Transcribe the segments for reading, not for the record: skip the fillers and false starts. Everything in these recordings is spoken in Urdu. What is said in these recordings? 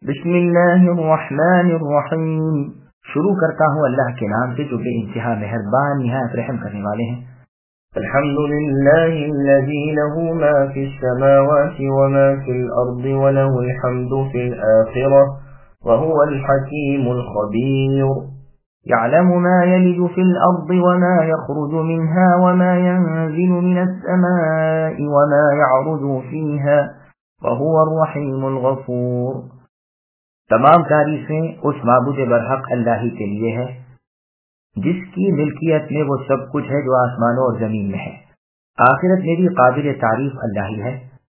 بسم اللہ الرحمن الرحیم، شروع کرتا ہوں اللہ کے نام سے جو بے انتہا مہربان نہایت رحم کرنے والے ہیں۔ الحمد للہ الذی له ما فی السماوات وما فی الارض وله الحمد فی الآخرة وهو الحکیم الخبیر۔ يعلم ما يلج في الأرض وما يخرج منها وما ينزل من السماء وما يعرج فيها وهو الرحيم الغفور۔ تمام تعریفیں اس معبود برحق اللہ ہی کے لیے ہے جس کی ملکیت میں وہ سب کچھ ہے جو آسمانوں اور زمین میں ہے۔ آخرت میں بھی قابل تعریف اللہ ہی ہے۔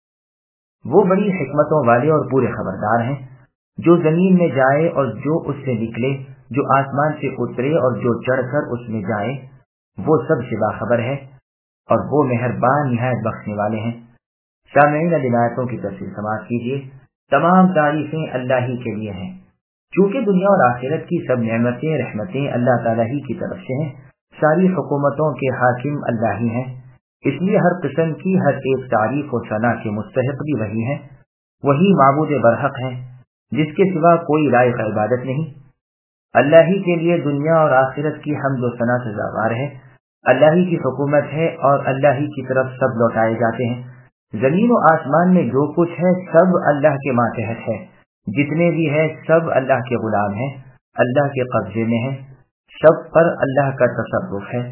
وہ بڑی حکمتوں والے اور پورے خبردار ہیں۔ جو زمین میں جائے اور جو اس سے نکلے، جو آسمان سے اترے اور جو چڑھ کر اس میں جائے، وہ سب سے باخبر ہے اور وہ مہربان نہایت بخشنے والے ہیں۔ سامعین اب آیتوں کی تفصیل سماعت کیجیے۔ تمام تعریفیں اللہ ہی کے لیے ہیں۔ چونکہ دنیا اور آخرت کی سب نعمتیں رحمتیں اللہ تعالیٰ ہی کی طرف سے ہیں، ساری حکومتوں کے حاکم اللہ ہی ہیں، اس لیے ہر قسم کی ہر ایک تعریف و ثنا کے مستحق بھی وہی ہیں۔ وہی معبود برحق ہیں جس کے سوا کوئی لائق عبادت نہیں۔ اللہ ہی کے لیے دنیا اور آخرت کی حمد و ثنا سزاوار ہے۔ اللہ ہی کی حکومت ہے اور اللہ ہی کی طرف سب لوٹائے جاتے ہیں۔ زمین و آسمان میں جو کچھ ہے سب اللہ کے ماتحت ہے، جتنے بھی ہے سب اللہ کے غلام ہیں، اللہ کے قبضے میں ہیں، سب پر اللہ کا تصرف ہے۔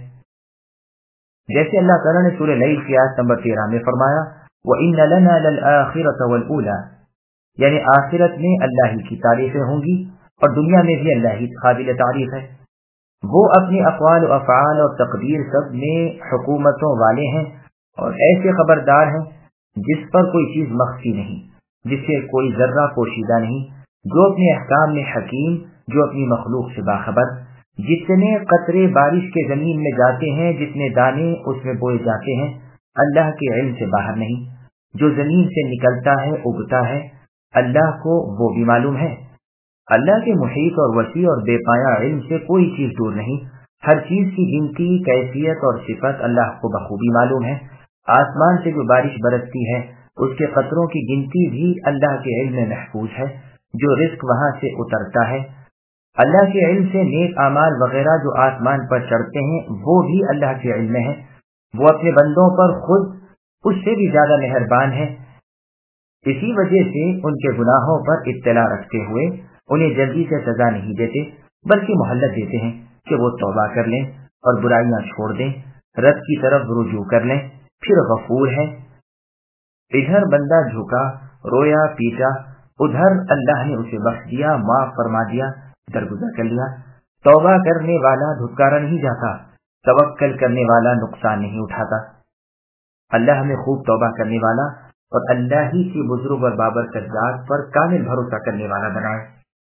جیسے اللہ تعالیٰ نے سورہ لیل کی آیت نمبر 13 میں فرمایا وَإِنَّ لَنَا لَلْآخِرَةَ وَالْأُولَى، یعنی آخرت میں اللہ ہی کی تعریفیں ہوں گی اور دنیا میں بھی اللہ ہی قابل تعریف ہے۔ وہ اپنے اقوال و افعال اور تقدیر سب میں حکومتوں والے ہیں اور ایسے خبردار ہیں جس پر کوئی چیز مخفی نہیں، جس سے کوئی ذرہ پوشیدہ نہیں، جو اپنے احکام میں حکیم، جو اپنی مخلوق سے باخبر۔ جتنے قطرے بارش کے زمین میں جاتے ہیں، جتنے دانے اس میں بوئے جاتے ہیں، اللہ کے علم سے باہر نہیں۔ جو زمین سے نکلتا ہے اگتا ہے، اللہ کو وہ بھی معلوم ہے۔ اللہ کے محیط اور وسیع اور بے پایہ علم سے کوئی چیز دور نہیں۔ ہر چیز کی گنتی، کیفیت اور صفت اللہ کو بخوبی معلوم ہے۔ آسمان سے جو بارش برستی ہے اس کے قطروں کی گنتی بھی اللہ کے علم میں محفوظ ہے۔ جو رزق وہاں سے اترتا ہے اللہ کے علم سے، نیک اعمال وغیرہ جو آسمان پر چڑھتے ہیں وہ بھی اللہ کے علم میں ہے۔ وہ اپنے بندوں پر خود اس سے بھی زیادہ مہربان ہے، اسی وجہ سے ان کے گناہوں پر اطلاع رکھتے ہوئے انہیں جلدی سے سزا نہیں دیتے، بلکہ مہلت دیتے ہیں کہ وہ توبہ کر لیں اور برائیاں چھوڑ دیں، رب کی طرف رجوع کر لیں، پھر غفور ہے۔ ادھر بندہ جھکا، رویا پیٹا، ادھر اللہ نے اسے بخش دیا، معاف فرما دیا، درگزر کر لیا۔ توبہ کرنے والا دھتکارا نہیں جاتا، توکل کرنے والا نقصان نہیں اٹھاتا۔ اللہ ہمیں خوب توبہ کرنے والا اور اللہ ہی کی بزرگ اور بابرکت ذات پر کامل بھروسہ کرنے والا بنائے۔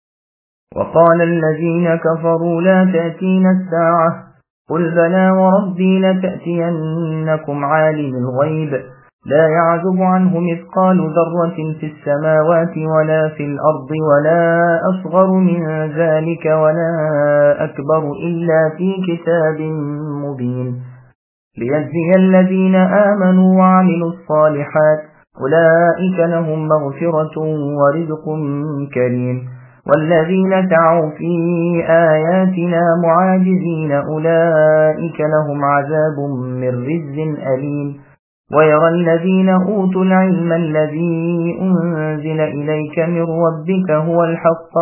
وقال الذين كفروا لا تأتينا الساعة قل بلى وربي لتأتينكم عالم الغيب لا يعزب عنه مثقال ذرة في السماوات ولا في الأرض ولا أصغر من ذلك ولا أكبر إلا في كتاب مبين ليجزي الذين آمنوا وعملوا الصالحات أولئك لهم مغفرة ورزق كريم والذين سعوا في آياتنا معاجزين أولئك لهم عذاب من رجز أليم ويرى الذين أوتوا العلم الذي أنزل إليك من ربك هو الحق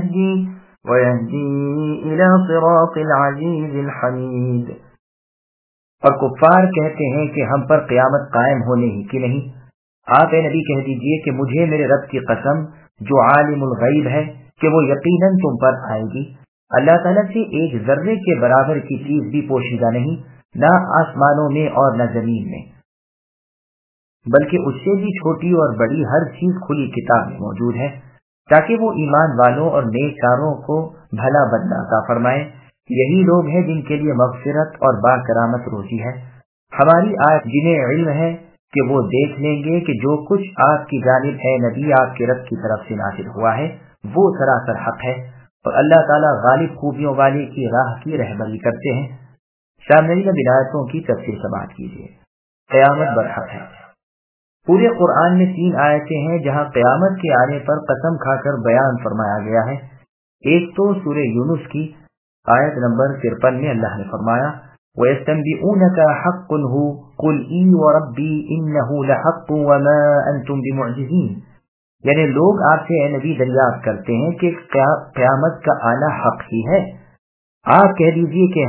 ويهدي إلى صراط العزيز الحميد۔ اور کفار کہتے ہیں کہ ہم پر قیامت قائم ہونے ہی کی نہیں۔ آپ اے نبی کہہ دیجئے کہ مجھے میرے رب کی قسم جو عالم الغیب ہے کہ وہ یقیناً تم پر آئے گی۔ اللہ تعالیٰ سے ایک ذرے کے برابر کی چیز بھی پوشیدہ نہیں، نہ آسمانوں میں اور نہ زمین میں، بلکہ اس سے بھی چھوٹی اور بڑی ہر چیز کھلی کتاب میں موجود ہے، تاکہ وہ ایمان والوں اور نیک کاروں کو بھلا بدلہ عطا فرمائے۔ یہی لوگ ہیں جن کے لیے مغفرت اور با کرامت روزی ہے۔ ہماری آیت جنہیں علم ہے کہ وہ دیکھ لیں گے کہ جو کچھ آپ کی جانب ہے نبی آپ کے رب کی طرف سے نازل ہوا ہے وہ سراسر حق ہے، اور اللہ تعالیٰ غالب خوبیوں والے کی راہ کی رہبری کرتے ہیں۔ سامعین اب آیتوں کی تفصیل سماعت کیجیے۔ قیامت برحق ہے۔ پورے قرآن میں 3 آیتیں ہیں جہاں قیامت کے آنے پر قسم کھا کر بیان فرمایا گیا ہے۔ ایک تو سورہ یونس کی آیت نمبر 53 میں اللہ نے فرمایا وَيَسْتَنْبِئُونَكَ حَقٌّ هُوَ قُلْ إِي وَرَبِّي إِنَّهُ لَحَقٌّ وَمَا أَنْتُمْ بِمُعْجِزِينَ، یعنی لوگ آپ سے اے نبی دریافت کرتے ہیں کہ قیامت کا آنا حق ہی ہے، آپ کہہ دیجئے کہ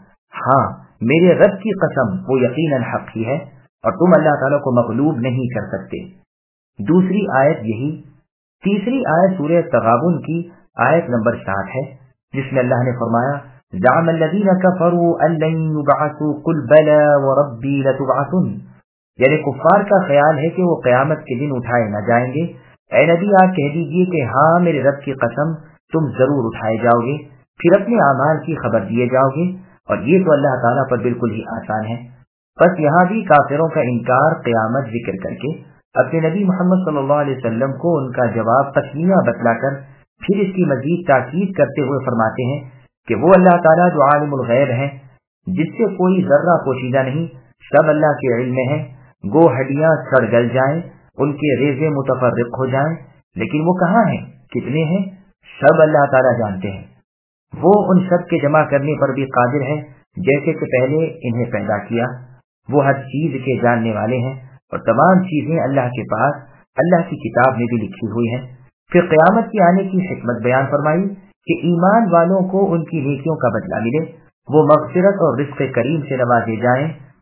ہاں میرے رب کی قسم وہ یقیناً حق ہی ہے اور تم اللہ تعالیٰ کو مغلوب نہیں کر سکتے۔ دوسری آیت یہی۔ تیسری آیت سورہ تغابن کی آیت نمبر 60 ہے، جس میں اللہ نے فرمایا زعم الذین کفروا ان لن یبعثوا قل بلی وربی لتبعثن، یعنی کفار کا خیال ہے کہ وہ قیامت کے دن اٹھائے نہ جائیں گے۔ اے نبی آپ کہہ دیجئے کہ ہاں میرے رب کی قسم تم ضرور اٹھائے جاؤ گے، پھر اپنے اعمال کی خبر دیے جاؤ گے، اور یہ تو اللہ تعالیٰ پر بالکل ہی آسان ہے۔ بس یہاں بھی کافروں کا انکار قیامت ذکر کر کے اپنے نبی محمد صلی اللہ علیہ وسلم کو ان کا جواب تسلیہ بتلا کر پھر اس کی مزید تاکید کرتے ہوئے فرماتے ہیں کہ وہ اللہ تعالیٰ جو عالم الغیب ہیں، جس سے کوئی ذرہ پوشیدہ نہیں، سب اللہ کے علم میں ہے، گو ہڈیاں سڑ گل جائیں، ان کے ریزے متفرق ہو جائیں، لیکن وہ کہاں ہیں، کتنے ہیں، سب اللہ تعالیٰ جانتے ہیں۔ وہ ان سب کے جمع کرنے پر بھی قادر ہے جیسے کہ پہلے انہیں پیدا کیا۔ وہ ہر چیز کے جاننے والے ہیں اور تمام چیزیں اللہ کے پاس اللہ کی کتاب میں بھی لکھی ہوئی ہیں۔ پھر قیامت کے آنے کی حکمت بیان فرمائی کہ ایمان والوں کو ان کی نیکیوں کا بدلہ ملے، وہ مغفرت اور رزق کریم سے نوازے جائیں،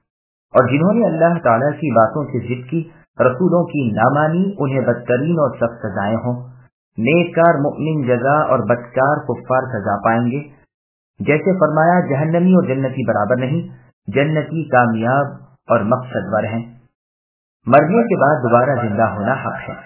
اور جنہوں نے اللہ تعالیٰ کی باتوں سے ضد کی، رسولوں کی نہ مانی، انہیں بدترین اور سخت سزائیں ہوں۔ نیککار مؤمن جزا اور بدکار کفار سزا پائیں گے۔ جیسے فرمایا جہنمی اور جنتی برابر نہیں، جنتی کامیاب اور مقصد ور ہیں۔ مرنے کے بعد دوبارہ زندہ ہونا حق ہے۔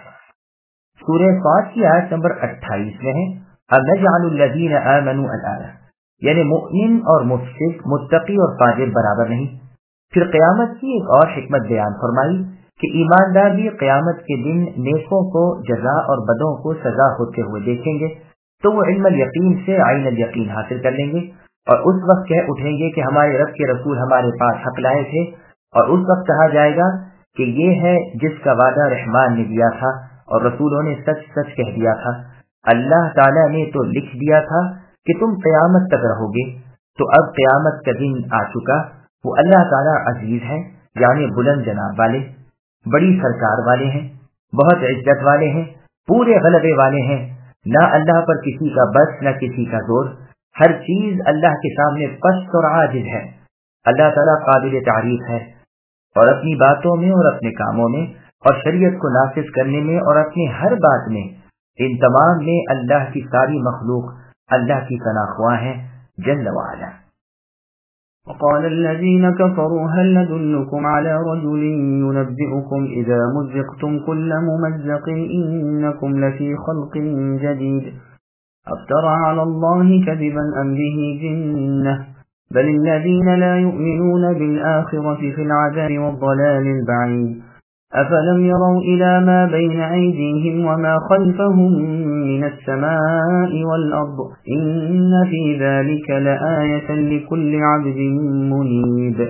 سورہ صاد کی آیت نمبر 28 میں ہے اب نجعل الذین آمنوا الآیہ، یعنی مؤمن اور مفسد، متقی اور فاجر برابر نہیں۔ پھر قیامت کی ایک اور حکمت بیان فرمائی کہ ایماندار بھی قیامت کے دن نیکوں کو جزا اور بدوں کو سزا ہوتے ہوئے دیکھیں گے تو وہ علم الیقین سے عین الیقین حاصل کر لیں گے، اور اس وقت کہہ اٹھیں گے کہ ہمارے رب کے رسول ہمارے پاس حق لائے تھے، اور اس وقت کہا جائے گا کہ یہ ہے جس کا وعدہ رحمان نے دیا تھا اور رسولوں نے سچ سچ کہہ دیا تھا۔ اللہ تعالیٰ نے تو لکھ دیا تھا کہ تم قیامت تک رہو گے، تو اب قیامت کا دن آ چکا۔ وہ اللہ تعالیٰ عزیز ہے، یعنی بلند جناب والے، بڑی سرکار والے ہیں، بہت عزت والے ہیں، پورے غلبے والے ہیں، نہ اللہ پر کسی کا بس نہ کسی کا زور، ہر چیز اللہ کے سامنے پست اور عاجز ہے۔ اللہ تعالیٰ قابل تعریف ہے، اور اپنی باتوں میں اور اپنے کاموں میں اور شریعت کو نافذ کرنے میں اور اپنی ہر بات میں، ان تمام میں اللہ کی ساری مخلوق اللہ کی پناہ خواہ ہیں جل وعلا۔ وقال الذين كفروا هل ندلكم على رجل ينبئكم إذا مزقتم كل ممزق إنكم لفي خلق جديد أفترى على الله كذبا أم به جنة بل الذين لا يؤمنون بالآخرة في العذاب والضلال البعيد أفلم يروا إلى ما بين أيديهم وما خلفهم من السماء والأرض إن في ذلك لآية لكل عبد منيب۔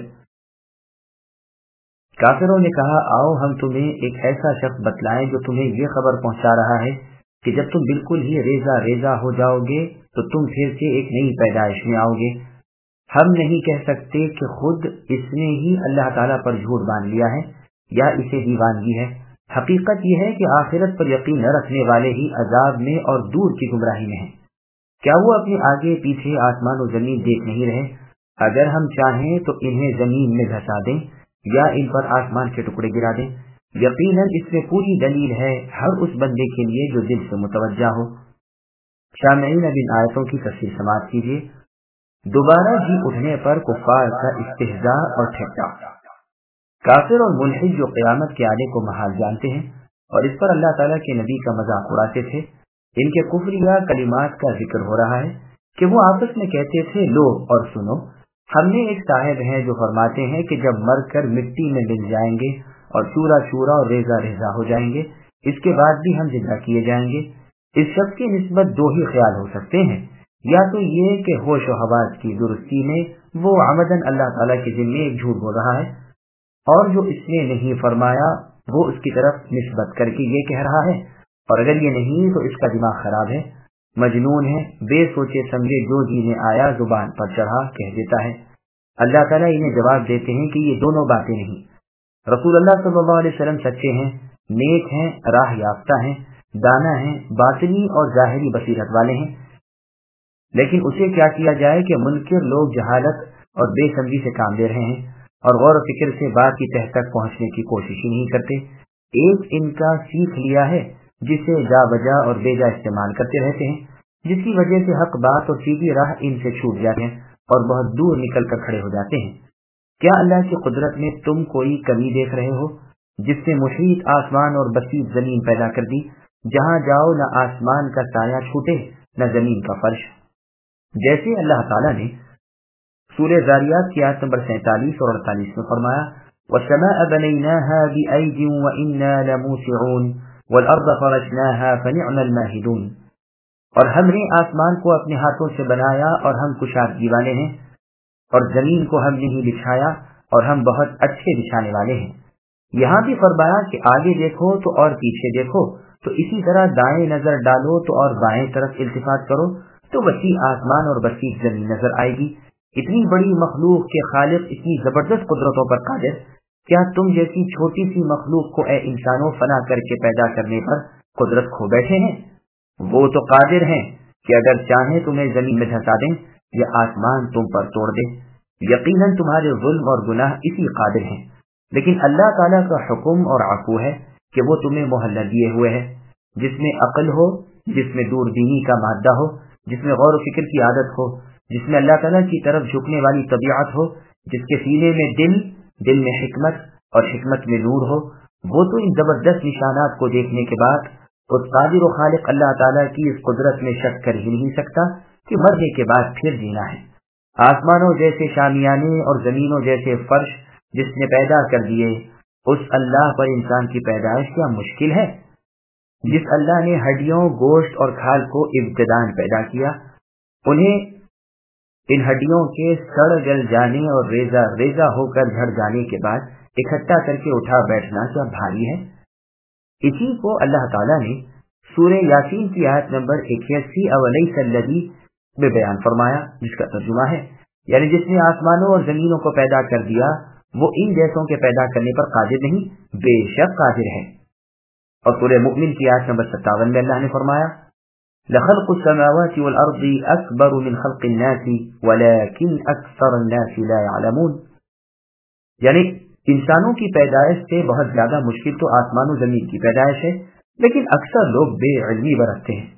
کافروں نے کہا آؤ ہم تمہیں ایک ایسا شخص بتلائیں جو تمہیں یہ خبر پہنچا رہا ہے کہ جب تم بالکل ہی ریزہ ریزہ ہو جاؤ گے تو تم پھر سے ایک نئی پیدائش میں آؤ گے۔ ہم نہیں کہہ سکتے کہ خود اس نے ہی اللہ تعالیٰ پر جھوٹ باندھ لیا ہے یا اسے دیوانگی ہے۔ حقیقت یہ ہے کہ آخرت پر یقین نہ رکھنے والے ہی عذاب میں اور دور کی گمراہی میں ہیں۔ کیا وہ اپنے آگے پیچھے آسمان و زمین دیکھ نہیں رہے؟ اگر ہم چاہیں تو انہیں زمین میں دھسا دیں یا ان پر آسمان کے ٹکڑے گرا دیں۔ یقیناً اس میں پوری دلیل ہے ہر اس بندے کے لیے جو دل سے متوجہ ہو۔ سامعین اب ان آیتوں کی تفسیر سماعت کیجیے۔ دوبارہ جی اٹھنے پر کفار کا استہزاء اور ٹھٹا۔ کافر اور ملحد جو قیامت کے آنے کو محال جانتے ہیں اور اس پر اللہ تعالیٰ کے نبی کا مذاق اڑاتے تھے، ان کے کفریہ کلمات کا ذکر ہو رہا ہے کہ وہ آپس میں کہتے تھے لو اور سنو، ہم نے ایک صاحب ہیں جو فرماتے ہیں کہ جب مر کر مٹی میں مل جائیں گے اور چورا چورا اور ریزہ ریزہ ہو جائیں گے، اس کے بعد بھی ہم زندہ کیے جائیں گے۔ اس شخص کی نسبت دو ہی خیال ہو سکتے ہیں، یا تو یہ کہ ہوش و حواس کی درستی میں وہ عمدن اللہ تعالیٰ کے ذمے ایک جھوٹ بول رہا ہے، اور جو اس نے نہیں فرمایا وہ اس کی طرف نسبت کر کے یہ کہہ رہا ہے، اور اگر یہ نہیں تو اس کا دماغ خراب ہے، مجنون ہے، بے سوچے سمجھے جو جی میں آیا زبان پر چڑھا کہہ دیتا ہے۔ اللہ تعالیٰ انہیں جواب دیتے ہیں کہ یہ دونوں باتیں نہیں، رسول اللہ صلی اللہ علیہ وسلم سچے ہیں، نیک ہیں، راہ یافتہ ہیں، دانا ہیں، باطنی اور ظاہری بصیرت والے ہیں، لیکن اسے کیا کیا جائے کہ منکر لوگ جہالت اور بے سمجھی سے کام لے رہے ہیں اور غور و فکر سے بات کی تہ تک پہنچنے کی کوشش ہی نہیں کرتے۔ ایک ان کا سیکھ لیا ہے جسے جا بجا اور بے جا استعمال کرتے رہتے ہیں، جس کی وجہ سے حق بات اور سیدھی راہ ان سے چھوٹ جاتے ہیں اور بہت دور نکل کر کھڑے ہو جاتے ہیں۔ کیا اللہ کی قدرت میں تم کوئی کمی دیکھ رہے ہو، جس نے محیط آسمان اور بسیط زمین پیدا کر دی، جہاں جاؤ نہ آسمان کا سایہ چھوٹے نہ زمین کا فرش؟ جیسے اللہ تعالیٰ نے سورہ ذاریات کی آیت نمبر 47 اور 48 میں فرمایا، وَالسَّمَاءَ بَنَيْنَاهَا بِأَيْدٍ وَإِنَّا لَمُوسِعُونَ وَالْأَرْضَ فَرَشْنَاهَا فَنِعْمَ الْمَاهِدُونَ، اور ہم نے آسمان کو اپنے ہاتھوں سے بنایا اور ہم کشادگی والے ہیں، اور زمین کو ہم نے ہی بچھایا اور ہم بہت اچھے بچھانے والے ہیں۔ یہاں بھی فرمایا کہ آگے دیکھو تو اور پیچھے دیکھو تو اسی طرح دائیں نظر ڈالو تو اور بائیں طرف التفات کرو تو وسیع آسمان اور وسیع زمین نظر آئے گی۔ اتنی بڑی مخلوق کے خالق اتنی زبردست قدرتوں پر قادر، کیا تم جیسی چھوٹی سی مخلوق کو اے انسانوں فنا کر کے پیدا کرنے پر قدرت کھو بیٹھے ہیں؟ وہ تو قادر ہیں کہ اگر چاہیں تمہیں زمین میں دھسا دیں یا آسمان تم پر توڑ دیں۔ یقیناً تمہارے ظلم اور گناہ اسی قادر ہیں، لیکن اللہ تعالیٰ کا حکم اور عفو ہے کہ وہ تمہیں مہلت دیے ہوئے ہے، جس میں عقل ہو، جس میں دور بینی کا مادہ ہو، جس میں غور و فکر کی عادت ہو، جس میں اللہ تعالیٰ کی طرف جھکنے والی طبیعت ہو، جس کے سینے میں دل میں حکمت اور حکمت میں نور ہو، وہ تو ان زبردست نشانات کو دیکھنے کے بعد اس قادر و خالق اللہ تعالیٰ کی اس قدرت میں شک کر ہی نہیں سکتا کہ مرنے کے بعد پھر جینا ہے۔ آسمانوں جیسے شامیانے اور زمینوں جیسے فرش جس نے پیدا کر دیے، اس اللہ پر انسان کی پیدائش کیا مشکل ہے؟ جس اللہ نے ہڈیوں، گوشت اور کھال کو ابتداءً پیدا کیا، انہیں ان ہڈیوں کے سڑ گل جانے اور ریزہ ریزہ ہو کر جھڑ جانے کے بعد اکٹھا کر کے اٹھا بیٹھنا کیا بھاری ہے؟ اسی کو اللہ تعالیٰ نے سورہ یاسین کی آیت نمبر 81 اولیس الذی میں بیان فرمایا، جس کا ترجمہ ہے یعنی جس نے آسمانوں اور زمینوں کو پیدا کر دیا، وہ ان جیسوں کے پیدا کرنے پر قادر نہیں، بے شک قادر ہے۔ اور سورہ مؤمن کی آیت نمبر 57 میں اللہ نے فرمایا، لخلق السماوات والارض اکبر من خلق الناس ولكن اکثر الناس لا يعلمون، یعنی انسانوں کی پیدائش سے بہت زیادہ مشکل تو آسمان و زمین کی پیدائش ہے، لیکن اکثر لوگ بے علمی برتتے ہیں۔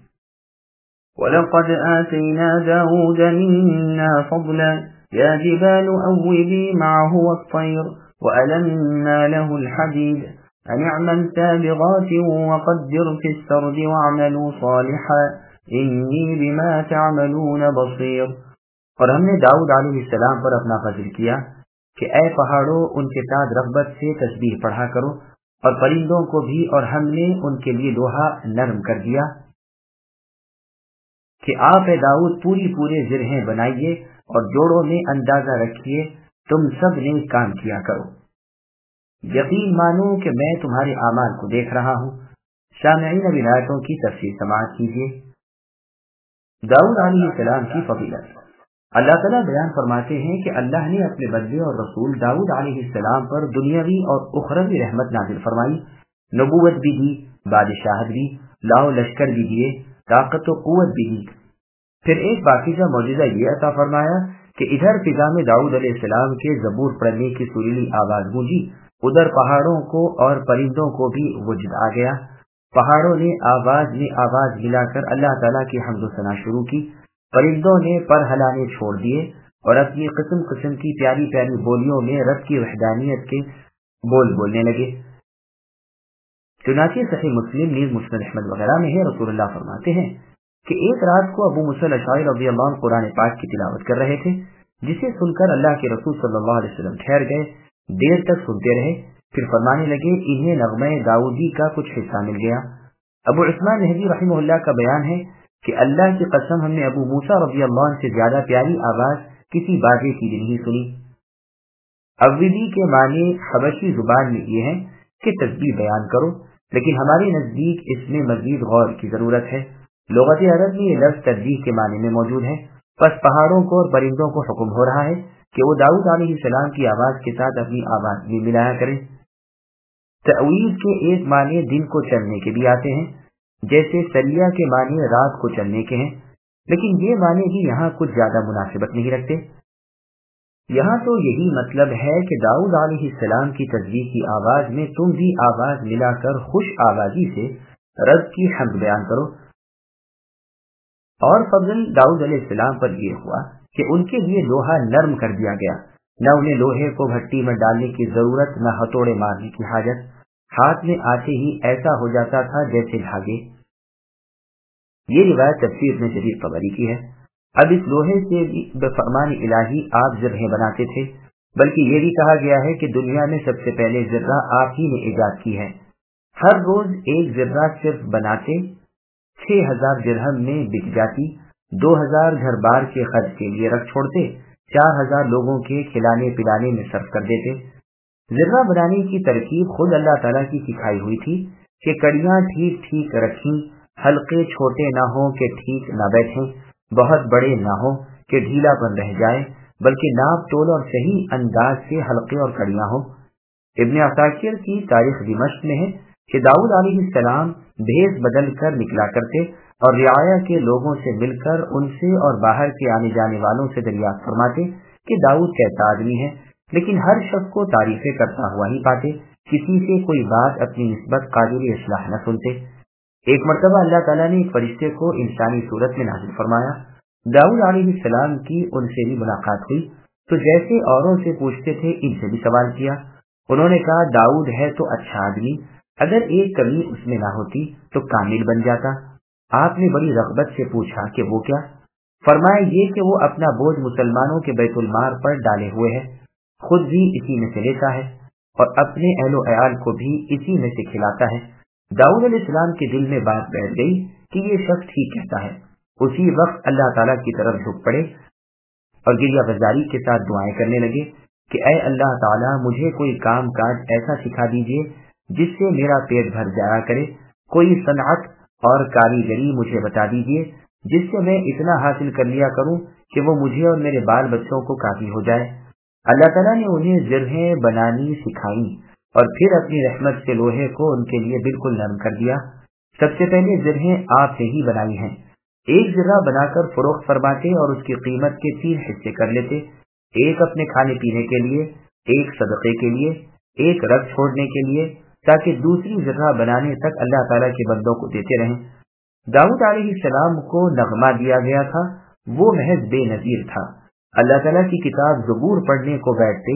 وَلَقَدْ آتَيْنَا دَاوُودَ مِنَّا فَضْلًا يَا جِبَالُ أَوِّبِي مَعَهُ وَالطَّيْرَ وَأَلَنَّا لَهُ الْحَدِيدَ أَنِ اعْمَلْ سَابِغَاتٍ وَقَدِّرْ فِي السَّرْدِ وَاعْمَلُوا صَالِحًا إِنِّي بِمَا تَعْمَلُونَ بَصِيرٌ۔ اور ہم نے داؤد علیہ السلام پر اپنا فضل کیا کہ اے پہاڑوں ان کے ساتھ رغبت سے تسبیح پڑھا کرو، اور پرندوں کو بھی، اور ہم نے ان کے لیے لوہا نرم کر دیا کہ آپ اے داؤد پورے زرہیں بنائیے اور جوڑوں میں اندازہ رکھیے، تم سب نے کام کیا کرو، یقین مانو کہ میں تمہارے اعمال کو دیکھ رہا ہوں۔ سامعین اب آیتوں کی تفسیر سماعت کیجیے۔ داؤد علیہ السلام کی فضیلت۔ اللہ تعالیٰ بیان فرماتے ہیں کہ اللہ نے اپنے بندے اور رسول داؤد علیہ السلام پر دنیاوی اور اخروی رحمت نازل فرمائی، نبوت بھی دی، بادشاہت بھی، لاؤ لشکر بھی دیے، طاقت و قوت بھی دی۔ پھر ایک باقیجہ معجزہ یہ عطا فرمایا کہ ادھر فضا میں داؤد علیہ السلام کے زبور پڑھنے کی سریلی آواز گونجی، ادھر پہاڑوں کو اور پرندوں کو بھی وجد آ گیا۔ پہاڑوں نے آواز میں آواز ملا کر اللہ تعالیٰ کی حمد و ثنا شروع کی، پرندوں نے پر ہلانے چھوڑ دیے اور اپنی قسم قسم کی پیاری پیاری بولیوں میں رب کی وحدانیت کے بول بولنے لگے۔ چنانچہ صحیح مسلم نیز مسند احمد وغیرہ میں ہے، رسول اللہ فرماتے ہیں کہ ایک رات کو ابو موسیٰ الاشعری رضی اللہ عنہ قرآن پاک کی تلاوت کر رہے تھے، جسے سن کر اللہ کے رسول صلی اللہ علیہ وسلم ٹھہر گئے، دیر تک سنتے رہے، پھر فرمانے لگے انہیں نغمہ داؤدی کا کچھ حصہ مل گیا۔ ابو عثمان نہدی رحمہ اللہ کا بیان ہے کہ اللہ کی قسم ہم نے ابو موسیٰ رضی اللہ عنہ سے زیادہ پیاری آواز کسی باغے کی بھی نہیں سنی۔ اویبی کے معنی حبشی زبان میں یہ ہیں کہ تسبیح بیان کرو، لیکن ہمارے نزدیک اس میں مزید غور کی ضرورت ہے۔ لغت عرب میں یہ لفظ تسبیح کے معنی میں موجود ہے، پس پہاڑوں کو اور پرندوں کو حکم ہو رہا ہے کہ وہ داؤد علیہ السلام کی آواز کے ساتھ اپنی آواز بھی ملایا کریں۔ تعویذ کے ایک معنی دن کو چلنے کے بھی آتے ہیں، جیسے سریہ کے معنی رات کو چلنے کے ہیں، لیکن یہ معنی بھی یہاں کچھ زیادہ مناسبت نہیں رکھتے۔ یہاں تو یہی مطلب ہے کہ داؤد علیہ السلام کی تسبیح کی آواز میں تم بھی آواز ملا کر خوش آوازی سے رب کی حمد بیان کرو۔ اور فضل داؤد علیہ السلام پر یہ ہوا کہ ان کے لیے لوہا نرم کر دیا گیا، نہ انہیں لوہے کو بھٹی میں ڈالنے کی ضرورت، نہ ہتھوڑے مارنے کی حاجت، ہاتھ میں آتے ہی ایسا ہو جاتا تھا جیسے دھاگے۔ یہ روایت تفسیر میں جدید طبری کی ہے۔ اب اس لوہے سے بفرمان الہی آپ ذرہیں بناتے تھے، بلکہ یہ بھی کہا گیا ہے کہ دنیا میں سب سے پہلے ذرہ آپ ہی نے ایجاد کی ہے۔ ہر روز ایک ذرہ صرف بناتے 6000 درہم میں بک جاتی، 2000 گھر بار کے خرچ کے لیے رکھ چھوڑتے، 4000 لوگوں کے کھلانے پلانے میں صرف کر دیتے۔ ذرہ بنانے کی ترکیب خود اللہ تعالیٰ کی سکھائی ہوئی تھی کہ کڑیاں ٹھیک ٹھیک رکھیں، حلقے چھوٹے نہ ہوں کہ ٹھیک نہ بیٹھیں، بہت بڑے نہ ہوں کہ ڈھیلا پن رہ جائے، بلکہ ناپ تول اور صحیح انداز سے حلقے اور کڑیاں ہوں۔ ابن عساکر کی تاریخ دمشق میں ہے کہ داؤد علیہ السلام بھیس بدل کر نکلا کرتے اور رعایا کے لوگوں سے مل کر ان سے اور باہر کے آنے جانے والوں سے دریافت فرماتے کہ داؤد کیسا آدمی ہے، لیکن ہر شخص کو تعریفیں کرتا ہوا ہی پاتے، کسی سے کوئی بات اپنی نسبت قابل اصلاح نہ سنتے۔ ایک مرتبہ اللہ تعالیٰ نے ایک فرشتے کو انسانی صورت میں نازل فرمایا۔ داؤد علیہ السلام کی ان سے بھی ملاقات ہوئی تو جیسے اوروں سے پوچھتے تھے ان سے بھی سوال کیا۔ انہوں نے کہا داؤد ہے تو اچھا آدمی، اگر ایک کمی اس میں نہ ہوتی تو کامل بن جاتا۔ آپ نے بڑی رغبت سے پوچھا کہ وہ کیا؟ فرمایا یہ کہ وہ اپنا بوجھ مسلمانوں کے بیت المال پر ڈالے ہوئے ہے، خود بھی اسی میں سے لیتا ہے اور اپنے اہل و عیال کو بھی اسی میں سے کھلاتا ہے۔ داؤد علیہ السلام کے دل میں بات بیٹھ گئی کہ یہ شخص ٹھیک کہتا ہے۔ اسی وقت اللہ تعالیٰ کی طرف جھک پڑے اور گریہ بزاری کے ساتھ دعائیں کرنے لگے کہ اے اللہ تعالیٰ مجھے کوئی کام کاج ایسا سکھا دیجیے جس سے میرا پیٹ بھر جایا کرے، کوئی صنعت اور کاریگری مجھے بتا دیجیے جس سے میں اتنا حاصل کر لیا کروں کہ وہ مجھے اور میرے بال بچوں کو کافی ہو جائے۔ اللہ تعالیٰ نے انہیں زرہیں بنانی سکھائیں اور پھر اپنی رحمت سے لوہے کو ان کے لیے بالکل نرم کر دیا۔ سب سے پہلے زرہیں آپ سے ہی بنائی ہیں، ایک ذرہ بنا کر فروخت فرماتے اور اس کی قیمت کے 3 حصے کر لیتے، ایک اپنے کھانے پینے کے لیے، ایک صدقے کے لیے، ایک رکھ چھوڑنے کے لیے، تاکہ دوسری ذرہ بنانے تک اللہ تعالیٰ کے بندوں کو دیتے رہیں۔ داؤد علیہ السلام کو نغمہ دیا گیا تھا، وہ محض بے نظیر تھا۔ اللہ تعالیٰ کی کتاب زبور پڑھنے کو بیٹھتے،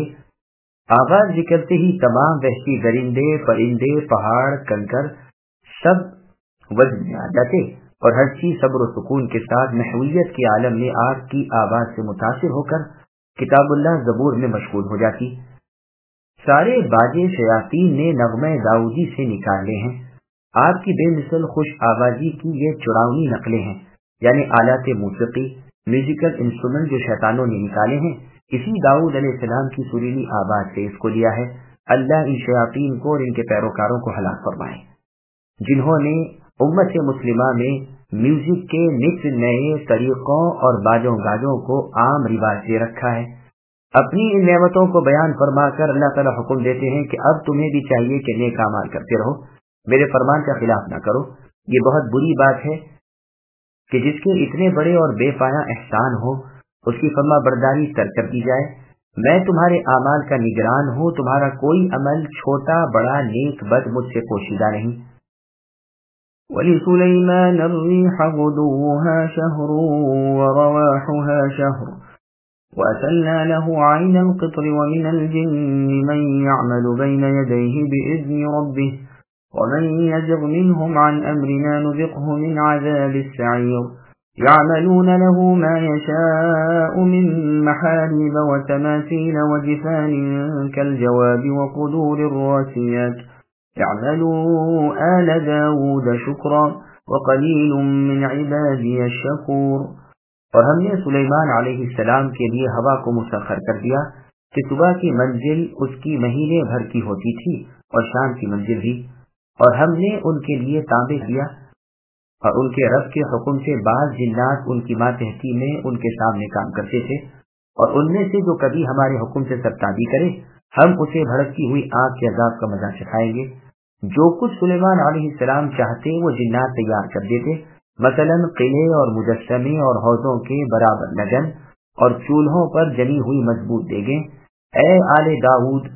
آواز نکلتے ہی تمام وحشی درندے، پرندے، پہاڑ، کنکر سب وزن میں آ جاتے اور ہر چیز صبر و سکون کے ساتھ محویت کے عالم میں آپ کی آواز سے متاثر ہو کر کتاب اللہ زبور میں مشغول ہو جاتی۔ سارے باجے شیاطین نے نغمہ داؤدی سے نکالے ہیں۔ آپ کی بے مثل خوش آوازی کی یہ چڑاونی نقلیں ہیں، یعنی آلات موسیقی، میوزیکل انسٹرومنٹ جو شیطانوں نے نکالے ہیں، اسی داؤد علیہ السلام کی سریلی آواز سے اس کو لیا ہے۔ اللہ ان شیاطین کو اور ان کے پیروکاروں کو ہلاک فرمائے جنہوں نے امت مسلمہ میں میوزک کے نت نئے طریقوں اور باجوں گاجوں کو عام رواج دے رکھا ہے۔ اپنی ان نعمتوں کو بیان فرما کر اللہ تعالیٰ حکم دیتے ہیں کہ اب تمہیں بھی چاہیے کہ نیک اعمال کرتے رہو، میرے فرمان کا خلاف نہ کرو۔ یہ بہت بری بات ہے کہ جس کے اتنے بڑے اور بے پایہ احسان ہو اس کی فرما برداری ترک کر دی جائے۔ میں تمہارے اعمال کا نگران ہوں، تمہارا کوئی عمل چھوٹا بڑا نیک بد مجھ سے پوشیدہ نہیں۔ وَلِسُلَيْمَانَ الرِّيحَ غُدُوُّهَا شَهْرٌ وَرَوَاحُهَا شَهْرٌ وَأَسَلْنَا لَهُ عَيْنَ الْقِطْرِ وَمِنَ الْجِنِّ مَن يَعْمَلُ بَيْنَ يَدَيْهِ بِإِذْنِ رَبِّهِ وَمَن يَزِغْ مِنْهُمْ عَنْ أَمْرِنَا نُذِقْهُ مِنْ عَذَابِ السَّعِيرِ يَعْمَلُونَ لَهُ مَا يَشَاءُ مِنْ مَحَارِيبَ وَتَمَاثِيلَ وَجِفَانٍ كَالْجَوَابِ وَقُدُورِ الرَّاسِيَاتِ اعْمَلُوا آلَ دَاوُودَ شُكْرًا وَقَلِيلٌ مِّنْ عِبَادِيَ الشَّكُورُ۔ اور ہم نے سلیمان علیہ السلام کے لیے ہوا کو مسخر کر دیا کہ صبح کی منزل اس کی مہینے بھر کی ہوتی تھی اور شام کی منزل بھی، اور ہم نے ان کے لیے تانبے کیا، اور ان کے رب کے حکم سے بعض جنات ان کی ماتحتی میں ان کے سامنے کام کرتے تھے، اور ان میں سے جو کبھی ہمارے حکم سے سرتابی کرے ہم اسے بھڑکتی ہوئی آگ کے عذاب کا مزہ چکھائیں گے۔ جو کچھ سلیمان علیہ السلام چاہتے وہ جنات تیار کر دیتے، مثلا قلعے اور مجسمے اور حوضوں کے برابر لگن اور چولہوں پر جمی ہوئی مضبوط دیگیں۔ اے آل داؤد،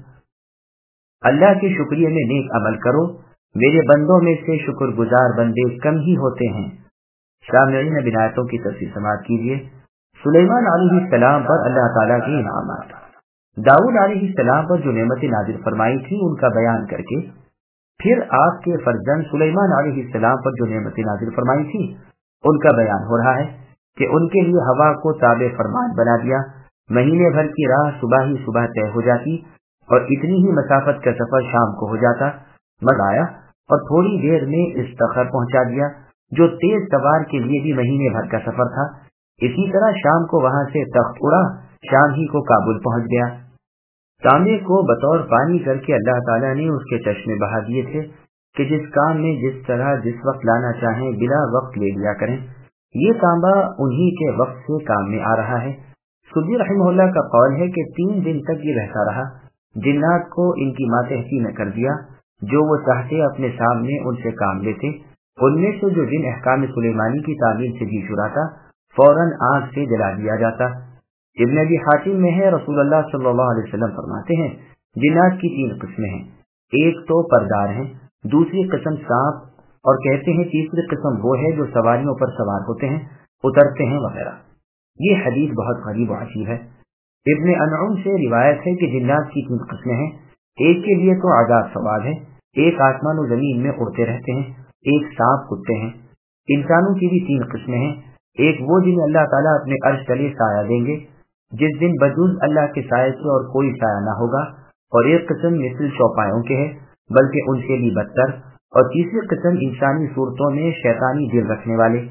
اللہ کے شکریہ میں نیک عمل کرو، میرے بندوں میں سے شکر گزار بندے کم ہی ہوتے ہیں۔ سامعین بن آیتوں کی تفسیر سماعت کیجیے۔ سلیمان علیہ السلام پر اللہ تعالیٰ کے انعامات۔ داؤد علیہ السلام پر جو نعمت نازل فرمائی تھی ان کا بیان کر کے پھر آپ کے فرزند سلیمان علیہ السلام پر جو نعمت نازل فرمائی تھی ان کا بیان ہو رہا ہے کہ ان کے لیے ہوا کو تابع فرمان بنا دیا، مہینے بھر کی راہ صبح ہی صبح طے ہو جاتی اور اتنی ہی مسافت کا سفر شام کو ہو جاتا، مزہ آیا اور تھوڑی دیر میں استخر پہنچا دیا جو تیز سوار کے لیے بھی مہینے بھر کا سفر تھا۔ اسی طرح شام کو وہاں سے تخت اڑا، شام ہی کو کابل پہنچ گیا۔ تانبے کو بطور پانی کر کے اللہ تعالیٰ نے اس کے چشمے بہا دیے تھے کہ جس کام میں جس طرح جس وقت لانا چاہیں بلا وقت لے لیا کریں۔ یہ تانبا انہی کے وقت سے کام میں آ رہا ہے۔ سدی رحمہ اللہ کا قول ہے کہ 3 دن تک یہ رہتا رہا، جنات کو ان کی ماتحتی میں کر دیا، جو وہ چاہتے اپنے سامنے ان سے کام لیتے۔ ان میں سے جو جن احکام سلیمانی کی تعمیل سے جی چراتا فوراً آگ سے جلا دیا جاتا۔ ابن ابی حاتم میں ہے، رسول اللہ صلی اللہ علیہ وسلم فرماتے ہیں جنات کی 3 قسمیں ہیں، ایک تو پردار ہیں، دوسری قسم سانپ، اور کہتے ہیں تیسری قسم وہ ہے جو سواریوں پر سوار ہوتے ہیں، اترتے ہیں وغیرہ۔ یہ حدیث بہت غریب و عجیب ہے۔ ابن انعم سے روایت ہے کہ جنات کی 3 قسمیں ہیں، ایک کے لیے تو عذاب ثواب ہے، ایک آسمان و زمین میں اڑتے رہتے ہیں، ایک سانپ کتے ہیں۔ انسانوں کی بھی 3 قسمیں ہیں، ایک وہ جنہیں اللہ تعالیٰ اپنے عرش تلے سایہ دیں گے جس دن بجوز اللہ کے سائے سے اور کوئی سایہ نہ ہوگا، اور ایک قسم مثل چوپایوں کے ہے بلکہ ان سے بھی بدتر، اور تیسری قسم انسانی صورتوں میں شیطانی دل رکھنے والے۔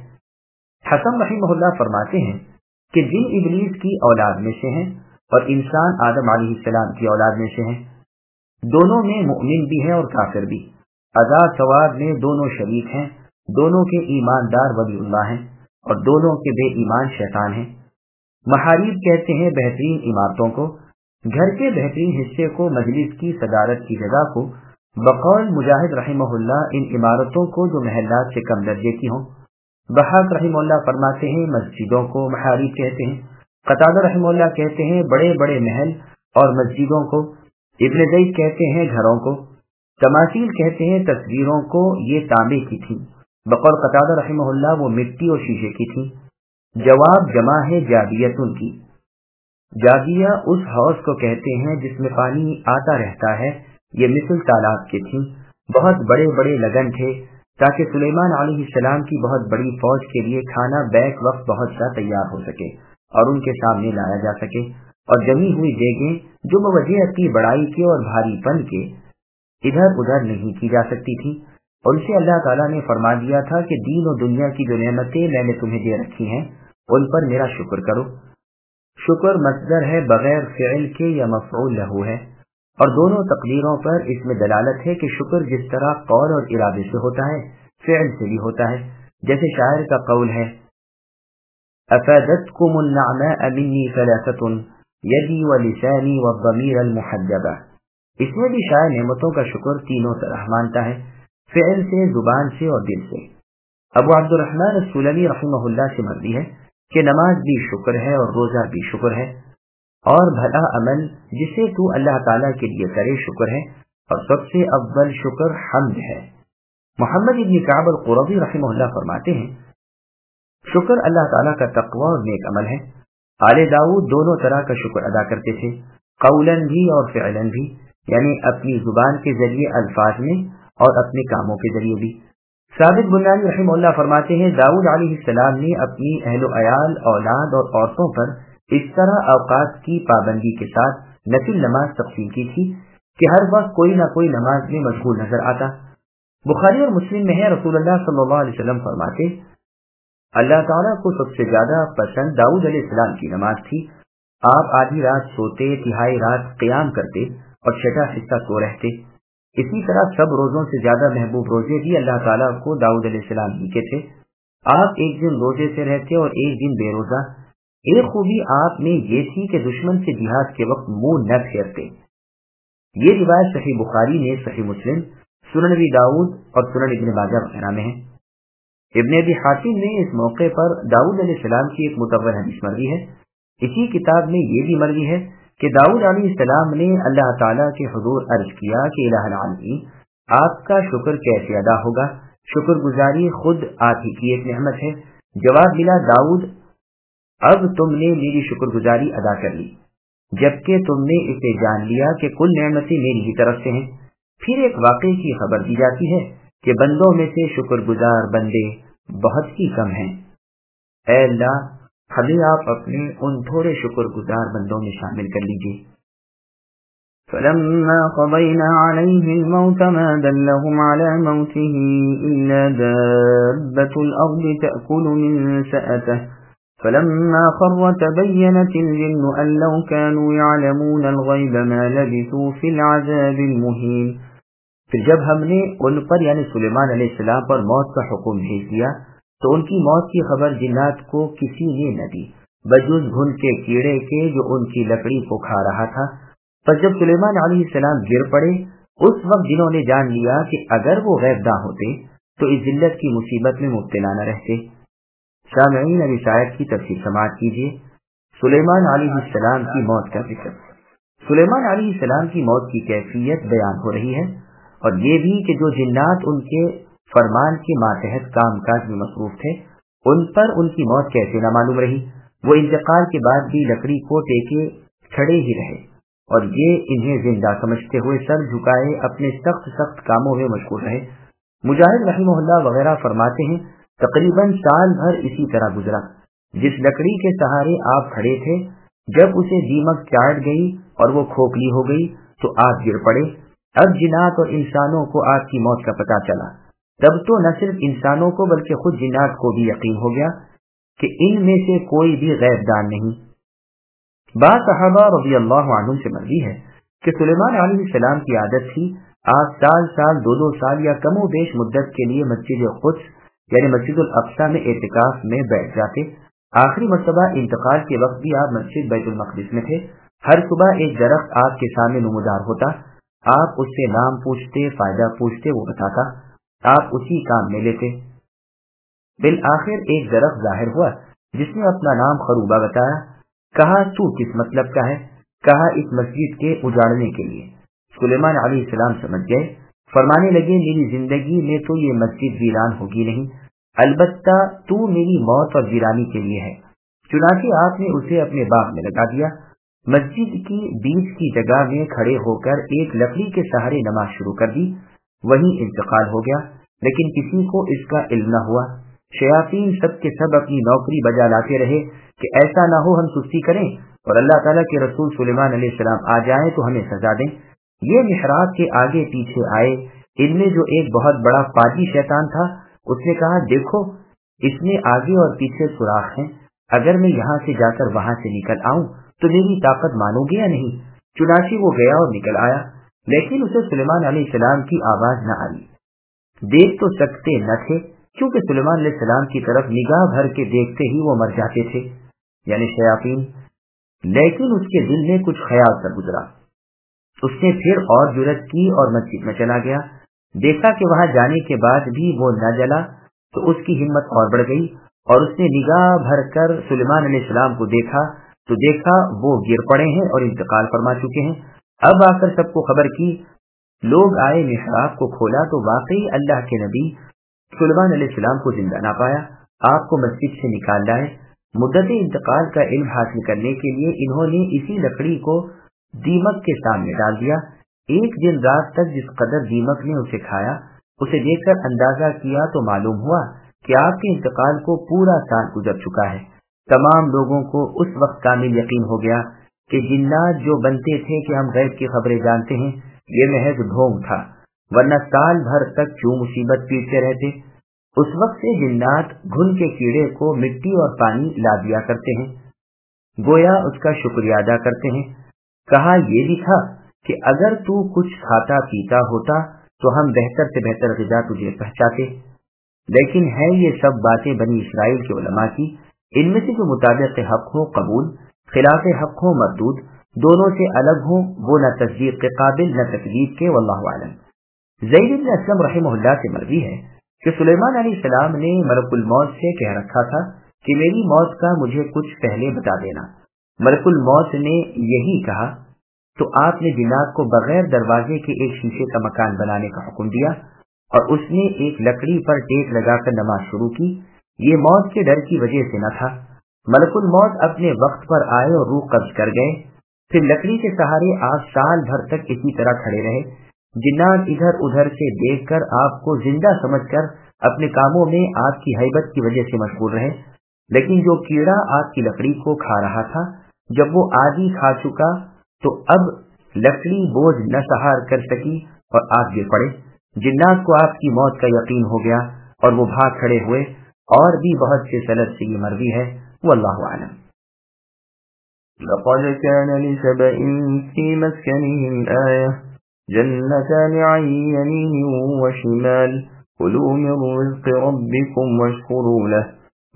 حسن رحمہ اللہ فرماتے ہیں کہ جن ابلیس کی اولاد میں سے ہیں اور انسان آدم علیہ السلام کی اولاد میں سے ہیں، دونوں میں مؤمن بھی ہے اور کافر بھی، عذاب ثواب میں دونوں شریک ہیں، دونوں کے ایماندار ولی اللہ ہیں اور دونوں کے بے ایمان شیطان ہیں۔ محاریب کہتے ہیں بہترین عمارتوں کو، گھر کے بہترین حصے کو، مجلس کی صدارت کی جگہ کو۔ بقول مجاہد رحمہ اللہ ان عمارتوں کو جو محلات سے کم درجے کی ہوں۔ بحاق رحمہ اللہ فرماتے ہیں مسجدوں کو محاریب کہتے ہیں۔ قتادہ رحمہ اللہ کہتے ہیں بڑے بڑے محل اور مسجدوں کو۔ ابن زید کہتے ہیں گھروں کو۔ تماثیل کہتے ہیں تصویروں کو، یہ تانبے کی تھیں۔ بقول قتادہ رحمہ اللہ وہ مٹی اور شیشے کی تھیں۔ جواب جمع ہے جابیتن کی۔ جابیہ اس حوض کو کہتے ہیں جس میں پانی آتا رہتا ہے، یہ مثل تالاب کے تھیں، بہت بڑے بڑے لگن تھے تاکہ سلیمان علیہ السلام کی بہت بڑی فوج کے لیے کھانا بیک وقت بہت سا تیار ہو سکے اور ان کے سامنے لایا جا سکے، اور جمی ہوئی دیگیں جو بوجہ اپنی بڑائی کے اور بھاری پن کے ادھر ادھر نہیں کی جا سکتی تھی۔ ان سے اللہ تعالیٰ نے فرما دیا تھا کہ دین و دنیا کی جو نعمتیں میں نے تمہیں دے رکھی ہیں ان پر میرا شکر کرو۔ شکر مصدر ہے بغیر فعل کے یا مفعول لہو ہے، اور دونوں تقدیروں پر اس میں دلالت ہے کہ شکر جس طرح قول اور ارادے سے ہوتا ہے فعل سے بھی ہوتا ہے، جیسے شاعر کا قول ہے افادتکم النعماء منی ثلاثۃ یدی ولسانی والضمیر المحجبہ۔ اس میں بھی شاعر نعمتوں کا شکر تینوں طرح مانتا ہے، فعل سے، زبان سے اور دل سے۔ ابو عبد الرحمن السلمی رحمہ اللہ سے مروی ہے کہ نماز بھی شکر ہے اور روزہ بھی شکر ہے، اور بھلا عمل جسے تو اللہ تعالیٰ کے لیے کرے شکر ہے، اور سب سے اول شکر حمد ہے۔ محمد ابن کعب القرظی رحمہ اللہ فرماتے ہیں شکر اللہ تعالیٰ کا تقوی اور نیک عمل ہے۔ آل داؤد دونوں طرح کا شکر ادا کرتے تھے، قولاً بھی اور فعلاً بھی، یعنی اپنی زبان کے ذریعے الفاظ میں اور اپنے کاموں کے ذریعے بھی۔ ثابت بنانی رحمہ اللہ فرماتے ہیں داؤد علیہ السلام نے اپنی اہل و عیال، اولاد اور عورتوں پر اس طرح اوقات کی پابندی کے ساتھ نفل نماز تقسیم کی تھی کہ ہر وقت کوئی نہ کوئی نماز میں مشغول نظر آتا۔ بخاری اور مسلم میں ہے رسول اللہ صلی اللہ علیہ وسلم فرماتے اللہ تعالیٰ کو سب سے زیادہ پسند داؤد علیہ السلام کی نماز تھی۔ آپ آدھی رات سوتے، تہائی رات قیام کرتے اور چھٹا حصہ سو رہتے۔ اسی طرح سب روزوں سے زیادہ محبوب روزے بھی اللہ تعالیٰ کو داؤد علیہ السلام ہی کے تھے. آپ ایک دن روزے سے رہتے اور ایک دن بے روزہ. ایک خوبی آپ میں یہ تھی کہ دشمن سے جہاد کے وقت منہ نہ پھیرتے. یہ روایت صحیح بخاری میں، صحیح مسلم، سنن ابی داؤد اور سنن ابن ماجہ وغیرہ میں ہے. ابن ابی حاتم نے اس موقع پر داؤد علیہ السلام کی ایک متور حدیث مروی ہے. اسی کتاب میں یہ بھی مروی ہے کہ داؤد علیہ السلام نے اللہ تعالیٰ کے حضور عرض کیا کہ الہ العالمین، آپ کا شکر کیسے ادا ہوگا؟ شکر گزاری خود آپ ہی کی ایک نعمت ہے. جواب ملا، داؤد، اب تم نے میری شکر گزاری ادا کر لی، جبکہ تم نے اسے جان لیا کہ کل نعمتیں میری ہی طرف سے ہیں. پھر ایک واقعے کی خبر دی جاتی ہے کہ بندوں میں سے شکر گزار بندے بہت ہی کم ہیں. اے اللہ، ہمیں آپ اپنے ان تھوڑے شکر گزار بندوں میں شامل کر لیجیے. فلما قضينا عليه الموت ما دلهم على موته إلا دابة الأرض تأكل من سأته فلما خر تبينت الجن أن لو كانوا يعلمون الغيب ما لبثوا في العذاب المهين. پھر جب ہم نے ان پر یعنی سلیمان علیہ السلام پر موت کا حکم بھیج دیا تو ان کی موت کی خبر جنات کو کسی نے نہ دی بجز گھن کے کیڑے کے جو ان کی لکڑی کو کھا رہا تھا. پس جب سلیمان علیہ السلام گر پڑے اس وقت جنہوں نے جان لیا کہ اگر وہ غیب داں ہوتے تو اس ذلت کی مصیبت میں مبتلا نہ رہتے. سامعین، ابھی شاید کی تفسیر سماعت کیجیے. سلیمان علیہ السلام کی موت کا ذکر. سلیمان علیہ السلام کی موت کی کیفیت بیان ہو رہی ہے، اور یہ بھی کہ جو جنات ان کے فرمان کے ماتحت کام کاج میں مصروف تھے ان پر ان کی موت کیسے نہ معلوم رہی. وہ انتقال کے بعد بھی لکڑی کو ٹیکے کھڑے ہی رہے اور یہ انہیں زندہ سمجھتے ہوئے سر جھکائے اپنے سخت سخت کاموں میں مشغول رہے. مجاہد رحمہ اللہ وغیرہ فرماتے ہیں تقریباً سال بھر اسی طرح گزرا. جس لکڑی کے سہارے آپ کھڑے تھے جب اسے دیمک چاٹ گئی اور وہ کھوکھلی ہو گئی تو آپ گر پڑے. اب جنات اور انسانوں کو آپ کی موت کا پتہ چلا. تب تو نہ صرف انسانوں کو بلکہ خود جنات کو بھی یقین ہو گیا کہ ان میں سے کوئی بھی غیب دان نہیں. بعض صحابہ رضی اللہ عنہم سے مروی ہے کہ سلیمان علیہ السلام کی عادت تھی آپ سال 2 سال یا کم و بیش مدت کے لیے مسجد قدس یعنی مسجد الاقصی میں اعتکاف میں بیٹھ جاتے. آخری مرتبہ انتقال کے وقت بھی آپ مسجد بیت المقدس میں تھے. ہر صبح ایک درخت آپ کے سامنے نمودار ہوتا، آپ اس سے نام پوچھتے، فائدہ پوچھتے، وہ بتاتا، آپ اسی کام میں لیتے. بالآخر ایک درخت ظاہر ہوا جس نے اپنا نام خروبہ بتایا. کہا تو کس مطلب کا ہے؟ کہا اس مسجد کے اجاڑنے کے لیے. سلیمان علیہ السلام سمجھ گئے. فرمانے لگے میری زندگی میں تو یہ مسجد ویران ہوگی نہیں، البتہ تو میری موت اور ویرانی کے لیے ہے. چنانچہ آپ نے اسے اپنے باغ میں لگا دیا. مسجد کی بیچ کی جگہ میں کھڑے ہو کر ایک لکڑی کے سہارے نماز شروع کر دی. وہیں انتقال ہو گیا، لیکن کسی کو اس کا علم نہ ہوا. شیاطین سب کے سب اپنی نوکری بجا لاتے رہے کہ ایسا نہ ہو ہم سستی کریں اور اللہ تعالیٰ کے رسول سلیمان علیہ السلام آ جائیں تو ہمیں سزا دیں. یہ محراب کے آگے پیچھے آئے. ان میں جو ایک بہت بڑا پاجی شیطان تھا اس نے کہا دیکھو اس میں آگے اور پیچھے سوراخ ہیں، اگر میں یہاں سے جا کر وہاں سے نکل آؤں تو میری طاقت مانو گے یا نہیں؟ چنانچہ وہ گیا اور نکل آیا، لیکن اسے سلیمان علیہ السلام کی آواز نہ آئی. دیکھ تو سکتے نہ تھے کیونکہ سلیمان علیہ السلام کی طرف نگاہ بھر کے دیکھتے ہی وہ مر جاتے تھے یعنی شیاطین. لیکن اس کے دل میں کچھ خیال سا گزرا. اس نے پھر اور جرأت کی اور مسجد میں چلا گیا. دیکھا کہ وہاں جانے کے بعد بھی وہ نہ جلا تو اس کی ہمت اور بڑھ گئی اور اس نے نگاہ بھر کر سلیمان علیہ السلام کو دیکھا تو دیکھا وہ گر پڑے ہیں اور انتقال فرما چکے ہیں. اب آ کر سب کو خبر کی. لوگ آئے، محراب کو کھولا تو واقعی اللہ کے نبی سلیمان علیہ السلام کو زندہ نہ پایا. آپ کو مسجد سے نکال لائے. مدت انتقال کا علم حاصل کرنے کے لیے انہوں نے اسی لکڑی کو دیمک کے سامنے ڈال دیا. ایک دن رات تک جس قدر دیمک نے اسے کھایا اسے دیکھ کر اندازہ کیا تو معلوم ہوا کہ آپ کے انتقال کو پورا سال گزر چکا ہے. تمام لوگوں کو اس وقت کامل یقین ہو گیا کہ جنات جو بنتے تھے کہ ہم غیب کی خبریں جانتے ہیں یہ محض ڈھونگ تھا، ورنہ سال بھر تک کیوں مصیبت پیٹتے رہتے. اس وقت سے جنات گھن کے کیڑے کو مٹی اور پانی لا دیا کرتے ہیں، گویا اس کا شکریہ ادا کرتے ہیں. کہا یہ بھی تھا کہ اگر تو کچھ کھاتا پیتا ہوتا تو ہم بہتر سے بہتر غذا تجھے پہنچاتے، لیکن ہے یہ سب باتیں بنی اسرائیل کے علماء کی، ان میں سے جو مطابق حق ہو قبول، خلاف حق ہو مردود، دونوں سے الگ ہوں وہ نہ تصدیق کے قابل نہ تکذیب کے، واللہ اعلم۔ زید بن اسلم رحمہ اللہ سے مروی ہے کہ سلیمان علیہ السلام نے ملک الموت سے کہہ رکھا تھا کہ میری موت کا مجھے کچھ پہلے بتا دینا۔ ملک الموت نے یہی کہا تو آپ نے جنات کو بغیر دروازے کے ایک شیشے کا مکان بنانے کا حکم دیا اور اس نے ایک لکڑی پر ٹیک لگا کر نماز شروع کی۔ یہ موت کے ڈر کی وجہ سے نہ تھا۔ ملک الموت اپنے وقت پر آئے اور روح قبض کر گئے، پھر لکڑی کے سہارے آپ سال بھر تک اسی طرح کھڑے رہے۔ جنات ادھر ادھر سے دیکھ کر آپ کو زندہ سمجھ کر اپنے کاموں میں آپ کی ہیبت کی وجہ سے مشغول رہے، لیکن جو کیڑا آپ کی لکڑی کو کھا رہا تھا جب وہ آدھی کھا چکا تو اب لکڑی بوجھ نہ سہار کر سکی اور آپ گر پڑے۔ جنات کو آپ کی موت کا یقین ہو گیا اور وہ بھاگ کھڑے ہوئے، اور بھی بہت سے سند سے یہ مروی ہے، واللہ اعلم۔ لقد كان لسبإ في مسكنهم آية جنتان عن يمين وشمال كلوا من رزق ربكم واشكروا له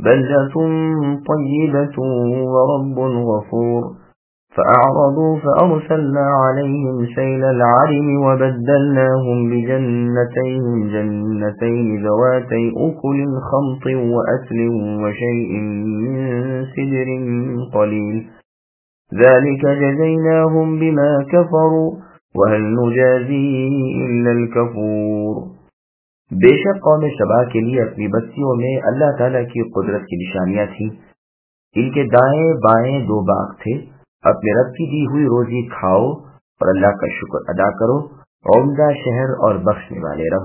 بلدة طيبة ورب غفور فأعرضوا فأرسلنا عليهم سيل العرم وبدلناهم بجنتين جنتين ذواتي أكل خمط وأثل وشيء من سدر قليل ذلك جزيناهم بما كفروا وهل نجازي إلا الكفور۔ بے شک قوم سبا کے لیے اپنی بستیوں میں اللہ تعالیٰ کی قدرت کی نشانیاں تھیں۔ ان کے دائیں بائیں 2 باغ تھے۔ اپنے رب کی دی ہوئی روزی کھاؤ اور اللہ کا شکر ادا کرو، عمدہ شہر اور بخشنے والے رب۔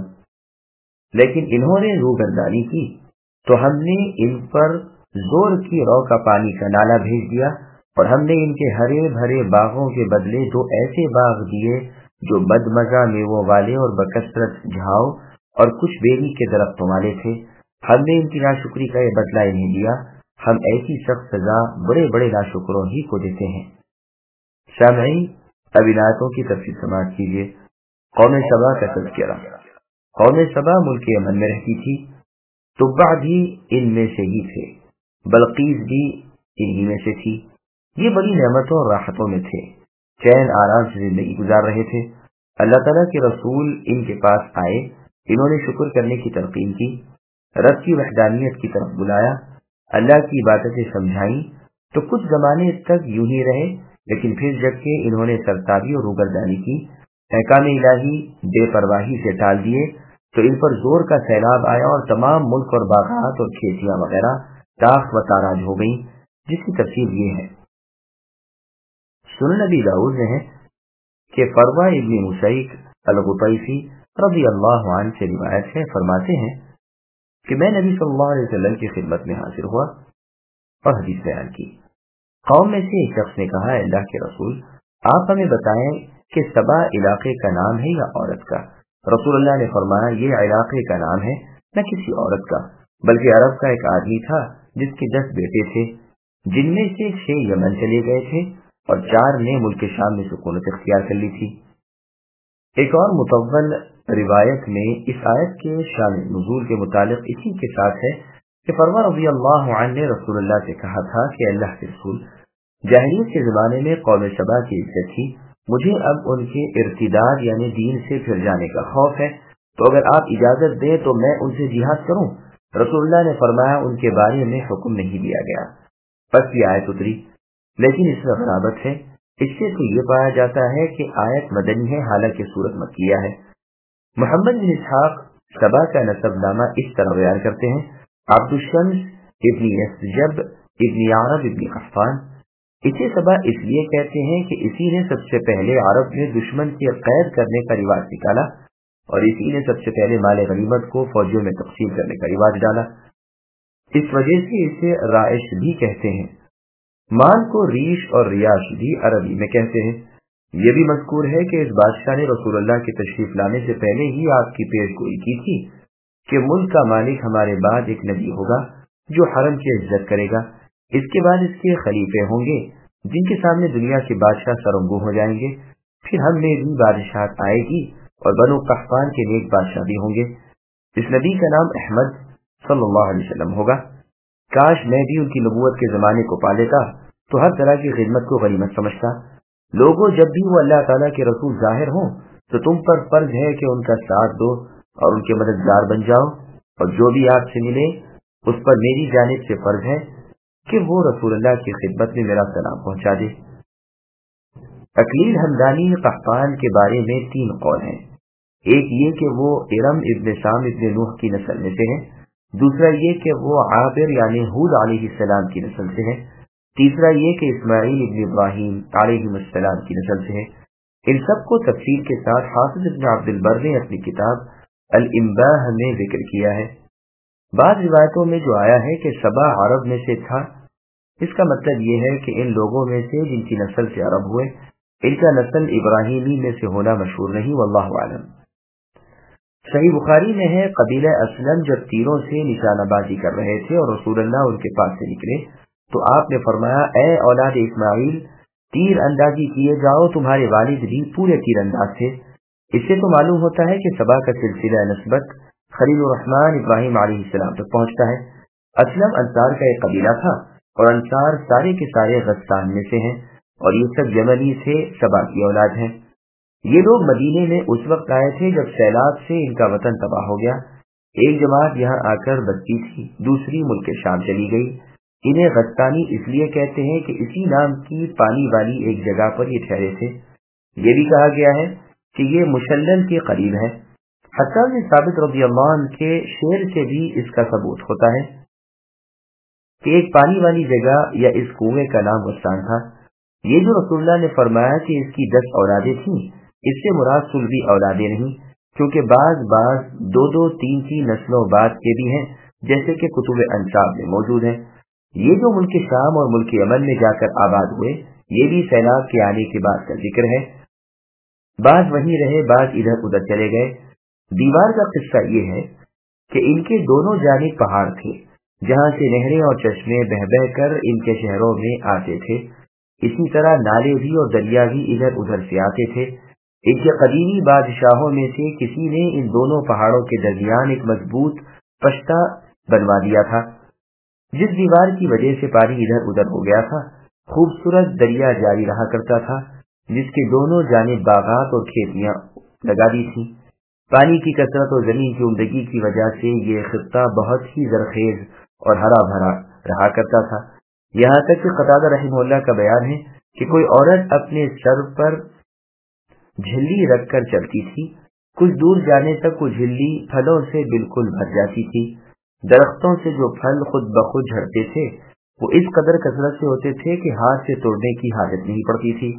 لیکن انہوں نے روگردانی کی تو ہم نے ان پر زور کی رو کا پانی کا نالا بھیج دیا، اور ہم نے ان کے ہرے بھرے باغوں کے بدلے 2 ایسے باغ دیے جو بدمزہ میووں والے اور بکثرت جھاؤ اور کچھ بیری کے درختوں والے تھے۔ ہم نے ان کی ناشکری کا یہ بدلہ انہیں دیا، ہم ایسی سخت سزا بڑے بڑے ناشکروں ہی کو دیتے ہیں۔ سامعین، اب ان آیتوں کی تفصیل سماعت کیجیے۔ قوم سبا کا تذکرہ۔ قوم سبا ملک یمن میں رہتی تھی۔ تبع بھی ان میں سے ہی تھے، بلقیس بھی انہی میں سے تھی۔ یہ بڑی نعمتوں اور راحتوں میں تھے، چین آرام سے زندگی گزار رہے تھے۔ اللہ تعالیٰ کے رسول ان کے پاس آئے، انہوں نے شکر کرنے کی تلقین کی، رب کی وحدانیت کی طرف بلایا، اللہ کی عبادتیں سمجھائیں، تو کچھ زمانے تک یوں ہی رہے، لیکن پھر جب کہ انہوں نے سرتابی اور روگردانی کی، احکام الہی بے پرواہی سے ٹال دیے، تو ان پر زور کا سیلاب آیا اور تمام ملک اور باغات اور کھیتیاں وغیرہ تاخ و تاراج ہو گئیں، جس کی تفصیل یہ ہے۔ سنن نبی داؤد میں ہے کہ فروا ابن مسیک الغطیفی رضی اللہ عنہ سے روایت ہے، فرماتے ہیں کہ میں نبی صلی اللہ علیہ وسلم کی خدمت میں حاضر ہوا اور حدیث بیان کی۔ قوم میں سے ایک شخص نے کہا، اللہ کے رسول، آپ ہمیں بتائیں کہ سبا علاقے کا نام ہے یا عورت کا؟ رسول اللہ نے فرمایا، یہ علاقے کا نام ہے، نہ کسی عورت کا، بلکہ عرب کا ایک آدمی تھا جس کے 10 بیٹے تھے، جن میں سے 6 یمن چلے گئے تھے اور 4 نے ملک شام میں سکونت اختیار کر لی تھی۔ ایک اور مطول روایت میں اس آیت کے شان نزول کے متعلق اسی کے ساتھ ہے کہ فروا رضی اللہ عنہ نے رسول اللہ سے کہا تھا کہ اللہ کے رسول، جاہلیت کے زمانے میں قوم سبا کی عزت تھی، مجھے اب ان کے ارتداد یعنی دین سے پھر جانے کا خوف ہے، تو اگر آپ اجازت دیں تو میں ان سے جہاد کروں؟ رسول اللہ نے فرمایا، ان کے بارے میں حکم نہیں دیا گیا۔ پس یہ آیت اتری، لیکن اس میں غرابت ہے۔ اس سے تو یہ پایا جاتا ہے کہ آیت مدنی ہے، حالانکہ سورت مکیہ ہے۔ محمد بن اسحاق سبا کا نسب نامہ اس طرح بیان کرتے ہیں، عبد الشمس ابن یسجب ابن عرب ابن قحطان۔ اسے سبا اس لیے کہتے ہیں کہ اسی نے سب سے پہلے عرب میں دشمن کے قید کرنے کا رواج نکالا، اور اسی نے سب سے پہلے مال غنیمت کو فوجیوں میں تقسیم کرنے کا رواج ڈالا۔ اس وجہ سے اسے رائش بھی کہتے ہیں۔ مال کو ریش اور ریاش بھی عربی میں کہتے ہیں۔ یہ بھی مذکور ہے کہ اس بادشاہ نے رسول اللہ کے تشریف لانے سے پہلے ہی آپ کی پیش گوئی کی تھی کہ ملک کا مالک ہمارے بعد ایک نبی ہوگا جو حرم کی عزت کرے گا، اس کے بعد اس کے خلیفے ہوں گے جن کے سامنے دنیا کے بادشاہ سرنگو ہو جائیں گے، پھر ہم میں بھی بادشاہت آئے گی اور بنو قحطان کے نیک بادشاہ بھی ہوں گے۔ اس نبی کا نام احمد صلی اللہ علیہ وسلم ہوگا۔ کاش میں بھی ان کی نبوت کے زمانے کو پا لیتا تو ہر طرح کی خدمت کو غنیمت سمجھتا۔ لوگوں، جب بھی وہ اللہ تعالیٰ کے رسول ظاہر ہوں تو تم پر فرض ہے کہ ان کا ساتھ دو اور ان کے مددگار بن جاؤ، اور جو بھی آپ سے ملے اس پر میری جانب سے فرض ہے کہ وہ رسول اللہ کی خدمت میں میرا سلام پہنچا دے۔ اکلیل ہمدانی قحطان کے بارے میں 3 قول ہیں۔ ایک یہ کہ وہ ارم ابن سام ابن نوح کی نسل میں سے ہیں، دوسرا یہ کہ وہ عابر یعنی ہود علیہ السلام کی نسل سے ہیں، تیسرا یہ کہ اسماعیل ابن ابراہیم علیہ السلام کی نسل سے ہیں۔ ان سب کو تفصیل کے ساتھ حافظ ابن عبد البر نے اپنی کتاب الانباہ میں ذکر کیا ہے۔ بعض روایتوں میں جو آیا ہے کہ سبا عرب میں سے تھا، اس کا مطلب یہ ہے کہ ان لوگوں میں سے جن کی نسل سے عرب ہوئے، ان کا نسل ابراہیمی میں سے ہونا مشہور نہیں، واللہ اعلم۔ صحیح بخاری میں ہے، قبیلہ اسلم جب تیروں سے نشانہ بازی کر رہے تھے اور رسول اللہ ان کے پاس سے نکلے تو آپ نے فرمایا، اے اولاد اسماعیل، تیر اندازی کیے جاؤ، تمہارے والد بھی پورے تیر انداز تھے۔ اس سے تو معلوم ہوتا ہے کہ سبا کا سلسلہ نسبت خلیل الرحمن ابراہیم علیہ السلام تک پہنچتا ہے۔ اسلم انصار کا ایک قبیلہ تھا اور انصار سارے کے سارے غسان میں سے ہیں اور یہ سب یمنی سے سبا کی اولاد ہیں۔ یہ لوگ مدینے میں اس وقت آئے تھے جب سیلاب سے ان کا وطن تباہ ہو گیا۔ ایک جماعت یہاں آ کر بستی تھی، دوسری ملک شام چلی گئی۔ انہیں غسانی اس لیے کہتے ہیں کہ اسی نام کی پانی والی ایک جگہ پر یہ ٹھہرے تھے۔ یہ بھی کہا گیا ہے کہ یہ مشلل کے قریب ہے۔ حسن بن ثابت رضی اللہ عنہ کے شعر سے بھی اس کا ثبوت ہوتا ہے کہ ایک پانی والی جگہ یا اس کنویں کا نام غسان تھا۔ یہ جو رسول اللہ نے فرمایا کہ اس کی 10 اولادیں تھیں، اس سے مراد سلبی اولادیں نہیں، کیونکہ بعض 2 3 نسلوں بعد کے بھی ہیں، جیسے کہ کتب انساب میں موجود ہیں۔ یہ جو ملک شام اور ملک یمن میں جا کر آباد ہوئے، یہ بھی سیلاب کے آنے کے بعد کا ذکر ہے۔ بعض وہیں رہے، بعض ادھر ادھر چلے گئے۔ دیوار کا قصہ یہ ہے کہ ان کے دونوں جانب پہاڑ تھے جہاں سے نہریں اور چشمے بہہ بہ کر ان کے شہروں میں آتے تھے۔ اسی طرح نالے بھی اور دریا بھی ادھر ادھر سے آتے تھے۔ ان کے قدیمی بادشاہوں میں سے کسی نے ان دونوں پہاڑوں کے درمیان ایک مضبوط پشتہ بنوا دیا تھا، جس دیوار کی وجہ سے پانی ادھر ادھر ہو گیا تھا۔ خوبصورت دریا جاری رہا کرتا تھا جس کے دونوں جانب باغات اور کھیتیاں لگا دی تھی۔ پانی کی کثرت اور زمین کی عمدگی کی وجہ سے یہ خطہ بہت ہی زرخیز اور ہرا بھرا رہا کرتا تھا، یہاں تک کہ قتادہ رحمہ اللہ کا بیان ہے کہ کوئی عورت اپنے سر پر جھلی رکھ کر چلتی تھی، کچھ دور جانے تک وہ جھلی پھلوں سے بالکل بھر جاتی تھی۔ درختوں سے جو پھل خود بخود جھڑتے تھے وہ اس قدر کثرت سے ہوتے تھے کہ ہاتھ سے توڑنے کی حاجت نہیں پڑتی تھی۔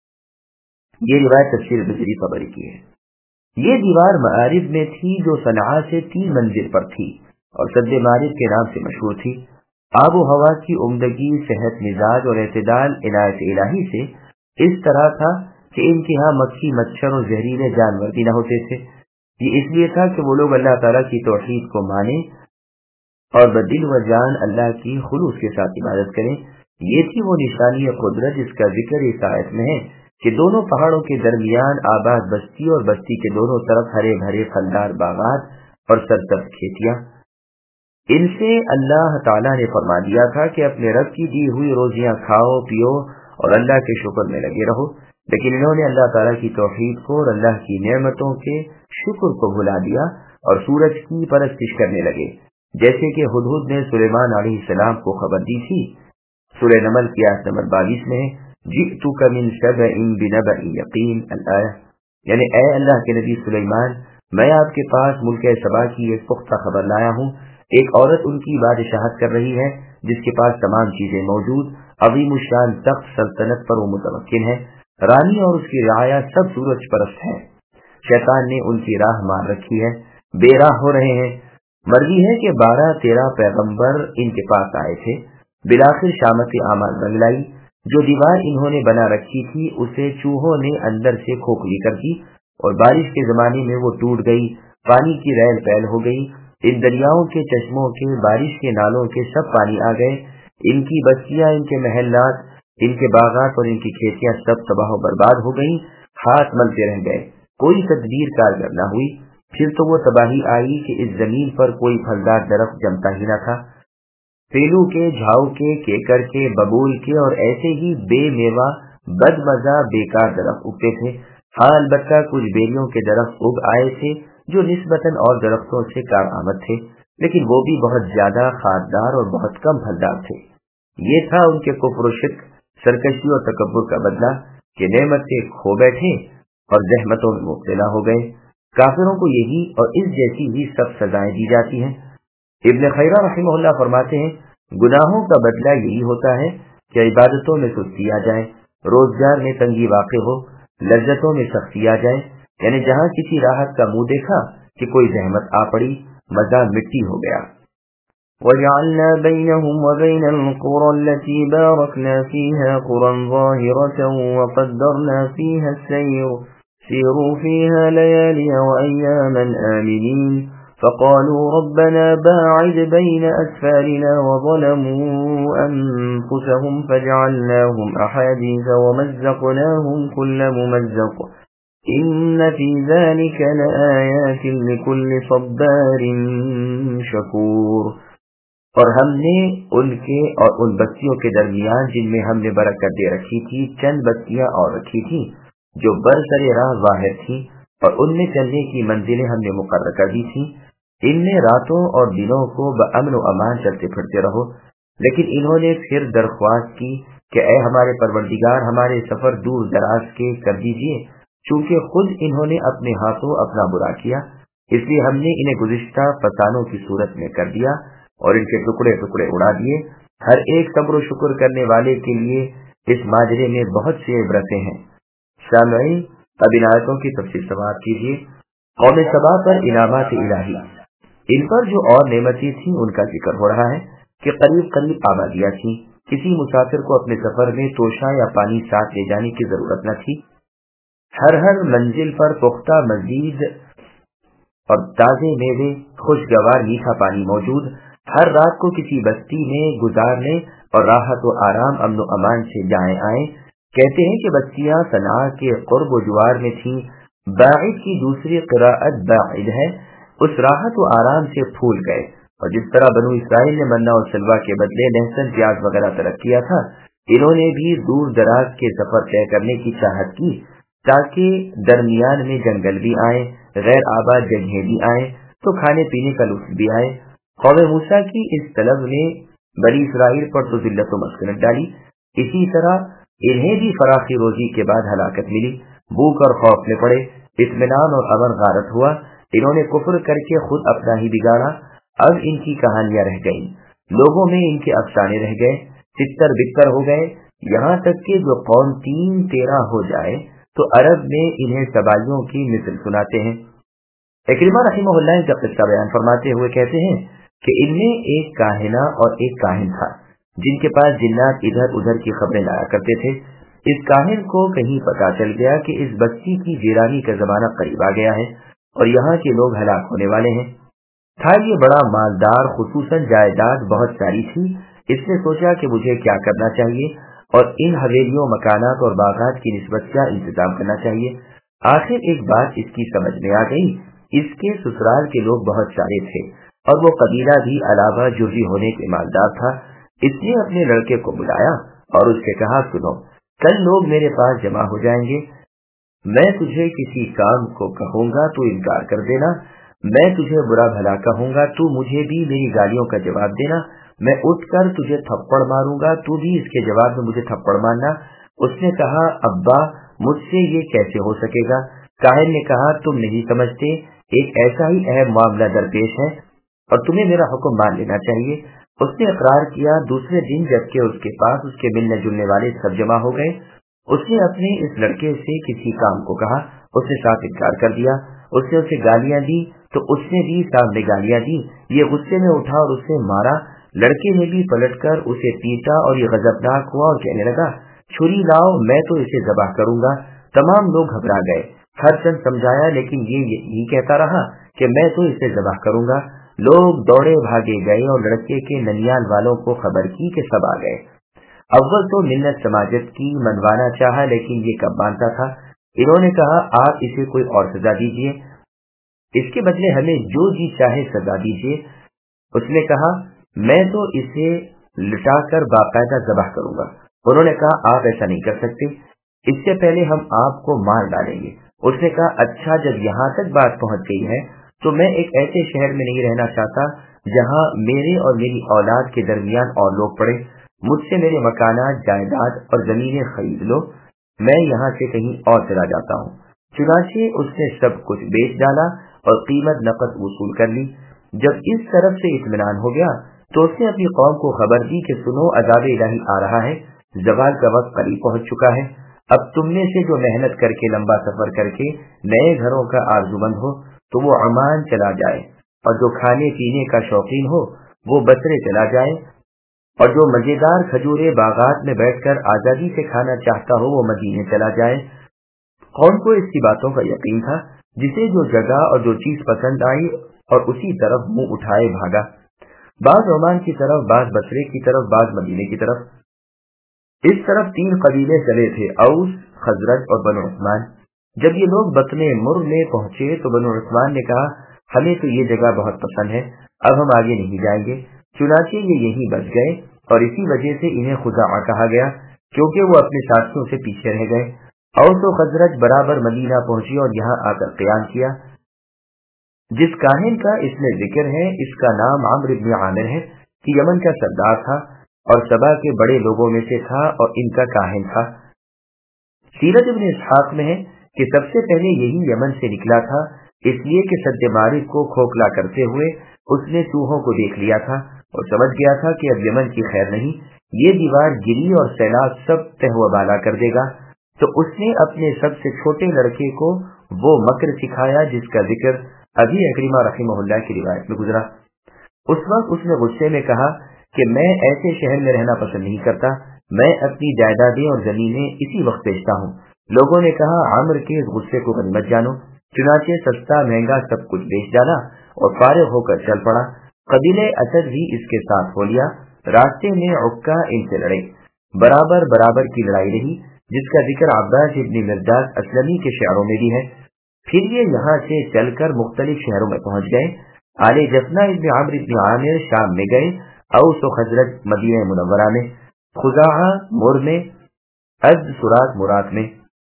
یہ روایت تفسیر ابن جریر طبری کی ہے۔ یہ دیوار معارف میں تھی جو صنعاء سے 3 منزل پر تھی اور سد معارف کے نام سے مشہور تھی۔ آب و ہوا کی عمدگی، صحت مزاج اور اعتدال عنایت الہی سے اس طرح تھا کہ ان کے ہاں مکھی، مچھر اور زہریلے جانور بھی نہ ہوتے تھے۔ یہ اس لیے تھا کہ وہ لوگ اللہ تعالیٰ کی توحید کو مانیں اور بدل و جان اللہ کی خلوص کے ساتھ عبادت کریں۔ یہ تھی وہ نشانی قدرت جس کا ذکر اس آیت میں ہے کہ دونوں پہاڑوں کے درمیان آباد بستی اور بستی کے دونوں طرف ہرے بھرے پھلدار باغات اور سرسبز کھیتیاں۔ ان سے اللہ تعالیٰ نے فرما دیا تھا کہ اپنے رب کی دی ہوئی روزیاں کھاؤ پیو اور اللہ کے شکر میں لگے رہو، لیکن انہوں نے اللہ تعالیٰ کی توحید کو اور اللہ کی نعمتوں کے شکر کو بھلا دیا اور سورج کی پرستش کرنے لگے، جیسے کہ ہدہد نے سلیمان علیہ السلام کو خبر دی تھی۔ سورہ نمل کی آیت نمبر 22 میں جئتک من سبع بنبأ یقین الآیہ، یعنی اے اللہ کے نبی سلیمان، میں آپ کے پاس ملک سبا کی ایک پختہ خبر لایا ہوں۔ ایک عورت ان کی بادشاہت کر رہی ہے جس کے پاس تمام چیزیں موجود، عظیم الشان تخت سلطنت پر وہ متمکن ہے، رانی اور اس کی رعایا سب سورج پرست ہیں۔ شیطان نے ان کی راہ مار رکھی ہے، بے راہ ہو رہے ہیں۔ مرضی ہے کہ 12-13 پیغمبر ان کے پاس آئے تھے۔ بالآخر شامت اعمال رنگ لائی۔ جو دیوار انہوں نے بنا رکھی تھی اسے چوہوں نے اندر سے کھوکھلی کر دی اور بارش کے زمانے میں وہ ٹوٹ گئی، پانی کی ریل پیل ہو گئی۔ ان دریاؤں کے چشموں کے، بارش کے نالوں کے سب پانی آ گئے۔ ان کی بستیاں، ان کے محلات، ان کے باغات اور ان کی کھیتیاں سب تباہ و برباد ہو گئیں۔ ہاتھ ملتے رہ گئے، کوئی تدبیر کارگر نہ ہوئی۔ پھر تو وہ تباہی آئی کہ اس زمین پر کوئی پھلدار درخت جمتا ہی نہ تھا۔ پیلو کے، جھاؤ کے، کیکر کے، ببول کے اور ایسے ہی بے میوہ بد مزہ بیکار درخت اگتے تھے۔ ہاں البتہ کچھ بیریوں کے درخت اگ آئے تھے جو نسبتاً اور درختوں سے کارآمد تھے، لیکن وہ بھی بہت زیادہ خاردار اور بہت کم پھلدار تھے۔ یہ تھا ان کے کفر و شرک، سرکشی اور تکبر کا بدلہ کہ نعمتیں کھو بیٹھے اور زحمتوں میں مبتلا ہو گئے۔ کافروں کو یہی اور اس جیسی ہی سب سزائیں دی جاتی ہیں۔ ابن خیرہ رحمہ اللہ فرماتے ہیں، گناہوں کا بدلہ یہی ہوتا ہے کہ عبادتوں میں سستی آ جائے، روزگار میں تنگی واقع ہو، لذتوں میں سختی آ جائے، یعنی جہاں کسی راحت کا منہ دیکھا کہ کوئی زحمت آ پڑی، مزہ مٹی ہو گیا۔ وَجَعَلْنَا بَيْنَهُمْ وَبَيْنَ الْقُرَى الَّتِي بَارَكْنَا فِيهَا قُرًى ظَاهِرَةً وَقَدَّرْنَا فِيهَا السَّيْرَ سِيرُوا فِيهَا لَيَالِيَ وَأَيَّامًا آمِنِينَ فَقَالُوا رَبَّنَا بَاعِدْ بَيْنَ أَسْفَارِنَا وَظَلَمُوا أَنفُسَهُمْ فَجَعَلْنَاهُمْ أَحَادِيثَ وَمَزَّقْنَاهُمْ كُلَّ مُمَزَّقٍ إِنَّ فِي ذَلِكَ لَآيَاتٍ لِكُلِّ صَبَّارٍ شَكُورٍ۔ اور ہم نے ان کے اور ان بستیوں کے درمیان جن میں ہم نے برکت دے رکھی تھی چند بستیاں اور رکھی تھی جو برسر راہ ظاہر تھی، اور ان میں چلنے کی منزلیں ہم نے مقرر کر دی تھی۔ ان میں راتوں اور دنوں کو بامن و امان چلتے پھرتے رہو۔ لیکن انہوں نے پھر درخواست کی کہ اے ہمارے پروردگار، ہمارے سفر دور دراز کے کر دیجیے، چونکہ خود انہوں نے اپنے ہاتھوں اپنا برا کیا، اس لیے ہم نے انہیں گزشتہ فسانوں کی صورت میں کر دیا اور ان کے ٹکڑے ٹکڑے اڑا دیے۔ ہر ایک صبر و شکر کرنے والے کے لیے اس ماجرے میں بہت سی عبرتیں ہیں۔ سامعین، اب ان آیتوں کی تفصیل سماعت کیجیے۔ قوم سبا پر انعامات الہی، ان پر جو اور نعمتیں تھیں ان کا ذکر ہو رہا ہے کہ قریب قریب آبادیاں تھیں، کسی مسافر کو اپنے سفر میں توشہ یا پانی ساتھ لے جانے کی ضرورت نہ تھی۔ ہر منزل پر پختہ مزید اور تازے میوے، خوشگوار میٹھا پانی موجود۔ ہر رات کو کسی بستی میں گزارنے اور راحت و آرام، امن و امان سے جائیں آئیں۔ کہتے ہیں کہ بستیاں صنعاء کے قرب و جوار میں تھیں۔ باعد کی دوسری قراءت باعد ہے۔ اس راحت و آرام سے پھول گئے، اور جس طرح بنو اسرائیل نے منہ و سلوہ کے بدلے لہسن پیاز وغیرہ ترک کیا تھا، انہوں نے بھی دور دراز کے سفر طے کرنے کی چاہت کی تاکہ درمیان میں جنگل بھی آئیں، غیر آباد جگہیں بھی آئیں تو کھانے پینے کا لطف بھی آئے۔ قوم موسیٰ کی اس طلب نے بنی اسرائیل پر تو ذلت و مسکنت ڈالی، اسی طرح انہیں بھی فراخی روزی کے بعد ہلاکت ملی، بھوک اور خوف میں پڑے، اطمینان اور امن غارت ہوا۔ انہوں نے کفر کر کے خود اپنا ہی بگاڑا۔ اب ان کی کہانیاں رہ گئیں، لوگوں میں ان کے افسانے رہ گئے، تتر بتر ہو گئے، یہاں تک کہ جو قوم 3-13 ہو جائے تو عرب میں انہیں سبائیوں کی مثل سناتے ہیں۔ اکرمہ رحمہ اللہ کا قصہ بیان فرماتے ہوئے کہتے ہیں کہ ان میں ایک کاہنہ اور ایک کاہن تھا جن کے پاس جنات ادھر ادھر کی خبریں لایا کرتے تھے۔ اس کاہن کو کہیں پتا چل گیا کہ اس بستی کی ویرانی کا زمانہ قریب آ گیا ہے اور یہاں کے لوگ ہلاک ہونے والے ہیں۔ تھا یہ بڑا مالدار، خصوصاً جائیداد بہت ساری تھی۔ اس نے سوچا کہ مجھے کیا کرنا چاہیے اور ان حویلیوں، مکانات اور باغات کی نسبت کیا انتظام کرنا چاہیے۔ آخر ایک بات اس کی سمجھ میں آ گئی، اس کے سسرال کے لوگ بہت سارے تھے اور وہ قبیلہ بھی علاوہ جزوی ہونے کے مالدار تھا۔ اس نے اپنے لڑکے کو بلایا اور اس سے کہا، سنو، کل لوگ میرے پاس جمع ہو جائیں گے، میں تجھے کسی کام کو کہوں گا تو انکار کر دینا، میں تجھے برا بھلا کہوں گا تو مجھے بھی میری گالیوں کا جواب دینا، میں اٹھ کر تجھے تھپڑ ماروں گا تو بھی اس کے جواب میں مجھے تھپڑ مارنا۔ اس نے کہا، ابا مجھ سے یہ کیسے ہو سکے گا؟ کاہن نے کہا، تم نہیں سمجھتے، ایک ایسا ہی اہم معاملہ درپیش ہے اور تمہیں میرا حکم مان لینا چاہیے۔ اس نے اقرار کیا۔ دوسرے دن جبکہ اس کے پاس اس کے ملنے جلنے والے سب جمع ہو گئے، اس نے اپنے اس لڑکے سے کسی کام کو کہا، اس نے صاف انکار کر دیا۔ اس نے اسے گالیاں دی تو اس نے بھی سامنے گالیاں دی۔ یہ غصے میں اٹھا اور اسے مارا۔ لڑکے نے بھی پلٹ کر اسے پیٹا اور یہ غضبناک ہوا اور کہنے لگا، چھری لاؤ، میں تو اسے ذبح کروں گا۔ تمام لوگ گھبرا گئے، ہر چند سمجھایا لیکن یہ یہی کہتا رہا کہ میں تو اسے ذبح کروں گا۔ لوگ دوڑے بھاگے گئے اور لڑکے کے ننیال والوں کو خبر کی کہ سب آ گئے۔ اول تو منت سماجت کی، منوانا چاہا، لیکن یہ کب مانتا تھا۔ انہوں نے کہا آپ اسے کوئی اور سزا دیجیے، اس کے بدلے ہمیں جو جی چاہے سزا دیجیے۔ اس نے کہا میں تو اسے لٹا کر باقاعدہ ذبح کروں گا۔ انہوں نے کہا آپ ایسا نہیں کر سکتے، اس سے پہلے ہم آپ کو مار ڈالیں گے۔ اس نے کہا اچھا جب یہاں تک بات پہنچ گئی ہے تو میں ایک ایسے شہر میں نہیں رہنا چاہتا جہاں میرے اور میری اولاد کے درمیان اور لوگ پڑے، مجھ سے میرے مکانات، جائیداد اور زمینیں خرید لو، میں یہاں سے کہیں اور چلا جاتا ہوں۔ چنانچہ اس نے سب کچھ بیچ ڈالا اور قیمت نقد وصول کر لی۔ جب اس طرف سے اطمینان ہو گیا تو اس نے اپنی قوم کو خبر دی کہ سنو عذاب الہی آ رہا ہے، زوال کا وقت قریب پہنچ چکا ہے۔ اب تم میں سے جو محنت کر کے لمبا سفر کر کے نئے گھروں کا آرزومند ہو تو وہ عمان چلا جائے، اور جو کھانے پینے کا شوقین ہو وہ بصرے چلا جائے، اور جو مزیدار کھجورے باغات میں بیٹھ کر آزادی سے کھانا چاہتا ہو وہ مدینے چلا جائے۔ قوم کو اس کی باتوں کا یقین تھا، جسے جو جگہ اور جو چیز پسند آئی اور اسی طرف منہ اٹھائے بھاگا، بعض عمان کی طرف، بعض بصرے کی طرف، بعض مدینے کی طرف۔ اس طرف 3 قبیلے چلے تھے، اوس، خزرج اور بنو عثمان۔ جب یہ لوگ بطن مر میں پہنچے تو بنو عثمان نے کہا ہمیں تو یہ جگہ بہت پسند ہے، اب ہم آگے نہیں جائیں گے۔ چنانچہ یہ یہیں بچ گئے اور اسی وجہ سے انہیں خزاعہ کہا گیا، کیونکہ وہ اپنے ساتھیوں سے پیچھے رہ گئے۔ اوس و خزرج برابر مدینہ پہنچی اور یہاں آ کر قیام کیا۔ جس کاہن کا اس میں ذکر ہے اس کا نام عمرو بن عامر ہے کہ یمن کا سردار تھا اور سبا کے بڑے لوگوں میں سے تھا اور ان کا کاہن تھا۔ سیرت ابن اسحاق میں ہے کہ سب سے پہلے یہی یمن سے نکلا تھا، اس لیے کہ سد مارک کو کھوکھلا کرتے ہوئے اس نے چوہوں کو دیکھ لیا تھا اور سمجھ گیا تھا کہ اب یمن کی خیر نہیں، یہ دیوار گری اور سیلاب سب تہوہ بالا کر دے گا۔ تو اس نے اپنے سب سے چھوٹے لڑکے کو وہ مکر سکھایا جس کا ذکر ابھی اکرمہ رحمہ اللہ کی روایت میں گزرا۔ اس وقت اس نے غصے میں کہا کہ میں ایسے شہر میں رہنا پسند نہیں کرتا، میں اپنی جائیدادیں اور زمینیں اسی وقت بیچتا ہوں۔ لوگوں نے کہا عامر کے اس غصے کو غنیمت جانو، چنانچہ سستا مہنگا سب کچھ بیچ ڈالا اور فارغ ہو کر چل پڑا۔ قبیلہ اسد بھی اس کے ساتھ ہو لیا۔ راستے میں عکا ان سے لڑے، برابر برابر کی لڑائی رہی، جس کا ذکر عباس ابن مرداد اسلمی کے شعروں میں بھی ہے۔ پھر یہ یہاں سے چل کر مختلف شہروں میں پہنچ گئے۔ آل جفنا ابن عمرو ابن عامر شام میں گئے، اوس و خزرج مدینہ منورہ میں، خزاعہ مر میں، ازد سرات مرات میں،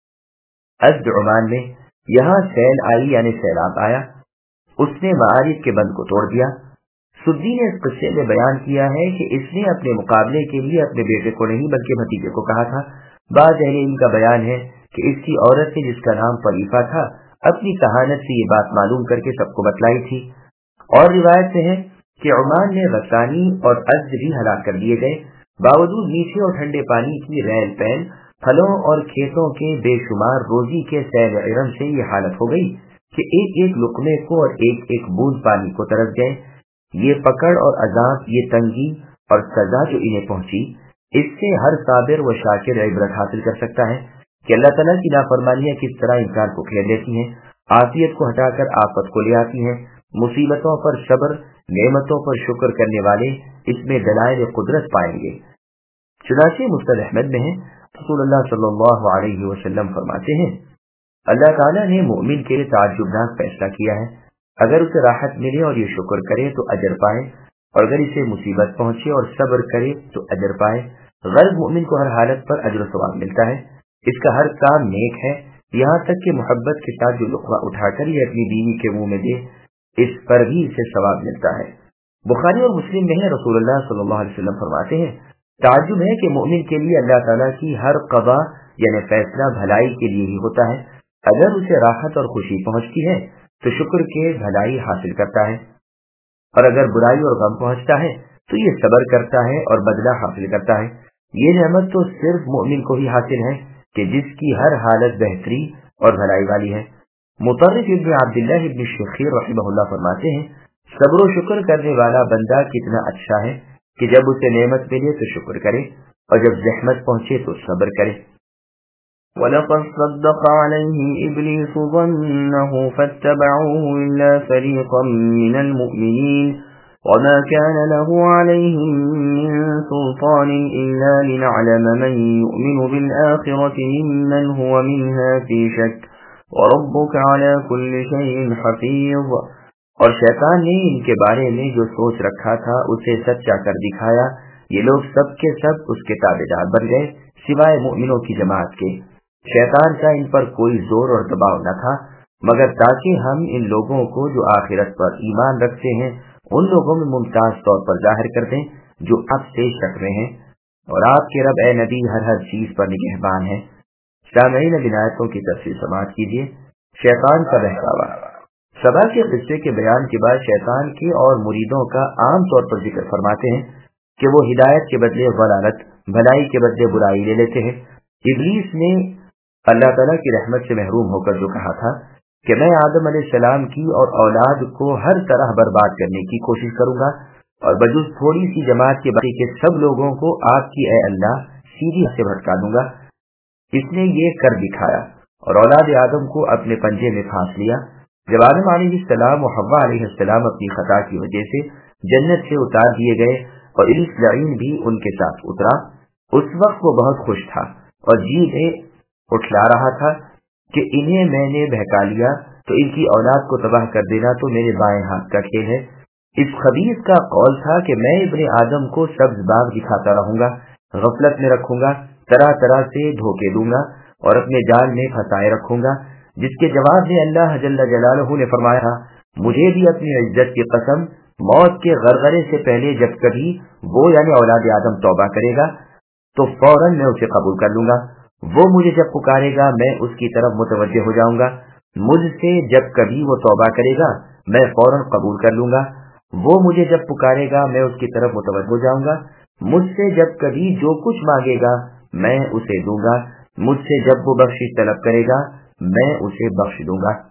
ازد عمان میں۔ یہاں سیل آئی یعنی سیلاب آیا، اس نے معارف کے بند کو توڑ دیا۔ سدی نے اس قصے میں بیان کیا ہے کہ اس نے اپنے مقابلے کے لیے اپنے بیٹے کو نہیں بلکہ بھتیجے کو کہا تھا۔ بعض اہل علم کا بیان ہے کہ اس کی عورت نے جس کا نام فلیفہ تھا اپنی کہانت سے یہ بات معلوم کر کے سب کو بتلائی تھی۔ اور روایت سے ہے کہ عمان نے غسانی اور ازد بھی ہلاک کر دیے گئے۔ باوجود میٹھے اور ٹھنڈے پانی کی ریل پین، پھلوں اور کھیتوں کے بے شمار روزی کے سیل علم سے یہ حالت ہو گئی کہ ایک ایک لقمے کو اور ایک ایک بوند پانی کو ترس گئے۔ یہ پکڑ اور عذاب، یہ تنگی اور سزا جو انہیں پہنچی، اس سے ہر صابر و شاکر عبرت حاصل کر سکتا ہے کہ اللہ تعالیٰ کی نافرمانیاں کس طرح انسان کو گھیر لیتی ہیں، عافیت کو ہٹا کر آفت کو لے آتی ہیں۔ مصیبتوں پر صبر، نعمتوں پر شکر کرنے والے اس میں دلائل قدرت پائیں گے۔ چنانچہ مسند احمد میں ہے، رسول اللہ صلی اللہ علیہ وسلم فرماتے ہیں اللہ تعالیٰ نے مومن کے لیے تعجبناک فیصلہ کیا ہے، اگر اسے راحت ملے اور یہ شکر کرے تو اجر پائے، اور اگر اسے مصیبت پہنچے اور صبر کرے تو اجر پائے۔ غرض مومن کو ہر حالت پر اجر و ثواب ملتا ہے، اس کا ہر کام نیک ہے، یہاں تک کہ محبت کے ساتھ جو لقمہ اٹھا کر یہ اپنی بیوی کے منہ میں دے، اس پر بھی اسے ثواب ملتا ہے۔ بخاری اور مسلم میں ہے، رسول اللہ صلی اللہ علیہ وسلم فرماتے ہیں تعجب ہے کہ مومن کے لیے اللہ تعالیٰ کی ہر قضا یعنی فیصلہ بھلائی کے لیے ہی ہوتا ہے، اگر اسے راحت اور خوشی پہنچتی ہے تو شکر کے بھلائی حاصل کرتا ہے، اور اگر برائی اور غم پہنچتا ہے تو یہ صبر کرتا ہے اور بدلہ حاصل کرتا ہے۔ یہ نعمت تو صرف مومن کو ہی حاصل ہے کہ جس کی ہر حالت بہتری اور بھلائی والی ہے۔ مطرف ابن عبداللہ ابن شخیر رحمہ اللہ فرماتے ہیں صبر و شکر کرنے والا بندہ کتنا اچھا ہے کہ جب اسے نعمت ملے تو شکر کرے اور جب زحمت پہنچے تو صبر کرے۔ وَلَقَدْ صَدَّقَ عَلَيْهِ إِبْلِيسُ ظَنَّهُ فَاتَّبَعُوهُ إِلَّا فَرِيقًا مِّنَ الْمُؤْمِنِينَ وما كان له عليهم من سلطان إلا لنعلم من يؤمن بالآخرة ممن هو منها في شك وربك على كل شيء حفيظ. اور شیطان نے ان کے بارے میں جو سوچ رکھا تھا اسے سچا کر دکھایا. یہ لوگ سب کے سب اس کے تابعدار بن گئے سوائے مومنوں کی جماعت کے. شیطان کا ان پر کوئی زور اور دباؤ نہ تھا مگر تاکہ ہم ان لوگوں کو جو آخرت پر ایمان رکھتے ہیں ان لوگوں میں ممتاز طور پر ظاہر کر دیں جو اب سے شک میں ہیں. اور آپ کے رب اے نبی ہر چیز پر نگہبان ہے. سامعین عنایتوں کی تفصیل سماعت کیجیے. شیطان کا بہکاوا. سبا کے قصے کے بیان کے بعد شیطان کے اور مریدوں کا عام طور پر ذکر فرماتے ہیں کہ وہ ہدایت کے بدلے ضلالت، بھلائی کے بدلے برائی لے لیتے ہیں. ابلیس نے اللہ تعالیٰ کی رحمت سے محروم ہو کر جو کہا تھا کہ میں آدم علیہ السلام کی اور اولاد کو ہر طرح برباد کرنے کی کوشش کروں گا اور بجز تھوڑی سی جماعت کے باقی کے سب لوگوں کو آپ کی اے اللہ سیدھی سے بھٹکا دوں گا. اس نے یہ کر دکھایا اور اولاد آدم کو اپنے پنجے میں پھانس لیا. جب آدم علیہ السلام و حوا علیہ السلام اپنی خطا کی وجہ سے جنت سے اتار دیے گئے اور ابلیس لعین بھی ان کے ساتھ اترا، اس وقت وہ بہت خوش تھا اور جی میں اٹھلا رہا تھا کہ انہیں میں نے بہکا لیا تو ان کی اولاد کو تباہ کر دینا تو میرے بائیں ہاتھ کا کھیل ہے. اس خبیث کا قول تھا کہ میں ابن آدم کو سبز باغ دکھاتا رہوں گا، غفلت میں رکھوں گا، طرح طرح سے دھوکے دوں گا اور اپنے جال میں پھنسائے رکھوں گا. جس کے جواب میں اللہ جل جلالہ نے فرمایا مجھے بھی اپنی عزت کی قسم موت کے غرغرے سے پہلے جب کبھی وہ یعنی اولاد آدم توبہ کرے گا تو فوراً میں اسے قبول کر لوں گا. وہ مجھے جب پکارے گا میں اس کی طرف متوجہ ہو جاؤں گا. مجھ سے جب کبھی وہ توبہ کرے گا میں فوراً قبول کر لوں گا. وہ مجھے جب پکارے گا میں اس کی طرف متوجہ ہو جاؤں گا. مجھ سے جب کبھی جو کچھ مانگے گا میں اسے دوں گا. مجھ سے جب وہ بخشش طلب کرے گا میں اسے بخش دوں گا.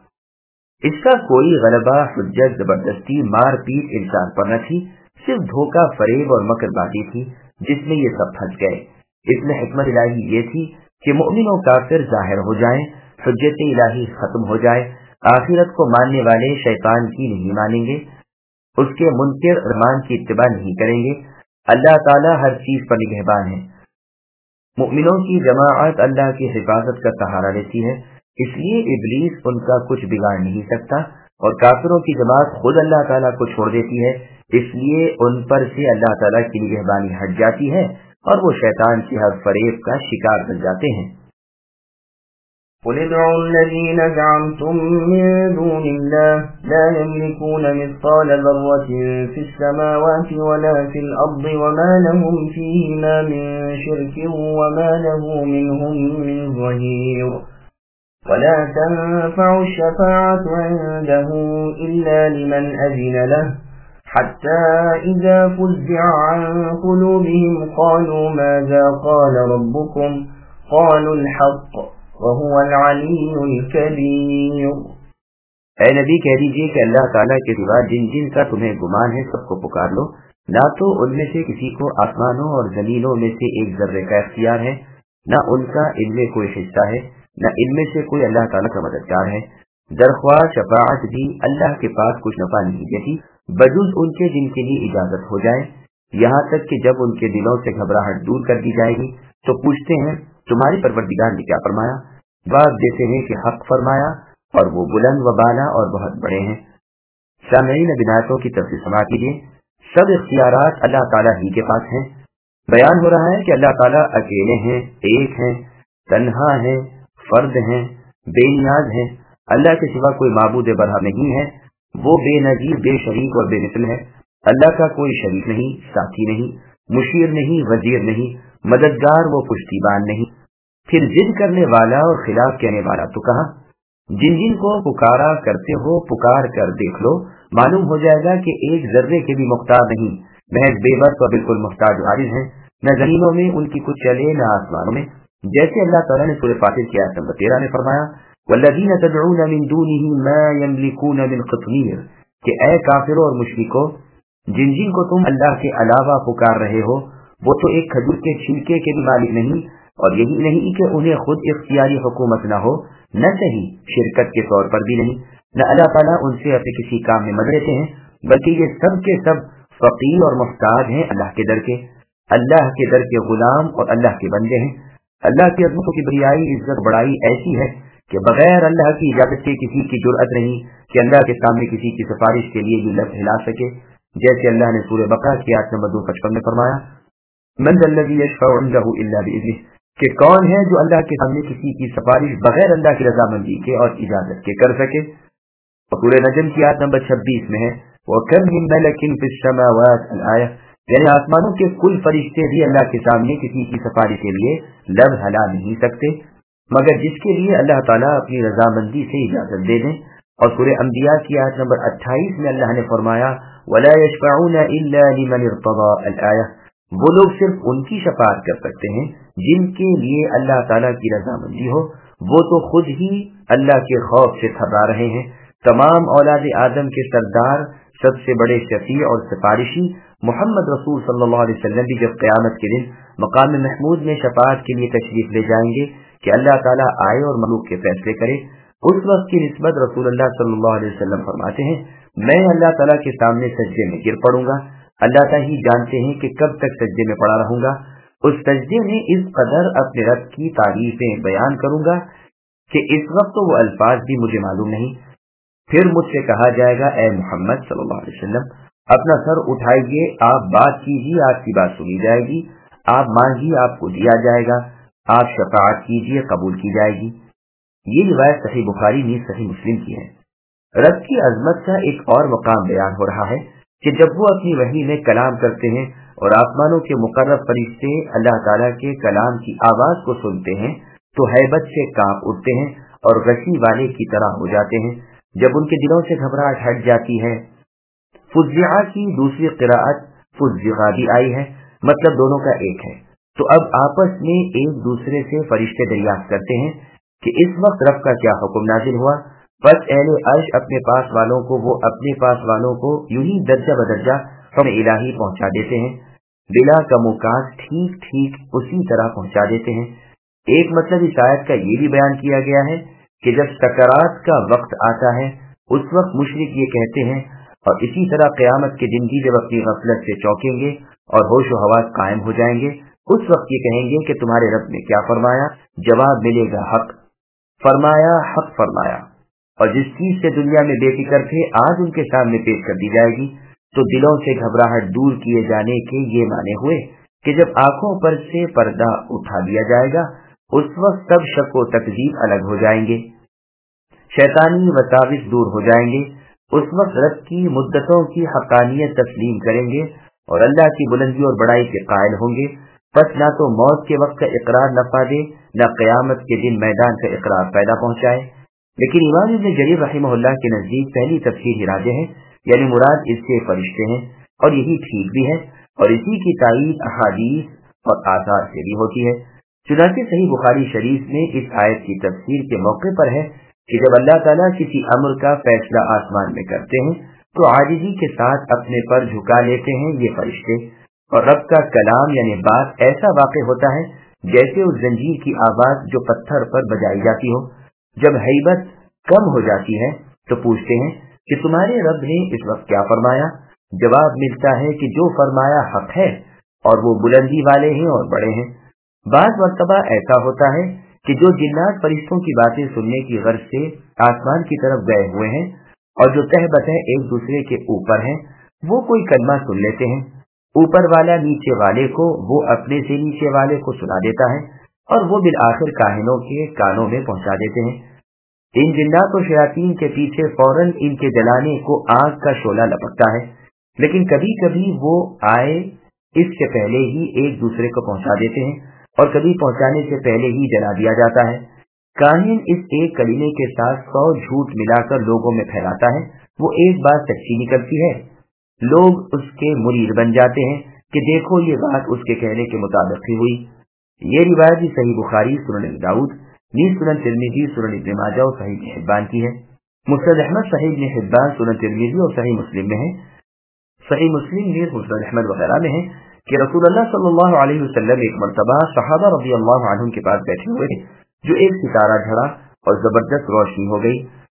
اس کا کوئی غلبہ، حجت، زبردستی، مار پیٹ انسان پر نہ تھی، صرف دھوکہ، فریب اور مکر بازی تھی جس میں یہ سب پھنس گئے. اس میں حکمت الہی یہ تھی کہ مومن و کافر ظاہر ہو جائیں، حجت الہی ختم ہو جائے. آخرت کو ماننے والے شیطان کی نہیں مانیں گے، اس کے منکر ارمان کی اتباع نہیں کریں گے. اللہ تعالیٰ ہر چیز پر نگہبان ہے. مومنوں کی جماعت اللہ کی حفاظت کا سہارا لیتی ہے، اس لیے ابلیس ان کا کچھ بگاڑ نہیں سکتا اور کافروں کی جماعت خود اللہ تعالیٰ کو چھوڑ دیتی ہے، اس لیے ان پر سے اللہ تعالیٰ کی نگہبانی ہٹ جاتی ہے اور وہ شیطان کے ہر فریب کا شکار بن جاتے ہیں. قل ادعوا الذين زعمتم من دون الله لا يملكون مثقال ذرة في السماوات ولا في الأرض وما لهم فيهما من شرك وما له منهم من ظهير ولا تنفع الشفاعة عنده إلا لمن أذن له حتى إذا فزع عن قلوبهم قالوا ماذا قال ربكم قالوا الحق وهو العلي الكبير. اے نبی کہہ دیجیے کہ اللہ تعالیٰ کے سوا جن جن کا تمہیں گمان ہے سب کو پکار لو. نہ تو ان میں سے کسی کو آسمانوں اور زمینوں میں سے ایک ذرے کا اختیار ہے، نہ ان کا ان میں کوئی حصہ ہے، نہ ان میں سے کوئی اللہ تعالیٰ کا مددگار ہے. درخواہ شفاعت بھی اللہ کے پاس کچھ نفع نہیں دیتی بجز ان کے جن کے لیے اجازت ہو جائے. یہاں تک کہ جب ان کے دلوں سے گھبراہٹ دور کر دی جائے گی تو پوچھتے ہیں تمہاری پروردگار نے کیا فرمایا؟ بعض دیتے ہیں کہ حق فرمایا اور وہ بلند و بالا اور بہت بڑے ہیں. سامعین عنایتوں کی تفصیل سماع کیجیے. سب اختیارات اللہ تعالیٰ ہی کے پاس ہیں. بیان ہو رہا ہے کہ اللہ تعالیٰ اکیلے ہیں، ایک ہیں، تنہا ہیں، فرد ہیں، بے نیاز ہیں. اللہ کے سوا کوئی معبود برحق نہیں ہے. وہ بے نظیر، بے شریک اور بے مثل ہے. اللہ کا کوئی شریک نہیں، ساتھی نہیں، مشیر نہیں، وزیر نہیں، مددگار وہ پشتیبان نہیں. پھر ضد کرنے والا اور خلاف کہنے والا تو کہا؟ جن جن کو پکارا کرتے ہو پکار کر دیکھ لو، معلوم ہو جائے گا کہ ایک ذرے کے بھی مختار نہیں، محض بے بس اور بالکل محتاج عارض ہیں. نہ زمینوں میں ان کی کچھ چلے نہ آسمانوں میں. جیسے اللہ تعالیٰ نے سورہ فاطر کی آیت نمبر 13 میں فرمایا والذین تدعون من دونه ما يملكون من قطمیر، کہ اے کافروں اور مشرکوں جن جن کو تم اللہ کے علاوہ پکار رہے ہو وہ تو ایک کھجور کے چھلکے کے بھی مالک نہیں، اور یہی نہیں کہ انہیں خود اختیاری حکومت نہ ہو، نہ صحیح شرکت کے طور پر بھی نہیں، نہ اللہ تعالیٰ ان سے اپنے کسی کام میں مدد لیتے ہیں، بلکہ یہ سب کے سب فقیر اور محتاج ہیں اللہ کے در کے غلام اور اللہ کے بندے ہیں۔ اللہ کی عظمت و کبریائی، عزت بڑائی ایسی ہے کہ بغیر اللہ کی اجازت کے کسی کی جرأت نہیں کہ اللہ کے سامنے کسی کی سفارش کے لیے بھی لب ہلا سکے، جیسے اللہ نے سورہ بقرہ کی آیت نمبر 255 میں فرمایا من ذا الذی یشفع عنده الا باذنہ، کہ کون ہے جو اللہ کے سامنے کسی کی سفارش بغیر اللہ کی رضامندی کے اور اجازت کے کر سکے۔ اور سورہ نجم کی آیت نمبر 26 میں ہے وَكَمْ مِن مَلَكٍ فِي السَّمَاوَاتِ الْآیَةِ، یعنی آسمانوں کے کل فرشتے بھی اللہ کے سامنے کسی کی سفارش کے لیے لب ہلا نہیں سکتے مگر جس کے لیے اللہ تعالیٰ اپنی رضامندی سے اجازت دے دیں۔ اور سورہ انبیاء کی آیت نمبر 28 میں اللہ نے فرمایا وَلَا يَشْفَعُونَ إِلَّا لِمَنِ ارْتَضَىٰ الْآیَةِ، وہ لوگ صرف ان کی شفاعت کر سکتے ہیں جن کے لیے اللہ تعالیٰ کی رضامندی ہو، وہ تو خود ہی اللہ کے خوف سے تھرا رہے ہیں۔ تمام اولاد آدم کے سردار، سب سے بڑے شفیع اور سفارشی محمد رسول صلی اللہ علیہ وسلم بھی جب قیامت کے دن مقام محمود میں شفاعت کے لیے تشریف لے جائیں گے کہ اللہ تعالیٰ آئے اور مخلوق کے فیصلے کرے، اس وقت کی نسبت رسول اللہ صلی اللہ علیہ وسلم فرماتے ہیں میں اللہ تعالیٰ کے سامنے سجدے میں گر پڑوں گا، اللہ تعالیٰ ہی جانتے ہیں کہ کب تک سجدے میں پڑا رہوں گا، اس سجدے میں اس قدر اپنے رب کی تعریفیں بیان کروں گا کہ اس وقت تو وہ الفاظ بھی مجھے معلوم نہیں۔ پھر مجھ سے کہا جائے گا اے محمد صلی اللہ علیہ وسلم اپنا سر اٹھائیے، آپ بات کیجیے، آپ کی بات سنی جائے گی، آپ مانگیے، آپ کو دیا جائے گا، آپ شفاعت کیجیے، قبول کی جائے گی۔ یہ روایت صحیح بخاری نیز صحیح مسلم کی ہے۔ رب کی عظمت کا ایک اور مقام بیان ہو رہا ہے کہ جب وہ اپنی وحی میں کلام کرتے ہیں اور آسمانوں کے مقرب فرشتے اللہ تعالیٰ کے کلام کی آواز کو سنتے ہیں تو ہیبت سے کانپ اٹھتے ہیں اور غشی والے کی طرح ہو جاتے ہیں۔ جب ان کے دلوں سے گھبراہٹ ہٹ جاتی ہے، فزعہ کی دوسری قراءت فزعہ بھی آئی ہے، مطلب دونوں کا ایک ہے، تو اب آپس میں ایک دوسرے سے فرشتے دریافت کرتے ہیں کہ اس وقت رب کا کیا حکم نازل ہوا، پس اہل عرش اپنے پاس والوں کو وہ اپنے پاس والوں کو یوں ہی درجہ بدرجہ حکم الہی پہنچا دیتے ہیں، بلا کم و کاس ٹھیک ٹھیک اسی طرح پہنچا دیتے ہیں۔ ایک مطلب اس آیت کا یہ بھی بیان کیا گیا ہے کہ جب سکرات کا وقت آتا ہے اس وقت مشرک یہ کہتے ہیں، اور اسی طرح قیامت کے دن بھی جب اپنی غفلت سے چونکیں گے اور ہوش و حواس قائم ہو جائیں گے اس وقت یہ کہیں گے کہ تمہارے رب نے کیا فرمایا، جواب ملے گا حق فرمایا، حق فرمایا، اور جس چیز سے دنیا میں بے فکر تھے آج ان کے سامنے پیش کر دی جائے گی۔ تو دلوں سے گھبراہٹ دور کیے جانے کے یہ معنی ہوئے کہ جب آنکھوں پر سے پردہ اٹھا دیا جائے گا اس وقت سب شک و تکذیب الگ ہو جائیں گے، شیطانی وساوس دور ہو جائیں گے، اس وقت رب کی مدتوں کی حقانیت تسلیم کریں گے اور اللہ کی بلندی اور بڑائی کے قائل ہوں گے۔ پس نہ تو موت کے وقت کا اقرار نفع دے، نہ قیامت کے دن میدان کا اقرار پیدا پہنچائے۔ لیکن امام ابن جریر رحمہ اللہ کے نزدیک پہلی تفسیر ہی راجح ہے، یعنی مراد اس سے فرشتے ہیں، اور یہی ٹھیک بھی ہے، اور اسی کی تائید احادیث اور آثار سے بھی ہوتی ہے۔ چنانچہ صحیح بخاری شریف میں اس آیت کی تفسیر کے موقع پر ہے کہ جب اللہ تعالیٰ کسی امر کا فیصلہ آسمان میں کرتے ہیں تو عاجزی کے ساتھ اپنے پر جھکا لیتے ہیں یہ فرشتے، اور رب کا کلام یعنی بات ایسا واقع ہوتا ہے جیسے اس زنجیر کی آواز جو پتھر پر بجائی جاتی ہو۔ جب ہیبت کم ہو جاتی ہے تو پوچھتے ہیں کہ تمہارے رب نے اس وقت کیا فرمایا، جواب ملتا ہے کہ جو فرمایا حق ہے اور وہ بلندی والے ہیں اور بڑے ہیں۔ بعض مرتبہ ایسا ہوتا ہے کہ جو جنات فرشتوں کی باتیں سننے کی غرض سے آسمان کی طرف گئے ہوئے ہیں اور جو تہ بتہ ایک دوسرے کے اوپر ہیں وہ کوئی کلمہ سن لیتے ہیں، اوپر والا نیچے والے کو، وہ اپنے سے نیچے والے کو سنا دیتا ہے اور وہ بالآخر کاہنوں کے کانوں میں پہنچا دیتے ہیں۔ ان جنات و شیاطین کے پیچھے فوراً ان کے جلانے کو آگ کا شعلہ لپکتا ہے، لیکن کبھی کبھی وہ آئے اس سے پہلے ہی ایک دوسرے کو پہنچا دیتے ہیں اور کبھی پہنچانے سے پہلے ہی جلا دیا جاتا ہے۔ کاہن اس ایک کلمے کے ساتھ 100 جھوٹ ملا کر لوگوں میں پھیلاتا ہے، وہ ایک بات سچی نکلتی ہے، لوگ اس کے مرید بن جاتے ہیں کہ دیکھو یہ بات اس کے کہنے کے مطابق ہی ہوئی۔ یہ روایت صحیح بخاری، سنن ابی داؤد، نیز سنن ترمذی، سنن ابن ماجہ اور صحیح ابن حبان کی ہے۔ مسند احمد، صحیح ابن حبان، سنن ترمذی اور صحیح مسلم میں ہے۔ صحیح مسلم نیز مسند احمد وغیرہ میں ہے کہ رسول اللہ صلی اللہ علیہ وسلم ایک مرتبہ صحابہ رضی اللہ عنہم کے پاس بیٹھے ہوئے جو ایک ستارہ جھڑا اور زبردست روشنی ہو گئی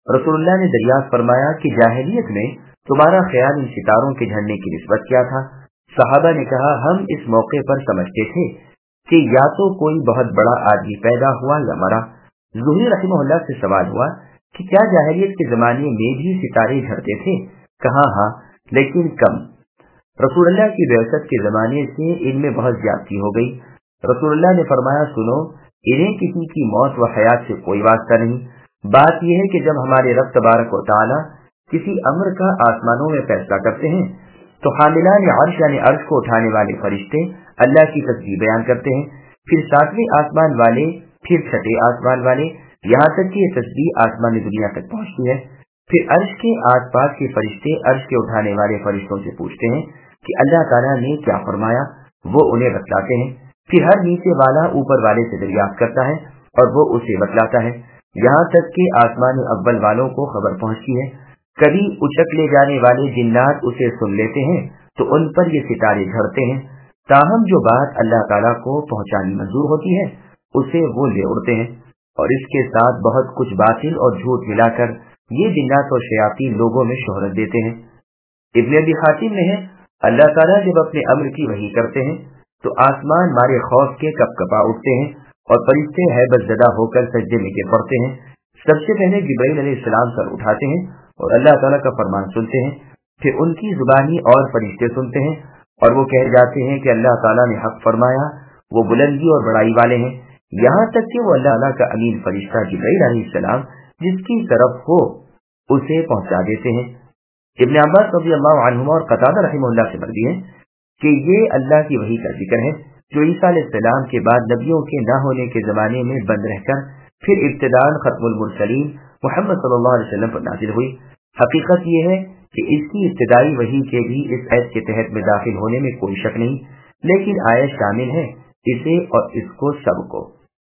رسول اللہ نے دریافت فرمایا کہ جاہلیت میں تمہارا خیال ان ستاروں کے جھڑنے کی نسبت کیا تھا؟ صحابہ نے کہا ہم اس موقع پر سمجھتے تھے کہ یا تو کوئی بہت بڑا آدمی پیدا ہوا یا مرا۔ زہری رحمہ اللہ سے سوال ہوا کہ کیا جاہلیت کے زمانے میں بھی ستارے جھڑتے تھے؟ کہا ہاں لیکن کم۔ رسول اللہ کی بعثت کے زمانے سے ان میں بہت زیادتی ہو گئی۔ رسول اللہ نے فرمایا سنو، انہیں کسی کی موت و حیات سے کوئی واسطہ نہیں، بات یہ ہے کہ جب ہمارے رب تبارک و تعالی کسی امر کا آسمانوں میں فیصلہ کرتے ہیں تو حاملان عرش یعنی عرش کو اٹھانے والے فرشتے اللہ کی تسبیح بیان کرتے ہیں، پھر ساتویں آسمان والے، پھر چھٹے آسمان والے، یہاں تک کہ یہ تسبیح آسمانی دنیا تک پہنچتی ہے۔ پھر عرش کے آس پاس کے فرشتے عرش کے اٹھانے والے فرشتوں سے پوچھتے ہیں کہ اللہ تعالیٰ نے کیا فرمایا، وہ انہیں بتلاتے ہیں۔ پھر ہر نیچے والا اوپر والے سے دریافت کرتا ہے اور وہ اسے بتلاتا ہے، یہاں تک کہ آسمان اول والوں کو خبر پہنچتی ہے۔ کبھی اچک لے جانے والے جنات اسے سن لیتے ہیں تو ان پر یہ ستارے جھڑتے ہیں، تاہم جو بات اللہ تعالیٰ کو پہنچانی منظور ہوتی ہے اسے وہ لے اڑتے ہیں، اور اس کے ساتھ بہت کچھ باطل اور جھوٹ ملا کر یہ جنات اور شیاطین لوگوں میں شہرت دیتے ہیں۔ ابن ابی حاتم میں ہے اللہ تعالیٰ جب اپنے امر کی وحی کرتے ہیں تو آسمان مارے خوف کے کپ کپا اٹھتے ہیں اور فرشتے ہیبت زدہ ہو کر سجدے میں گر پڑتے ہیں۔ سب سے پہلے جبرائیل علیہ السلام سر اٹھاتے ہیں اور اللہ تعالیٰ کا فرمان سنتے ہیں، پھر ان کی زبانی اور فرشتے سنتے ہیں اور وہ کہہ جاتے ہیں کہ اللہ تعالیٰ نے حق فرمایا، وہ بلندی اور بڑائی والے ہیں، یہاں تک کہ وہ اللہ تعالیٰ کا امین فرشتہ جبرائیل علیہ السلام جس کی طرف ہو اسے پہنچا دیتے ہیں۔ ابن عباس رضی اللہ عنہما اور قتادہ رحمہ اللہ سے مروی ہے کہ یہ اللہ کی وحی کا ذکر ہے جو عیسیٰ علیہ السلام کے بعد نبیوں کے نہ ہونے کے زمانے میں بند رہ کر پھر ابتداءً ختم المرسلین محمد صلی اللہ علیہ وسلم پر نازل ہوئی۔ حقیقت یہ ہے کہ اس کی ابتدائی وحی کے بھی اس آیت کے تحت میں داخل ہونے میں کوئی شک نہیں، لیکن آیت شامل ہے اسے اور اس کو سب کو۔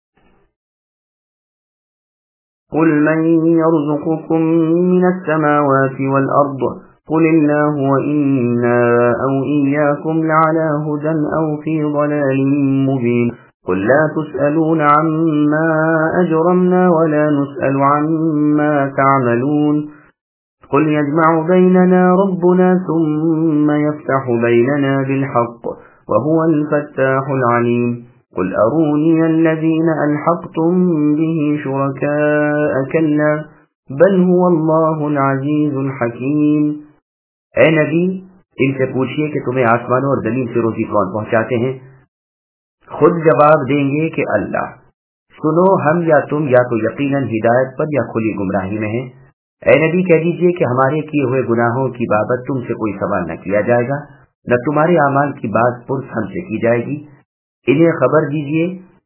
قل من يرزقكم من السماوات والأرض قل الله وإنا أو إياكم لعلى هدى أو في ضلال مبين قل لا تسألون عما أجرمنا ولا نسأل عما تعملون قل يجمع بيننا ربنا ثم يفتح بيننا بالحق وهو الفتاح العليم قل أروني الذين ألحقتم به شركاء كلا بل هو الله العزيز الحكيم۔ اے نبی ان سے پوچھئے کہ تمہیں آسمانوں اور زمین سے روزی کون پہنچاتے ہیں؟ خود جواب دیں گے کہ اللہ۔ سنو ہم یا تم یا تو یقیناً ہدایت پر یا کھلی گمراہی میں ہیں۔ اے نبی کہہ دیجئے کہ ہمارے کیے ہوئے گناہوں کی بابت تم سے کوئی سوال نہ کیا جائے گا، نہ تمہارے اعمال کی بات پرس ہم سے کی جائے گی۔ انہیں خبر دیجئے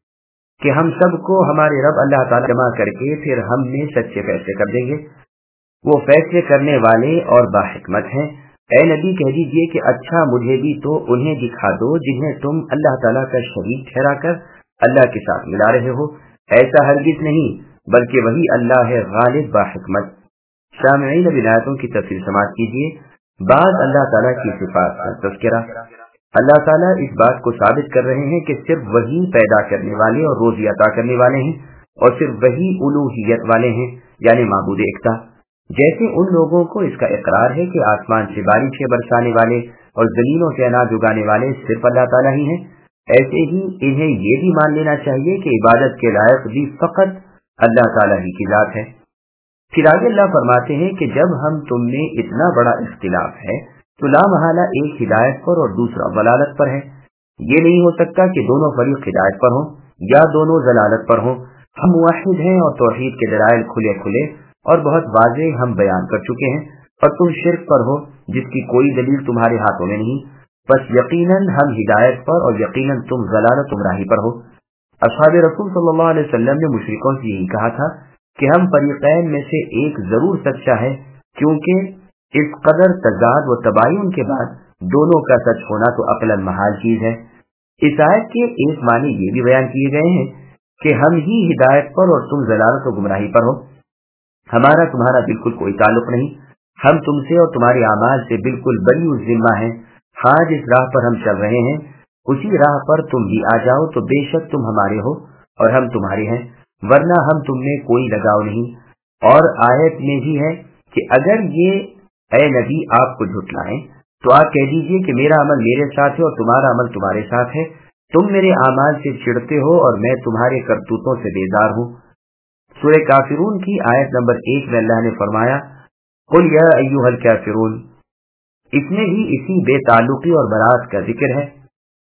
کہ ہم سب کو ہمارے رب اللہ تعالیٰ جمع کر کے پھر ہم میں سچے فیصلے کر دیں گے، وہ فیصلے کرنے والے اور باحکمت ہیں۔ اے نبی کہہ دیجئے کہ اچھا مجھے بھی تو انہیں دکھا دو جنہیں تم اللہ تعالیٰ کا شریک ٹھہرا کر اللہ کے ساتھ ملا رہے ہو، ایسا ہرگز نہیں بلکہ وہی اللہ ہے غالب باحکمت۔ سامعین اب آیتوں کی تفصیل سماعت کیجیے۔ بعض اللہ تعالیٰ کی صفات کا تذکرہ۔ اللہ تعالیٰ اس بات کو ثابت کر رہے ہیں کہ صرف وہی پیدا کرنے والے اور روزی عطا کرنے والے ہیں اور صرف وہی الوہیت والے ہیں یعنی معبود یکتا۔ جیسے ان لوگوں کو اس کا اقرار ہے کہ آسمان سے بارشیں برسانے والے اور زمینوں سے اناج اگانے والے صرف اللہ تعالیٰ ہی ہیں، ایسے ہی انہیں یہ بھی مان لینا چاہیے کہ عبادت کے لائق بھی فقط اللہ تعالیٰ ہی کی ذات ہے۔ پھر آگے اللہ فرماتے ہیں کہ جب ہم تم میں اتنا بڑا اختلاف ہے تو لا محالہ ایک ہدایت پر اور دوسرا ضلالت پر ہے۔ یہ نہیں ہو سکتا کہ دونوں فریق ہدایت پر ہوں یا دونوں ضلالت پر ہوں۔ ہم موحد ہیں اور توحید کے دلائل کھلے کھلے اور بہت واضح ہم بیان کر چکے ہیں، اور تم شرک پر ہو جس کی کوئی دلیل تمہارے ہاتھوں میں نہیں، بس یقیناً ہم ہدایت پر اور یقیناً تم ضلالت گمراہی پر ہو۔ اصحاب رسول صلی اللہ علیہ وسلم نے مشرکوں سے یہی کہا تھا کہ ہم فریقین میں سے ایک ضرور سچا ہے، کیونکہ اس قدر تضاد و تباین کے بعد دونوں کا سچ ہونا تو عقلاً محال چیز ہے۔ اس آیت کے ایک معنی یہ بھی بیان کیے گئے ہیں کہ ہم ہی ہدایت پر اور تم ضلالت و گمراہی پر ہو، ہمارا تمہارا بالکل کوئی تعلق نہیں، ہم تم سے اور تمہارے اعمال سے بالکل بری الذمہ ہیں۔ ہاں جس راہ پر ہم چل رہے ہیں اسی راہ پر تم بھی آ جاؤ تو بے شک تم ہمارے ہو اور ہم تمہارے ہیں، ورنہ ہم تم میں کوئی لگاؤ نہیں۔ اور آیت میں بھی ہے کہ اگر یہ اے نبی آپ کو جھٹلائیں تو آپ کہہ دیجئے کہ میرا عمل میرے ساتھ ہے اور تمہارا عمل تمہارے ساتھ ہے، تم میرے اعمال سے چڑھتے ہو اور میں تمہارے کرتوتوں سے بیزار ہوں۔ سورہ کافرون کی آیت نمبر 1 میں اللہ نے فرمایا قل یا ایھا الکافرون، اس میں بھی اسی بے تعلقی اور برات کا ذکر ہے۔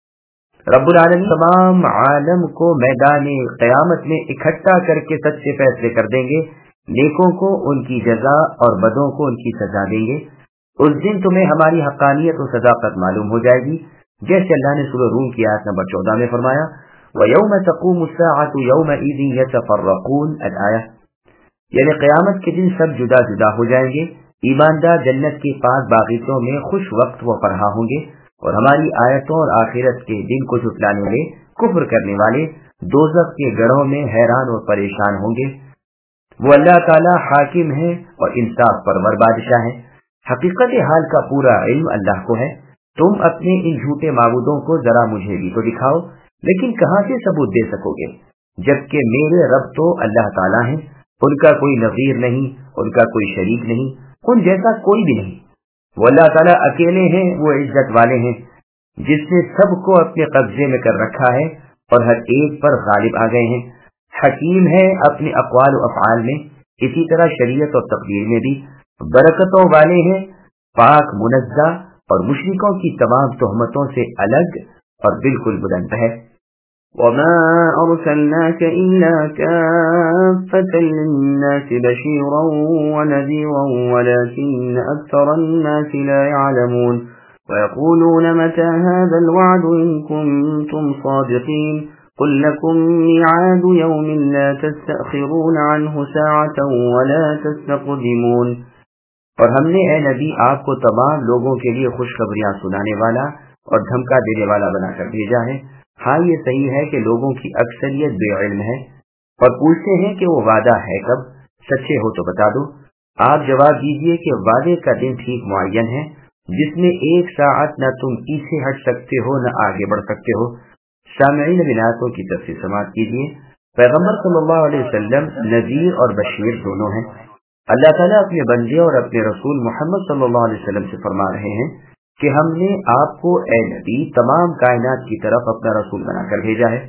رب العالمین تمام عالم کو میدان قیامت میں اکٹھا کر کے سچے فیصلے کر دیں گے، نیکوں کو ان کی جزا اور بدوں کو ان کی سزا دیں گے۔ اس دن تمہیں ہماری حقانیت و صداقت معلوم ہو جائے گی، جیسے اللہ نے سورہ روم کی آیت نمبر 14 میں فرمایا وَيَوْمَ تَقُومُ السَّاعَةُ يَوْمَئِذٍ يَتَفَرَّقُونَ الآیہ، یعنی قیامت کے دن سب جدا جدا ہو جائیں گے، ایماندار جنت کے پاک باغیچوں میں خوش وقت و فرحا ہوں گے، اور ہماری آیتوں اور آخرت کے دن کو جھٹلانے والے، کفر کرنے والے دوزخ کے گڑھوں میں حیران اور پریشان ہوں گے۔ وہ اللہ تعالی حاکم ہے اور انصاف پرور بادشاہ ہے، حقیقت حال کا پورا علم اللہ کو ہے۔ تم اپنے ان جھوٹے معبودوں کو ذرا مجھے بھی تو دکھاؤ، لیکن کہاں سے ثبوت دے سکو گے، جبکہ میرے رب تو اللہ تعالی ہیں، ان کا کوئی نظیر نہیں، ان کا کوئی شریک نہیں، ان جیسا کوئی بھی نہیں۔ وہ اللہ تعالیٰ اکیلے ہیں، وہ عزت والے ہیں، جس نے سب کو اپنے قبضے میں کر رکھا ہے اور ہر ایک پر غالب آ گئے ہیں۔ حکیم ہے اپنے اقوال و افعال میں، اسی طرح شریعت اور تقدیر میں بھی، برکتوں والے ہیں، پاک منزہ اور مشرکوں کی تمام تہمتوں سے الگ اور بالکل بلند ہے۔ وَمَا أَرْسَلْنَاكَ إِلَّا كَافَّةً لِلنَّاسِ بَشِيرًا وَنَذِيرًا وَلَكِنَّ أَكْثَرَ النَّاسِ لَا يَعْلَمُونَ وَيَقُولُونَ مَتَى هَذَا الْوَعْدُ إِن كُنتُمْ صَادِقِينَ قُل لَّكُم مِّيعَادُ يَوْمٍ لَّا تَسْتَأْخِرُونَ عَنْهُ سَاعَةً وَلَا تَسْتَقْدِمُونَ۔ اور ہم نے اے نبی آپ کو تمام لوگوں کے لیے خوشخبریاں سنانے والا اور دھمکا دینے والا بنا کر بھیجا ہے۔ ہاں یہ صحیح ہے کہ لوگوں کی اکثریت بے علم ہے اور پوچھتے ہیں کہ وہ وعدہ ہے کب، سچے ہو تو بتا دو۔ آپ جواب دیجئے کہ وعدے کا دن ٹھیک معین ہے، جس میں ایک ساعت نہ تم پیچھے ہٹ سکتے ہو نہ آگے بڑھ سکتے ہو۔ سامعین بناتوں کی تفسیر سماعت کیجیے۔ پیغمبر صلی اللہ علیہ وسلم نذیر اور بشیر دونوں ہیں۔ اللہ تعالیٰ اپنے بندے اور اپنے رسول محمد صلی اللہ علیہ وسلم سے فرما رہے ہیں کہ ہم نے آپ کو اے نبی تمام کائنات کی طرف اپنا رسول بنا کر بھیجا ہے،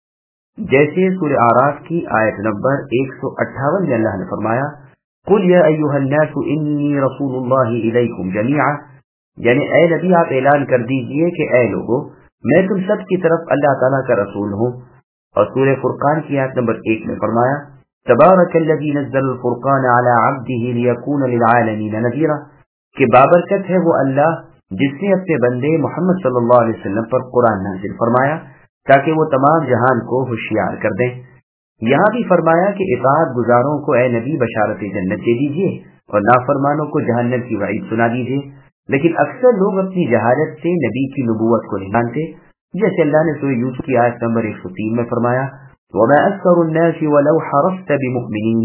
جیسے سورہ اعراف کی آیت نمبر 158 میں اللہ نے فرمایا قل یا ایھا الناس انی رسول اللہ الیکم جمیعا، یعنی اے نبی آپ اعلان کر دیجئے کہ اے لوگو میں تم سب کی طرف اللہ تعالیٰ کا رسول ہوں۔ اور سورہ فرقان کی آیت نمبر 1 میں فرمایا تبارک الذی نزل الفرقان علی عبدہ لیکون للعالمین نذیرا، کہ بابرکت ہے وہ اللہ جس نے اپنے بندے محمد صلی اللہ علیہ وسلم پر قرآن نازل فرمایا تاکہ وہ تمام جہان کو ہوشیار کر دیں۔ یہاں بھی فرمایا کہ اطاعت گزاروں کو اے نبی بشارت جنت دے دیجیے اور نافرمانوں کو جہنم کی وعید سنا دیجیے، لیکن اکثر لوگ اپنی جہالت سے نبی کی نبوت کو نہیں مانتے، جیسے اللہ نے سورہ یوسف کی آیت نمبر 103 میں فرمایا وَمَا أَكْثَرُ النَّاسِ وَلَوْ حَرَصْتَ بِمُؤْمِنِينَ،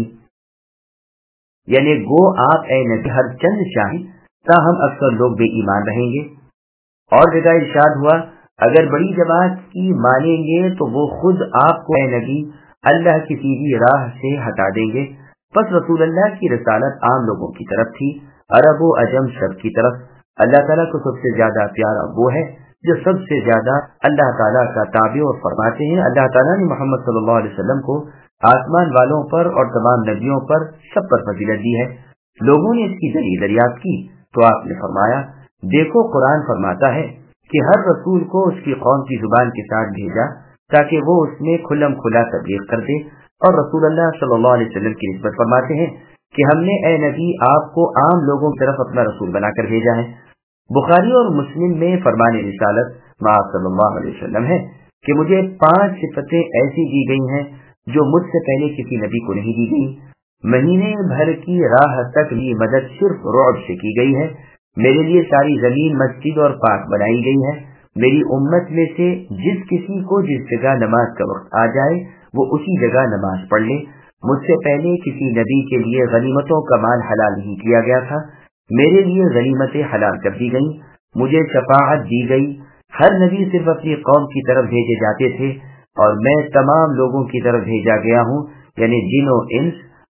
یعنی گو آپ اے نبی ہر چند چاہیں تاہم اکثر لوگ بے ایمان رہیں گے۔ اور جگہ ارشاد ہوا اگر بڑی جماعت کی مانیں گے تو وہ خود آپ کو اے نبی اللہ کی سیدھی راہ سے ہٹا دیں گے۔ پس رسول اللہ کی رسالت عام لوگوں کی طرف تھی، عرب و عجم سب کی طرف۔ اللہ تعالیٰ کو سب سے زیادہ پیارا وہ ہے جو سب سے زیادہ اللہ تعالیٰ کا تابع اور فرماتے ہیں۔ اللہ تعالیٰ نے محمد صلی اللہ علیہ وسلم کو آسمان والوں پر اور تمام نبیوں پر سب پر فضیلت دی ہے۔ لوگوں نے اس کی دلیل دریافت کی تو آپ نے فرمایا دیکھو قرآن فرماتا ہے کہ ہر رسول کو اس کی قوم کی زبان کے ساتھ بھیجا تاکہ وہ اس میں کھلم کھلا تبلیغ کر دے، اور رسول اللہ صلی اللہ علیہ وسلم کی نسبت فرماتے ہیں کہ ہم نے اے نبی آپ کو عام لوگوں کی طرف اپنا رسول بنا کر بھیجا ہے۔ بخاری اور مسلم میں فرمان رسالت مآب صلی اللہ علیہ وسلم ہے کہ مجھے 5 صفتیں ایسی دی گئی ہیں جو مجھ سے پہلے کسی نبی کو نہیں دی گئی۔ مہینے بھر کی راہ تک یہ مدد صرف رعب سے کی گئی ہے۔ میرے لیے ساری زمین مسجد اور پاک بنائی گئی ہے۔ میری امت میں سے جس کسی کو جس جگہ نماز کا وقت آ جائے وہ اسی جگہ نماز پڑھ لے۔ مجھ سے پہلے کسی نبی کے لیے غنیمتوں کا مال حلال نہیں کیا گیا تھا، میرے لیے غنیمتیں حلال کر دی گئیں، مجھے شفاعت دی گئی۔ ہر نبی صرف اپنی قوم کی طرف بھیجے جاتے تھے اور میں تمام لوگوں کی طرف بھیجا گیا ہوں، یعنی جن و انس،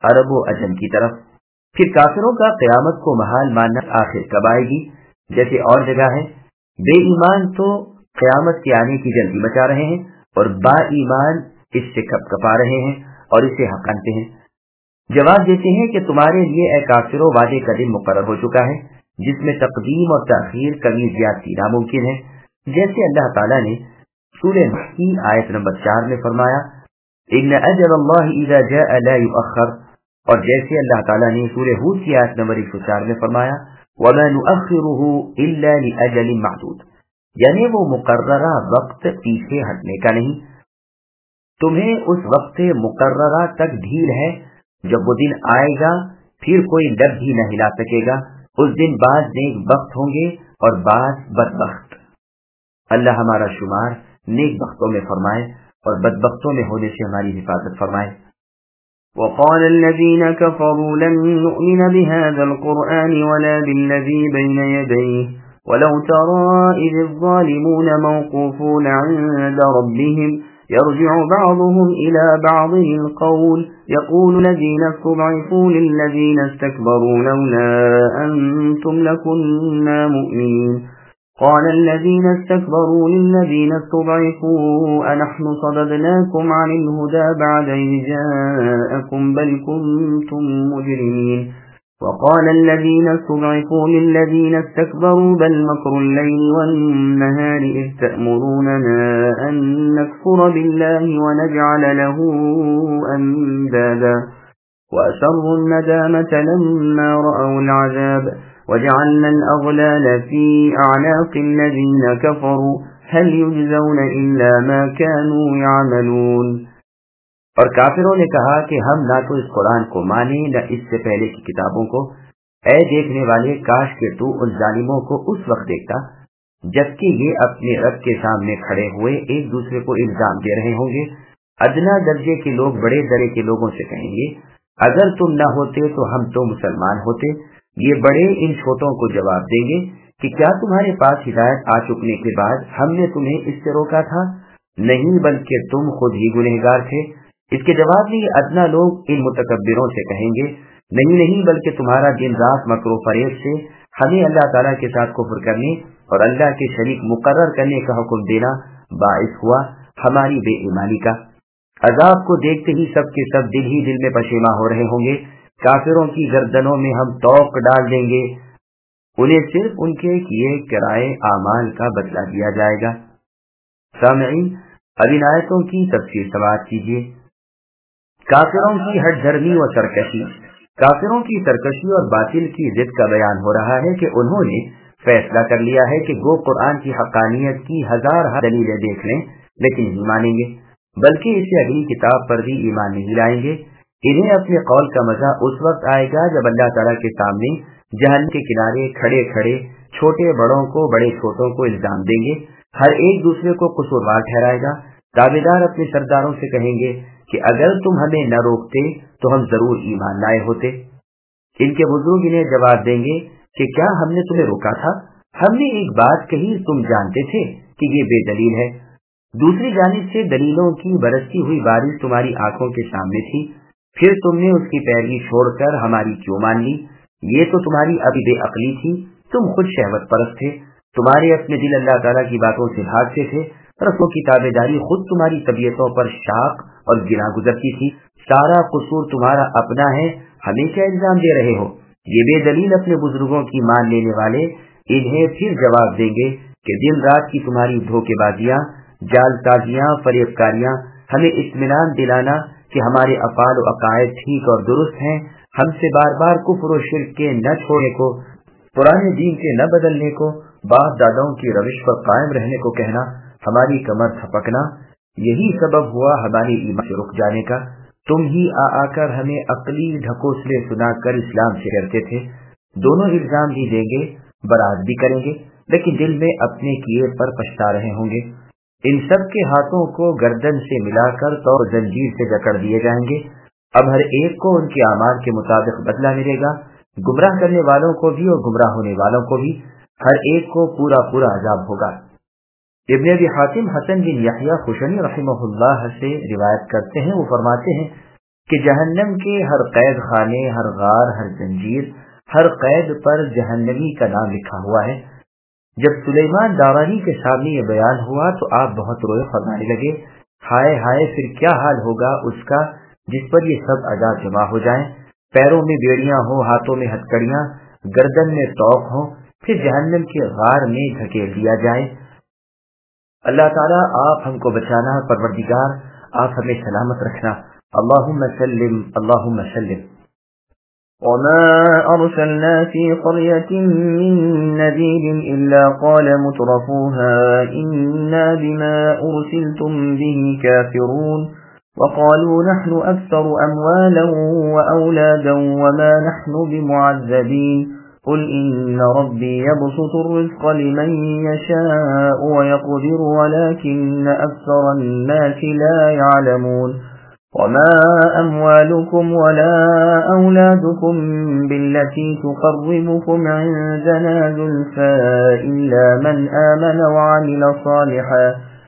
عرب و عجم کی طرف۔ پھر کافروں کا قیامت کو محال ماننا آخر کب آئے گی؟ جیسے اور جگہ ہے، بے ایمان تو قیامت کے آنے کی جلدی مچا رہے ہیں اور با ایمان اس سے کپ کپا رہے ہیں اور اسے حق مانتے ہیں۔ جواب دیتے ہیں کہ تمہارے لیے اے کافروں وعدے کا دن مقرر ہو چکا ہے جس میں تقدیم اور تاخیر کمی زیادتی ناممکن ہے، جیسے اللہ تعالیٰ نے سورہ نحل کی آیت نمبر 4 میں فرمایا ان اجل اللہ اذا جاء لا یؤخر، اور جیسے اللہ تعالیٰ نے سورہ ہود کی آیت نمبر 104 میں فرمایا وما نؤخره الا لاجل معدود، یعنی وہ مقررہ وقت پیچھے ہٹنے کا نہیں، تمہیں اس وقت مقررہ تک ڈھیل ہے، جب وہ دن آئے گا پھر کوئی لب بھی نہ ہلا سکے گا، اس دن بعض نیک بخت ہوں گے اور بعض بدبخت۔ اللہ ہمارا شمار نیک بختوں میں فرمائے اور بدبختوں میں ہونے سے ہماری حفاظت فرمائے۔ وقال الذين كفروا لن نؤمن بهذا القرآن ولا بالذي بين يديه ولو ترى إذ الظالمون موقوفون عند ربهم يرجع بعضهم إلى بعض القول يقول الذين استضعفوا للذين استكبروا لولا أنتم لكنا مؤمنين قال الذين استكبروا للذين استضعفوا أنحن صددناكم عن الهدى بعد إذ جاءكم بل كنتم مجرمين وقال الذين استضعفوا للذين استكبروا بل مكر الليل والنهار إذ تأمروننا أن نكفر بالله ونجعل له أندادا وأسروا الندامة لما رأوا العذاب وجعلنا الأغلال في أعناق الذين كفروا هل يجزون إلا ما كانوا يعملون۔ اور کافروں نے کہا کہ ہم نہ تو اس قرآن کو مانیں نہ اس سے پہلے کی کتابوں کو، اے دیکھنے والے کاش کہ تو ان ظالموں کو اس وقت دیکھتا جبکہ یہ اپنے رب کے سامنے کھڑے ہوئے ایک دوسرے کو الزام دے رہے ہوں گے۔ ادنا درجے کے لوگ بڑے درجے کے لوگوں سے کہیں گے اگر تم نہ ہوتے تو ہم تو مسلمان ہوتے، یہ بڑے ان چھوٹوں کو جواب دیں گے کہ کیا تمہارے پاس ہدایت آ چکنے کے بعد ہم نے تمہیں اس سے روکا تھا؟ نہیں، بلکہ تم خود ہی گنہگار تھے۔ اس کے جواب میں یہ ادنا لوگ ان متکبروں سے کہیں گے نہیں بلکہ تمہارا دن رات مکر و فریب سے ہمیں اللہ تعالیٰ کے ساتھ کفر کرنے اور اللہ کے شریک مقرر کرنے کا حکم دینا باعث ہوا ہماری بے ایمانی کا۔ عذاب کو دیکھتے ہی سب کے سب دل ہی دل میں پشیماں ہو رہے ہوں گے، کافروں کی گردنوں میں ہم توق ڈال دیں گے، انہیں صرف ان کے کیے کرائے اعمال کا بدلہ دیا جائے گا۔ سامعین، اب ان آیتوں کی تفسیر سماعت کیجیے۔ کافروں کی ہٹ دھرمی و سرکشی، کافروں کی سرکشی اور باطل کی ضد کا بیان ہو رہا ہے کہ انہوں نے فیصلہ کر لیا ہے کہ وہ قرآن کی حقانیت کی ہزار دلیلیں دیکھ لیں لیکن نہیں مانیں گے، بلکہ اسے اگلی کتاب پر بھی ایمان نہیں لائیں گے۔ انہیں اپنے قول کا مزہ اس وقت آئے گا جب اللہ تعالیٰ کے سامنے جہنم کے کنارے کھڑے کھڑے چھوٹے بڑوں کو بڑے چھوٹوں کو الزام دیں گے، ہر ایک دوسرے کو قصوروار ٹھہرائے گا۔ تابعدار اپنے سرداروں سے کہیں گے کہ اگر تم ہمیں نہ روکتے تو ہم ضرور ایمان لائے ہوتے۔ ان کے بزرگ انہیں جواب دیں گے کہ کیا ہم نے تمہیں روکا تھا؟ ہم نے ایک بات کہی، تم جانتے تھے کہ یہ بے دلیل ہے۔ دوسری جانب سے دلیلوں کی برستی ہوئی بارش تمہاری آنکھوں کے سامنے تھی، پھر تم نے اس کی پیروی چھوڑ کر ہماری کیوں مان لی؟ یہ تو تمہاری ابھی بے عقلی تھی، تم خود شہوت پرست تھے، تمہارے اپنے دل اللہ تعالیٰ کی باتوں سے بھاگتے تھے، رسول کی تابعداری خود تمہاری طبیعتوں پر شاق اور گنا گزرتی تھی، سارا قصور تمہارا اپنا ہے، ہمیں کیا الزام دے رہے ہو؟ یہ بے دلیل اپنے بزرگوں کی مان لینے والے انہیں پھر جواب دیں گے کہ دن رات کی تمہاری دھوکے بازیاں، جال سازیاں، فریب کاریاں ہمیں اطمینان دلانا کہ ہمارے افعال و عقائد ٹھیک اور درست ہیں، ہم سے بار بار کفر و شرک کے نہ چھوڑنے کو، پرانے دین کے نہ بدلنے کو، باپ داداؤں کی روش پر قائم رہنے کو کہنا، ہماری کمر تھپکنا، یہی سبب ہوا ہماری ایمان سے رک جانے کا۔ تم ہی آ کر ہمیں عقلی ڈھکوسلے سنا کر اسلام سے کرتے تھے۔ دونوں الزام بھی دیں گے، برات بھی کریں گے، لیکن دل میں اپنے کیے پر پچھتا رہے ہوں گے۔ ان سب کے ہاتھوں کو گردن سے ملا کر تو زنجیر سے جکڑ دیے جائیں گے۔ اب ہر ایک کو ان کے اعمال کے مطابق بدلہ ملے گا، گمراہ کرنے والوں کو بھی اور گمراہ ہونے والوں کو بھی، ہر ایک کو پورا پورا عذاب ہوگا۔ ابن ابی حاتم حسن بن یحییٰ خوشنی رحمہ اللہ سے روایت کرتے ہیں، وہ فرماتے ہیں کہ جہنم کے ہر قید خانے، ہر غار، ہر زنجیر، ہر قید پر جہنمی کا نام لکھا ہوا ہے۔ جب سلیمان دارانی کے سامنے یہ بیان ہوا تو آپ بہت روئے، فرمانے لگے ہائے ہائے، پھر کیا حال ہوگا اس کا جس پر یہ سب عذاب جمع ہو جائیں، پیروں میں بیڑیاں ہوں، ہاتھوں میں ہتکڑیاں، گردن میں طوق ہوں، پھر جہنم کے غار میں دھکیل دیا جائے۔ اللہ تعالیٰ آپ ہم کو بچانا، پروردگار آپ ہمیں سلامت رکھنا، اللہم سلم اللہم سلم۔ وما أرسلنا في قرية من نذير إلا قال مترفوها إنا بما أرسلتم به كافرون وقالوا نحن أكثر أموالا وأولادا وما نحن بمعذبين قل إن ربي يبسط الرزق لمن يشاء ويقدر ولكن أكثر الناس لا يعلمون وما أموالكم ولا أولادكم بالتي تقربكم عندنا زلفى إلا من آمن وعمل صالحا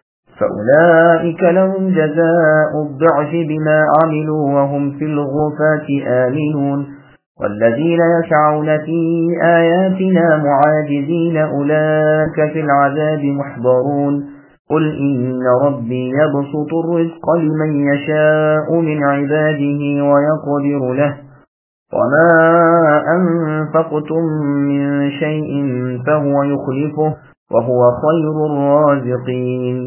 فأولئك لهم جزاء الضعف بما عملوا وهم في الغرفات آمنون والذين يسعون في آياتنا معاجزين أولئك في العذاب محضرون قل إن ربي يبسط الرزق لمن يشاء من عباده ويقدر له وما أنفقتم من شيء فهو يخلفه وهو خير الرازقين۔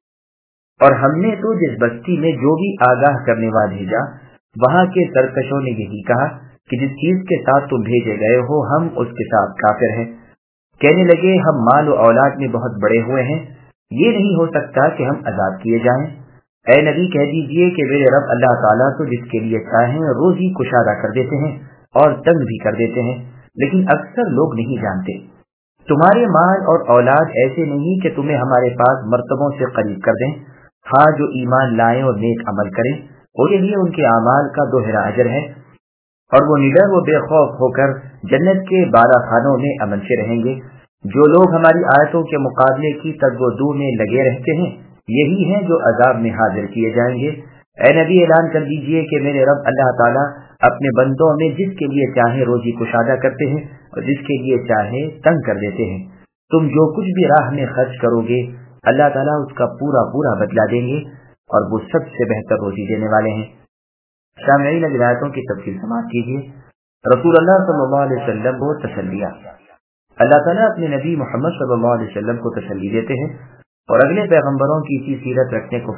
اور ہم نے تو جس بستی میں جو بھی آگاہ کرنے والا بھیجا، وہاں کے سرکشوں نے یہی کہا کہ جس چیز کے ساتھ تم بھیجے گئے ہو ہم اس کے ساتھ کافر ہیں۔ کہنے لگے ہم مال و اولاد میں بہت بڑے ہوئے ہیں، یہ نہیں ہو سکتا کہ ہم عذاب کیے جائیں۔ اے نبی کہہ دیجئے کہ میرے رب اللہ تعالیٰ تو جس کے لیے چاہیں روزی کشادہ کر دیتے ہیں اور تنگ بھی کر دیتے ہیں، لیکن اکثر لوگ نہیں جانتے۔ تمہارے مال اور اولاد ایسے نہیں کہ تمہیں ہمارے پاس مرتبوں سے قریب کر دیں، ہاں جو ایمان لائیں اور نیک عمل کریں ان کے لیے ان کے اعمال کا دوہرا اجر ہے، اور وہ نڈر و بے خوف ہو کر جنت کے بالا خانوں میں امن سے رہیں گے۔ جو لوگ ہماری آیتوں کے مقابلے کی تگ و دو میں لگے رہتے ہیں یہی ہیں جو عذاب میں حاضر کیے جائیں گے۔ اے نبی اعلان کر دیجئے کہ میرے رب اللہ تعالیٰ اپنے بندوں میں جس کے لیے چاہے روزی کشادہ کرتے ہیں اور جس کے لیے چاہے تنگ کر دیتے ہیں۔ تم جو کچھ بھی راہ میں خرچ کرو گے اللہ تعالیٰ اس کا پورا پورا بدلہ دیں گے، اور وہ سب سے بہتر روزی دینے والے ہیں۔ سامعین اب آیتوں کی تفصیل سماعت کیجیے۔ رسول اللہ صلی اللہ علیہ وسلم کو تسلیہ۔ اللہ تعالیٰ اپنے نبی محمد صلی اللہ علیہ وسلم کو تسلی دیتے ہیں اور اگلے پیغمبروں کی اسی سیرت رکھنے کو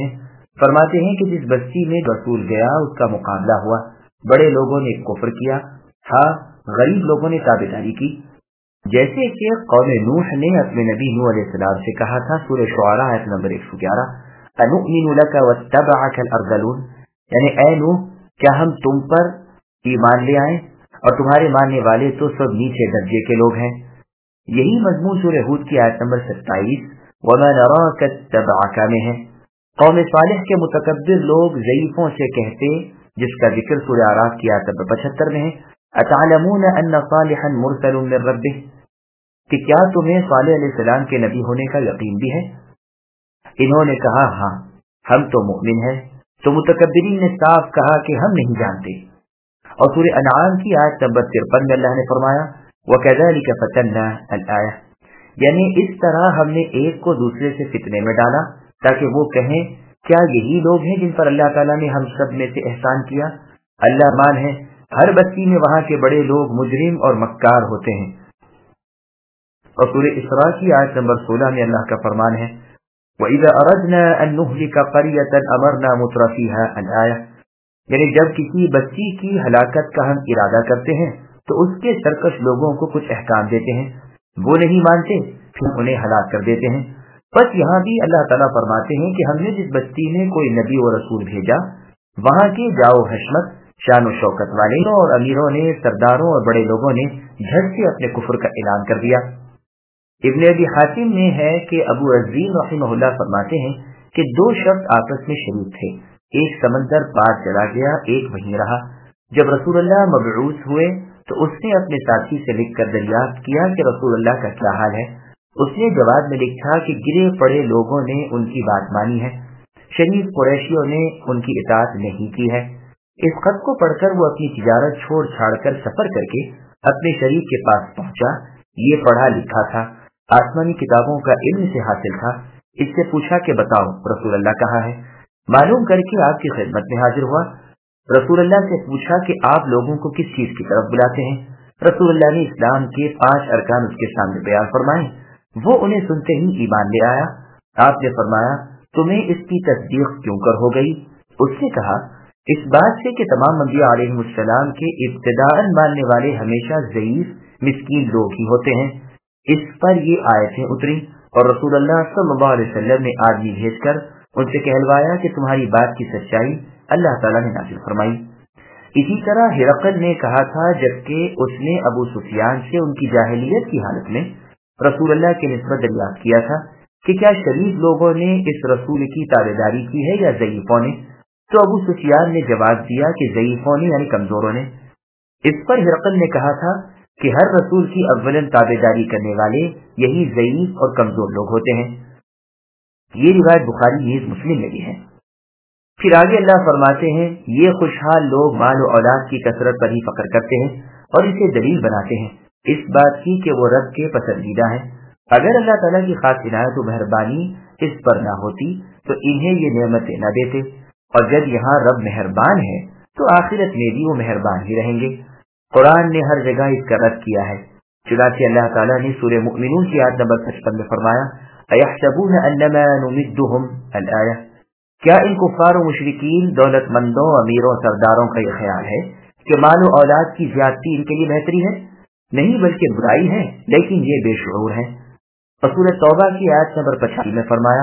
فرماتے ہیں کہ جس بستی میں رسول گیا اس کا مقابلہ ہوا، بڑے لوگوں نے کفر کیا، ہاں غریب لوگوں نے تابعداری کی، جیسے کہ قوم نوح نے اپنے نبی نوح علیہ السلام سے کہا تھا، سورہ شعراء آیت نمبر 111، انؤمن لک واتبعک الارذلون، یعنی اے نوح کیا ہم تم پر ایمان لے آئیں اور تمہارے ماننے والے تو سب نیچے درجے کے لوگ ہیں۔ یہی مضمون سورہ ہود کی آیت نمبر 27 وَمَا نَرَاكَ اتَّبَعَكَ میں ہے۔ قوم صالح کے متکبر لوگ ضعیفوں سے کہتے، جس کا ذکر سورہ اعراف کی آیت نمبر 75 میں ہے، أَتَعْلَمُونَ أَنَّ صَالِحًا مُرْسَلٌ مِّن رَبِّهِ، کہ کیا تمہیں صالح علیہ السلام کے نبی ہونے کا یقین بھی ہے؟ انہوں نے کہا ہاں ہم تو مؤمن ہیں۔ تو متکبرین نے صاف کہا کہ ہم نہیں جانتے۔ اور سورہ انعام کی آیت نمبر 53 میں اللہ نے فرمایا وَكَذَلِكَ فَتَنَّا الْآيَةَ، یعنی اس طرح ہم نے ایک کو دوسرے سے فتنے میں ڈالا تاکہ وہ کہیں کیا یہی لوگ ہیں جن پر اللہ تعالیٰ نے ہم سب میں سے احسان کیا؟ اللہ مان ہے ہر بستی میں وہاں کے بڑے لوگ مجرم اور مکار ہوتے ہیں۔ اور سورہ اسراء کی آیت نمبر 16 میں اللہ کا فرمان ہے وَإِذَا أَرَدْنَا أَن نُهْلِكَ قَرْيَةً أَمَرْنَا مُتْرَفِيهَا الْآيَةَ، یعنی جب کسی بستی کی ہلاکت کا ہم ارادہ کرتے ہیں تو اس کے سرکش لوگوں کو کچھ احکام دیتے ہیں، وہ نہیں مانتے پھر انہیں ہلاک کر دیتے ہیں۔ بس یہاں بھی اللہ تعالیٰ فرماتے ہیں کہ ہم نے جس بستی میں کوئی نبی و رسول بھیجا وہاں کے جاؤ حشمت، شان و شوکت والے اور امیروں نے، سرداروں اور بڑے لوگوں نے جھٹ سے اپنے کفر کا اعلان کر دیا۔ ابن ابی حاتم میں ہے کہ ابو عزیز رحمہ اللہ فرماتے ہیں کہ دو شخص آپس میں شریک تھے، ایک سمندر پار چلا گیا، ایک وہیں رہا۔ جب رسول اللہ مبعوث ہوئے تو اس نے اپنے ساتھی سے لکھ کر دریافت کیا کہ رسول اللہ کا کیا حال ہے۔ اس نے جواب میں لکھا کہ گرے پڑے لوگوں نے ان کی بات مانی ہے، شریف قریشیوں نے ان کی اطاعت نہیں کی ہے۔ اس خط کو پڑھ کر وہ اپنی تجارت چھوڑ چھاڑ کر سفر کر کے اپنے شریک کے پاس پہنچا. یہ پڑھا لکھا تھا، آسمانی کتابوں کا علم سے حاصل تھا. اس سے پوچھا کہ بتاؤ رسول اللہ کہاں ہے؟ معلوم کر کے آپ کی خدمت میں حاضر ہوا. رسول اللہ سے پوچھا کہ آپ لوگوں کو کس چیز کی طرف بلاتے ہیں؟ رسول اللہ نے اسلام کے 5 ارکان اس کے سامنے بیان فرمائے. وہ انہیں سنتے ہی ایمان لے آیا. آپ نے فرمایا تمہیں اس کی تصدیق کیوں کر ہو گئی؟ اس نے کہا اس بات سے کہ تمام انبیاء علیہ السلام کے ابتداءً ماننے والے ہمیشہ ضعیف مسکین لوگ ہی ہوتے ہیں. اس پر یہ آیتیں اتری اور رسول اللہ صلی اللہ علیہ وسلم نے آدمی بھیج کر ان سے کہلوایا کہ تمہاری بات کی سچائی اللہ تعالیٰ نے نازل فرمائی. اسی طرح ہرقل نے کہا تھا جبکہ اس نے ابو سفیان سے ان کی جاہلیت کی حالت میں رسول اللہ کی نسبت دریافت کیا تھا کہ کیا شریف لوگوں نے اس رسول کی تابعداری کی ہے یا ضعیفوں نے؟ تو ابو سفیان نے جواب دیا کہ ضعیفوں نے یعنی کمزوروں نے. اس پر ہرقل نے کہا تھا کہ ہر رسول کی اولن تابعداری کرنے والے یہی ضعیف اور کمزور لوگ ہوتے ہیں. یہ روایت بخاری نیز مسلم میں بھی ہے. پھر آگے اللہ فرماتے ہیں یہ خوشحال لوگ مال و اولاد کی کثرت پر ہی فخر کرتے ہیں اور اسے دلیل بناتے ہیں اس بات کی کہ وہ رب کے پسندیدہ ہیں. اگر اللہ تعالیٰ کی خاص عنایت و مہربانی اس پر نہ ہوتی تو انہیں یہ نعمتیں نہ دیتے، اور جب یہاں رب مہربان ہے تو آخرت میں بھی وہ مہربان ہی رہیں گے. قرآن نے ہر جگہ اس کا رد کیا ہے. چنانچہ اللہ تعالیٰ نے سورہ مؤمنون کی آیت نمبر 55 میں فرمایا اَيَحْسَبُونَ أَنَّمَا نُمِدُّهُمْ الْآيَةِ، کیا ان کفار و مشرکین دولت مندوں امیروں سرداروں کا یہ خیال ہے کہ مال و اولاد کی زیادتی ان کے لیے بہتری ہے؟ نہیں بلکہ برائی ہے، لیکن یہ بے شعور ہیں. اور سورہ توبہ کی آیت نمبر 85 میں فرمایا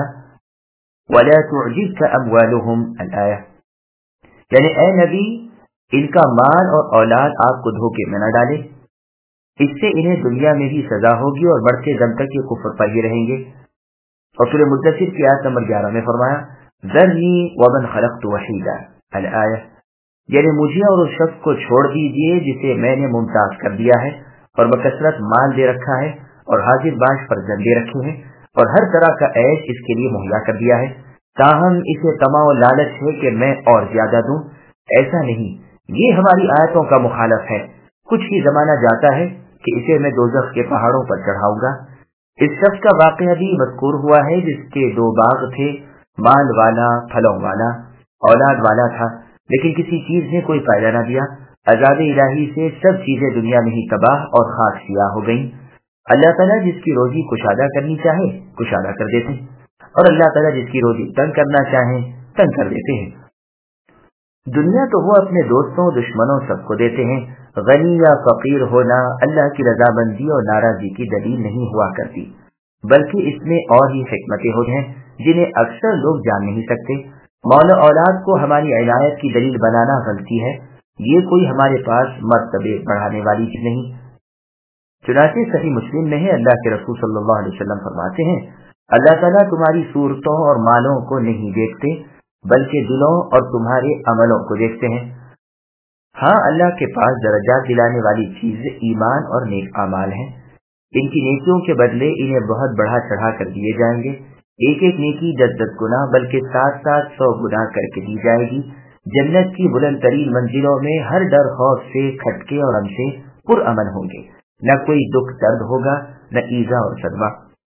وَلَا تُعْجِبْكَ أَمْوَالُهُمْ الْآيَةِ، یعنی اے نبی ان کا مال اور اولاد آپ کو دھوکے میں نہ ڈالے، اس سے انہیں دنیا میں بھی سزا ہوگی اور بڑھتے دم تک یہ کفر پر ہی رہیں گے. اور سورہ مدثر کی آیت نمبر 11 میں فرمایا ذَرْنِي وَمَنْ خَلَقْتُ وَحِيدًا الآیہ، یعنی مجھے اور اس شخص کو چھوڑ دیجئے جسے میں نے ممتاز کر دیا ہے اور بکثرت مال دے رکھا ہے اور حاضر باش فرزند دے رکھے ہیں اور ہر طرح کا عیش اس کے لیے مہیا کر دیا ہے، تاہم اسے طمع و لالچ ہے کہ میں اور زیادہ دوں. ایسا نہیں، یہ ہماری آیتوں کا مخالف ہے. کچھ ہی زمانہ جاتا ہے کہ اسے میں دوزخ کے پہاڑوں پر چڑھاؤں گا. اس شخص کا واقعہ بھی مذکور ہوا ہے جس کے 2 باغ تھے، مال والا، پھلوں والا، اولاد والا تھا، لیکن کسی چیز نے کوئی فائدہ نہ دیا. عذاب الہی سے سب چیزیں دنیا میں ہی تباہ اور خاک سیاہ ہو گئیں. اللہ تعالیٰ جس کی روزی کشادہ کرنی چاہے کشادہ کر دیتے ہیں اور اللہ تعالیٰ جس کی روزی تنگ کرنا چاہے تنگ کر دیتے ہیں. دنیا تو وہ اپنے دوستوں دشمنوں سب کو دیتے ہیں. غنی یا فقیر ہونا اللہ کی رضامندی اور ناراضی کی دلیل نہیں ہوا کرتی، بلکہ اس میں اور ہی حکمتیں ہوتی ہیں جنہیں اکثر لوگ جان نہیں سکتے. مال و اولاد کو ہماری عنایت کی دلیل بنانا غلطی ہے. یہ کوئی ہمارے پاس مرتبے بڑھانے والی چیز نہیں. چنانچہ صحیح مسلم میں ہے اللہ کے رسول صلی اللہ علیہ وسلم فرماتے ہیں اللہ تعالیٰ تمہاری صورتوں اور مالوں کو نہیں دیکھتے بلکہ دلوں اور تمہارے عملوں کو دیکھتے ہیں. ہاں اللہ کے پاس درجات دلانے والی چیز ایمان اور نیک اعمال ہیں. ان کی نیکیوں کے بدلے انہیں بہت بڑھا چڑھا کر دیے جائیں گے. ایک ایک نیکی 10 گنا بلکہ 100 گنا کر کے دی جائے گی. جنت کی بلند ترین منزلوں میں ہر ڈر خوف سے کھٹکے اور غم سے پر امن ہوں گے. نہ کوئی دکھ درد ہوگا نہ ایذا اور صدمہ.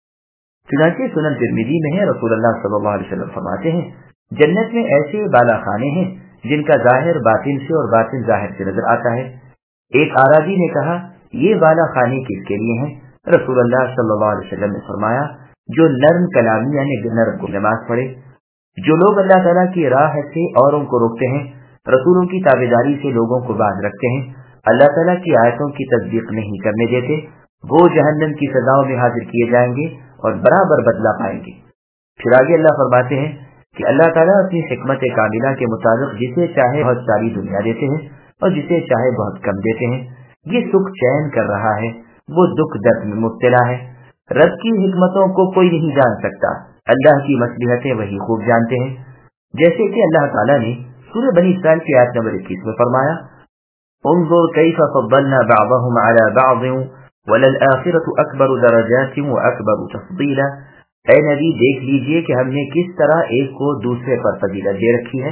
چنانچہ سنن ترمذی میں ہے رسول اللہ صلی اللہ علیہ وسلم فرماتے ہیں جنت میں ایسے بالا خانے ہیں جن کا ظاہر باطن سے اور باطن ظاہر سے نظر آتا ہے. ایک اعرابی نے کہا یہ بالا خانے کس کے لیے ہیں؟ رسول اللہ صلی اللہ علیہ وسلم نے فرمایا جو نرم کلامی یعنی نرم کو نماز پڑھے، جو لوگ اللہ تعالیٰ کی راہ سے اوروں کو روکتے ہیں، رسولوں کی تابعداری سے لوگوں کو باز رکھتے ہیں، اللہ تعالیٰ کی آیتوں کی تصدیق نہیں کرنے دیتے، وہ جہنم کی سزاؤں میں حاضر کیے جائیں گے اور برابر بدلہ پائیں گے. پھر آگے اللہ فرماتے ہیں کہ اللہ تعالیٰ اپنی حکمت کاملہ کے مطابق جسے چاہے بہت ساری دنیا دیتے ہیں اور جسے چاہے بہت کم دیتے ہیں. یہ سکھ چین کر رہا ہے، وہ دکھ درد میں مبتلا ہے. رب کی حکمتوں کو کوئی نہیں جان سکتا، اللہ کی مصلحتیں وہی خوب جانتے ہیں. جیسے کہ اللہ تعالیٰ نے سورہ بنی اسرائیل کی آیت نمبر 21 میں فرمایا انظر کیف فضلنا بعضهم على بعض وللآخرة اکبر درجات واکبر تفضیلا. اے نبی دیکھ لیجئے کہ ہم نے کس طرح ایک کو دوسرے پر فضیلت دے رکھی ہے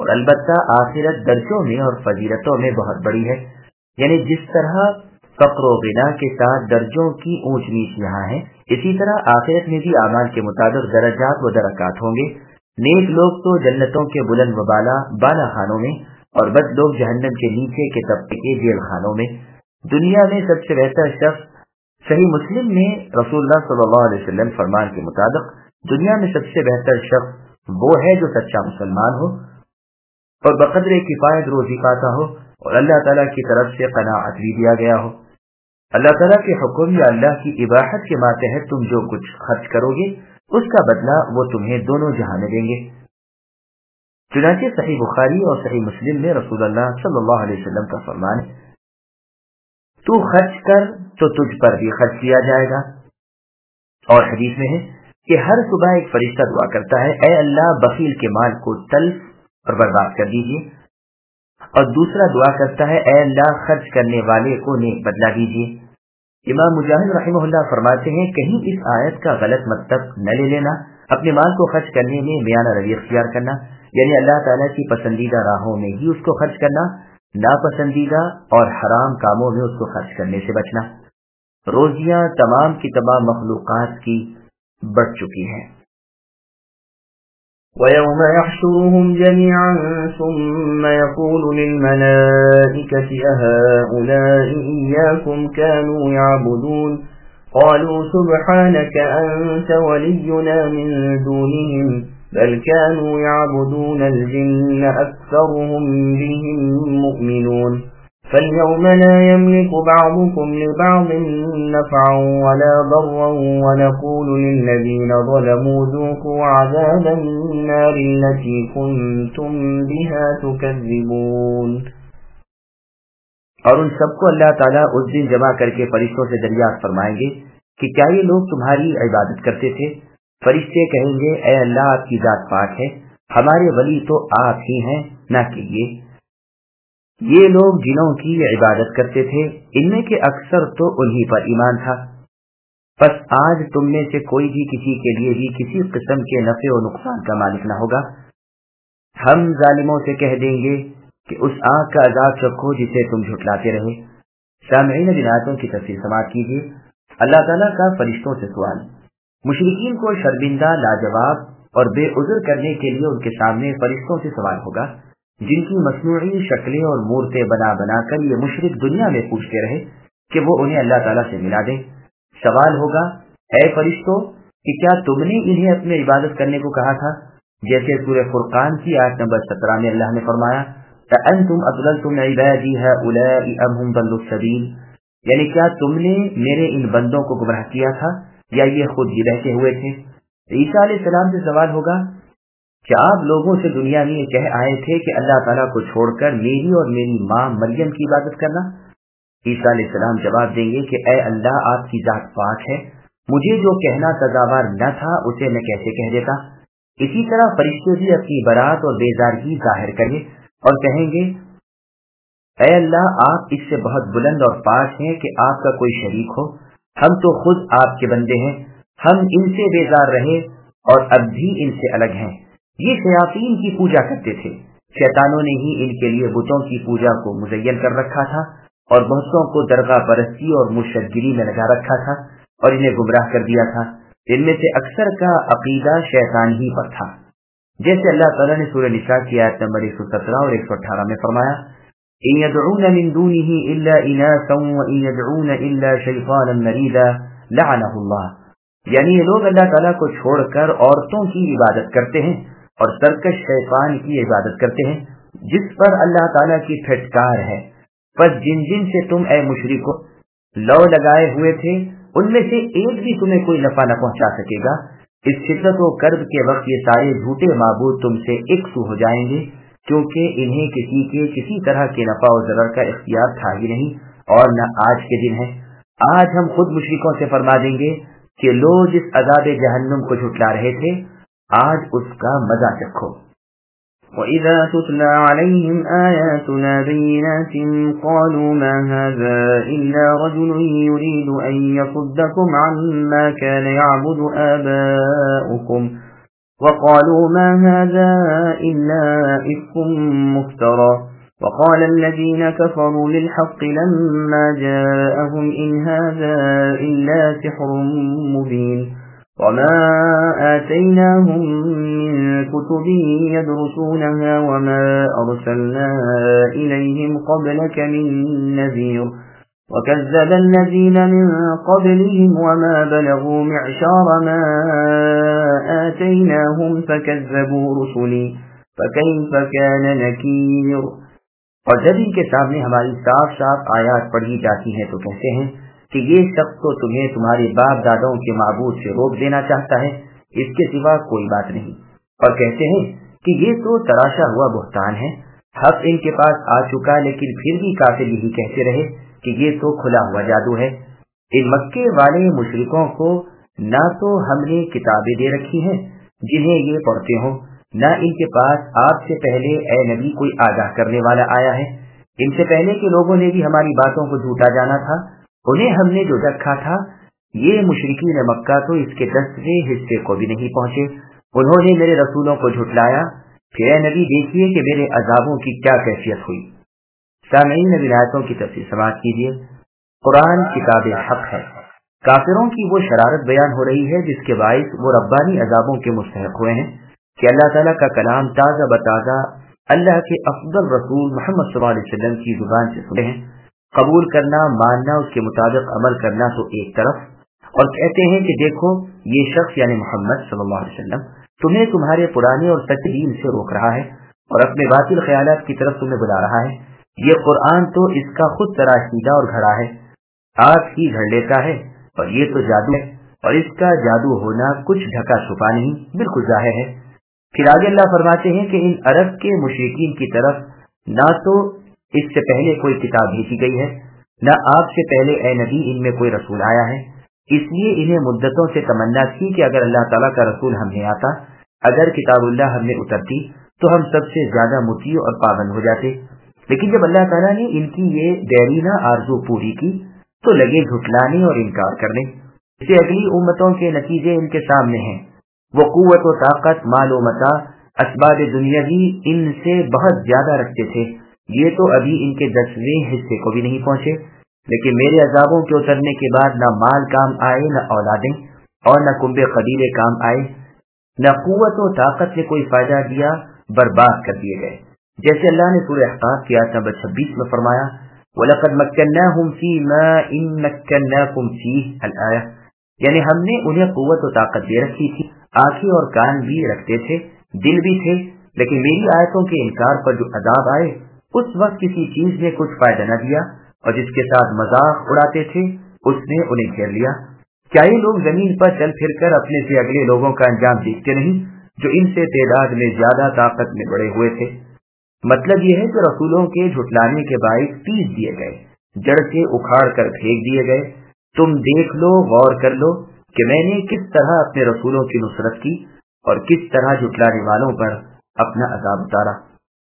اور البتہ آخرت درجوں میں اور فضیلتوں میں بہت بڑی ہے. یعنی جس طرح فقر و غنا کے ساتھ درجوں کی اونچ نیچ یہاں ہے، اسی طرح آخرت میں بھی اعمال کے مطابق درجات و درکات ہوں گے. نیک لوگ تو جنتوں کے بلند و بالا خانوں میں، اور بد لوگ جہنم کے نیچے کے طبقے کے جیل خانوں میں. دنیا میں سب سے بہتر شخص، صحیح مسلم میں رسول اللہ صلی اللہ علیہ وسلم فرمان کے مطابق دنیا میں سب سے بہتر شخص وہ ہے جو سچا مسلمان ہو اور بقدر کفایت روزی پاتا ہو اور اللہ تعالیٰ کی طرف سے قناعت بھی دیا گیا ہو. اللہ تعالیٰ کے حکم یا اللہ کی اباحت کے ماتحت تم جو کچھ خرچ کرو گے اس کا بدلہ وہ تمہیں دونوں جہاں میں دیں گے. چنانچہ صحیح بخاری اور صحیح مسلم میں رسول اللہ صلی اللہ علیہ وسلم کا فرمان ہے، تو خرچ کر تو تجھ پر بھی خرچ کیا جائے گا. اور حدیث میں ہے کہ ہر صبح ایک فرشتہ دعا کرتا ہے، اے اللہ بخیل کے مال کو تلف اور برباد کر دیجیے، اور دوسرا دعا کرتا ہے، اے اللہ خرچ کرنے والے کو نیک بدلہ دیجیے. امام مجاہد رحمہ اللہ فرماتے ہیں، کہیں اس آیت کا غلط مطلب نہ لے لینا. اپنے مال کو خرچ کرنے میں میانہ روی اختیار کرنا، یعنی اللہ تعالیٰ کی پسندیدہ راہوں میں ہی اس کو خرچ کرنا، ناپسندیدہ اور حرام کاموں میں اس کو خرچ کرنے سے بچنا. روزیاں تمام کی تمام مخلوقات کی بڑھ چکی ہیں. وَيَوْمَ يَحْشُرُهُمْ جَمِيعًا ثُمَّ يَقُولُ لِلْمَلَائِكَةِ أَهَؤُلَاءِ إِيَّاكُمْ كَانُوا يَعْبُدُونَ قَالُوا سُبْحَانَكَ أَنْتَ وَلِيُّنَا مِنْ دُونِهِمْ بَلْ كَانُوا يَعْبُدُونَ الْجِنَّ أَكْثَرُهُمْ بِهِمْ مُؤْمِنُونَ فَالْيَوْمَ لَا يَمْلِكُ بَعْضُكُمْ لِبَعْضٍ نَفْعًا وَلَا ضَرًّا وَنَقُولُ لِلَّذِينَ ظَلَمُوا ذُوقُوا عَذَابَ النَّارِ الَّتِي كُنْتُمْ بِهَا تُكَذِّبُونَ. اور ان سب کو اللہ تعالیٰ اس دن جمع کر کے فرشتوں سے دریافت فرمائیں گے کہ کیا یہ لوگ تمہاری عبادت کرتے تھے؟ فرشتے کہیں گے، اے اللہ آپ کی ذات پاک ہے، ہمارے ولی تو آپ ہی ہیں، نہ کہ یہ لوگ جنوں کی عبادت کرتے تھے، ان میں کے اکثر تو انہی پر ایمان تھا. پس آج تم میں سے کوئی بھی کسی کے لیے بھی کسی قسم کے نفع و نقصان کا مالک نہ ہوگا. ہم ظالموں سے کہہ دیں گے کہ اس آگ کا عذاب چکھو جسے تم جھٹلاتے رہے. سامعین اب آیتوں کی تفسیر سماعت کیجیے. اللہ تعالیٰ کا فرشتوں سے سوال. مشرکین کو شرمندہ، لاجواب اور بے عذر کرنے کے لیے ان کے سامنے فرشتوں سے سوال ہوگا، جن کی مصنوعی شکلیں اور مورتیں بنا بنا کر یہ مشرک دنیا میں پوچھتے رہے کہ وہ انہیں اللہ تعالیٰ سے ملا دیں. سوال ہوگا، اے فرشتوں کہ کیا تم نے انہیں اپنے عبادت کرنے کو کہا تھا؟ جیسے سورہ فرقان کی آیت نمبر 17 میں اللہ نے فرمایا، أَأَنْتُمْ أَضْلَلْتُمْ عِبَادِي هَؤُلَاءِ أَمْ هُمْ ضَلُّوا السَّبِيلَ، یعنی کیا تم نے میرے ان بندوں کو گمراہ کیا تھا یا یہ خود ہی بہتے ہوئے تھے؟ عیسیٰ علیہ السلام سے سوال ہوگا، کیا آپ لوگوں سے دنیا میں یہ کہہ آئے تھے کہ اللہ تعالیٰ کو چھوڑ کر میری اور میری ماں مریم کی عبادت کرنا؟ عیسیٰ علیہ السلام جواب دیں گے کہ اے اللہ آپ کی ذات پاک ہے، مجھے جو کہنا سزاوار نہ تھا اسے میں کیسے کہہ دیتا. اسی طرح فرشتے بھی اپنی برات اور بیزارگی ظاہر کریں اور کہیں گے، اے اللہ آپ اس سے بہت بلند اور پاک ہیں کہ آپ کا کوئی شریک ہو، ہم تو خود آپ کے بندے ہیں، ہم ان سے بیزار رہے اور اب بھی ان سے الگ ہیں. یہ شیاطین کی پوجا کرتے تھے، شیطانوں نے ہی ان کے لیے بتوں کی پوجا کو مزین کر رکھا تھا اور بہتوں کو درگاہ پرستی اور مشرکگری میں لگا رکھا تھا اور انہیں گمراہ کر دیا تھا. ان میں سے اکثر کا عقیدہ شیطان ہی پر تھا، جیسے اللہ تعالیٰ نے سورہ نساء کی آیت نمبر 117 اور 118 میں فرمایا، إِن يَدْعُونَ مِن دُونِهِ إِلَّا إِنَاثًا وَإِن يَدْعُونَ إِلَّا شَيْطَانًا مَرِيدًا لَعَنَهُ اللَّهُ، یعنی یہ لوگ اللہ تعالیٰ کو چھوڑ کر عورتوں کی عبادت کرتے ہیں اور سرکش شیطان کی عبادت کرتے ہیں جس پر اللہ تعالیٰ کی پھٹکار ہے. پس جن جن سے تم اے مشرکو لو لگائے ہوئے تھے ان میں سے ایک بھی تمہیں کوئی نفع نہ پہنچا سکے گا. اس شدت و کرب کے وقت یہ سارے جھوٹے معبود تم سے ایک سو ہو جائیں گے، کیونکہ انہیں کسی کے کسی طرح کے نفع و ضرر کا اختیار تھا ہی نہیں اور نہ آج کے دن ہے. آج ہم خود مشرکوں سے فرما دیں گے کہ لو جس عذاب جہنم کو جھٹلا رہے تھے آج اس کا مزہ چکھو. وَإِذَا تُتْلَى عَلَيْهِمْ آيَاتُنَا بَيِّنَاتٍ قَالُوا مَا هَذَا إِلَّا رَجُلٌ يُرِيدُ أَن يَصُدَّكُمْ عَمَّا كَانَ يَعْبُدُ آبَاؤُكُمْ وقالوا ما هذا إلا إفك مفترى وقال الذين كفروا للحق لما جاءهم إن هذا إلا سحر مبين وما آتيناهم من كتب يدرسونها وما أرسلنا إليهم قبلك من نذير وكذب الذين من قبلهم وما بلغوا معشار ما آتيناهم فكذبوا رسلي فكيف كان نكير۔ اور جب ان کے سامنے ہماری صاف صاف آیات پڑھی جاتی ہیں تو کہتے ہیں کہ یہ شخص تو تمہیں تمہارے باپ دادوں کے معبود سے روک دینا چاہتا ہے، اس کے سوا کوئی بات نہیں، اور کہتے ہیں کہ یہ تو تراشا ہوا بہتان ہے، حق ان کے پاس آ چکا لیکن پھر بھی کافر یہی کہتے رہے کہ یہ تو کھلا ہوا جادو ہے۔ ان مکے والے مشرکوں کو نہ تو ہم نے کتابیں دے رکھی ہیں جنہیں یہ پڑھتے ہوں، نہ ان کے پاس آپ سے پہلے اے نبی کوئی آگاہ کرنے والا آیا ہے۔ ان سے پہلے کے لوگوں نے بھی ہماری باتوں کو جھوٹا جانا تھا، انہیں ہم نے جو رکھا تھا، یہ مشرکین مکہ تو اس کے 10ویں حصے کو بھی نہیں پہنچے، انہوں نے میرے رسولوں کو جھٹلایا، پھر اے نبی دیکھیے کہ میرے عذابوں کی کیا کیفیت ہوئی۔ سامعین، آیاتوں کی تفسیر سماعت کیجیے۔ قرآن کتاب حق ہے، کافروں کی وہ شرارت بیان ہو رہی ہے جس کے باعث وہ ربانی عذابوں کے مستحق ہوئے ہیں کہ اللہ تعالیٰ کا کلام تازہ بتازہ اللہ کے افضل رسول محمد صلی اللہ علیہ وسلم کی زبان سے سنے ہیں، قبول کرنا، ماننا، اس کے مطابق عمل کرنا تو ایک طرف، اور کہتے ہیں کہ دیکھو یہ شخص یعنی محمد صلی اللہ علیہ وسلم تمہیں تمہارے پرانے اور سچے دین سے روک رہا ہے اور اپنے باطل خیالات کی طرف تمہیں بلا رہا ہے، یہ قرآن تو اس کا خود تراشیدہ اور گھڑا ہے، آگ ہی گھڑ لیتا ہے، اور یہ تو جادو ہے، اور اس کا جادو ہونا کچھ ڈھکا چھپا نہیں، بالکل ظاہر ہے۔ پھر آگے اللہ فرماتے ہیں کہ ان عرب کے مشرکین کی طرف نہ تو اس سے پہلے کوئی کتاب بھیجی گئی ہے، نہ آپ سے پہلے اے نبی ان میں کوئی رسول آیا ہے، اس لیے انہیں مدتوں سے تمنا تھی کہ اگر اللہ تعالیٰ کا رسول ہم میں آتا، اگر کتاب اللہ ہم میں اترتی تو ہم سب سے زیادہ مطیع اور پابند ہو جاتے، لیکن جب اللہ تعالیٰ نے ان کی یہ دیرینہ آرزو پوری کی تو لگے جھٹلانے اور انکار کرنے۔ اسے اگلی امتوں کے نتیجے ان کے سامنے ہیں، وہ قوت و طاقت، مال و متاع، اسباب دنیاوی ان سے بہت زیادہ رکھتے تھے، یہ تو ابھی ان کے 10ویں حصے کو بھی نہیں پہنچے، لیکن میرے عذابوں کے اترنے کے بعد نہ مال کام آئے، نہ اولادیں، اور نہ کنبے قبیلے کام آئے، نہ قوت و طاقت نے کوئی فائدہ دیا، برباد کر دیے گئے۔ جیسے اللہ نے سورہ احقاف کی آیت نمبر 26 میں فرمایا وَلَقَدْ مَكَّنَّاهُمْ فِي مَا إِن مَكَّنَّاكُمْ فِيهِ الآیہ، یعنی ہم نے انہیں قوت و طاقت دے رکھی تھی، آنکھیں اور کان بھی رکھتے تھے، دل بھی تھے، لیکن میری آیتوں کے انکار پر جو عذاب آئے اس وقت کسی چیز نے کچھ فائدہ نہ دیا، اور جس کے ساتھ مذاق اڑاتے تھے اس نے انہیں گھیر لیا۔ کیا یہ لوگ زمین پر چل پھر کر اپنے سے اگلے لوگوں کا انجام دیکھتے نہیں جو ان سے تعداد میں زیادہ طاقت میں بڑے ہوئے تھے؟ مطلب یہ ہے کہ رسولوں کے جھٹلانے کے باعث پیس دیے گئے، جڑ سے اکھاڑ کر پھینک دیے گئے۔ تم دیکھ لو، غور کر لو کہ میں نے کس طرح اپنے رسولوں کی نصرت کی اور کس طرح جھٹلانے والوں پر اپنا عذاب اتارا۔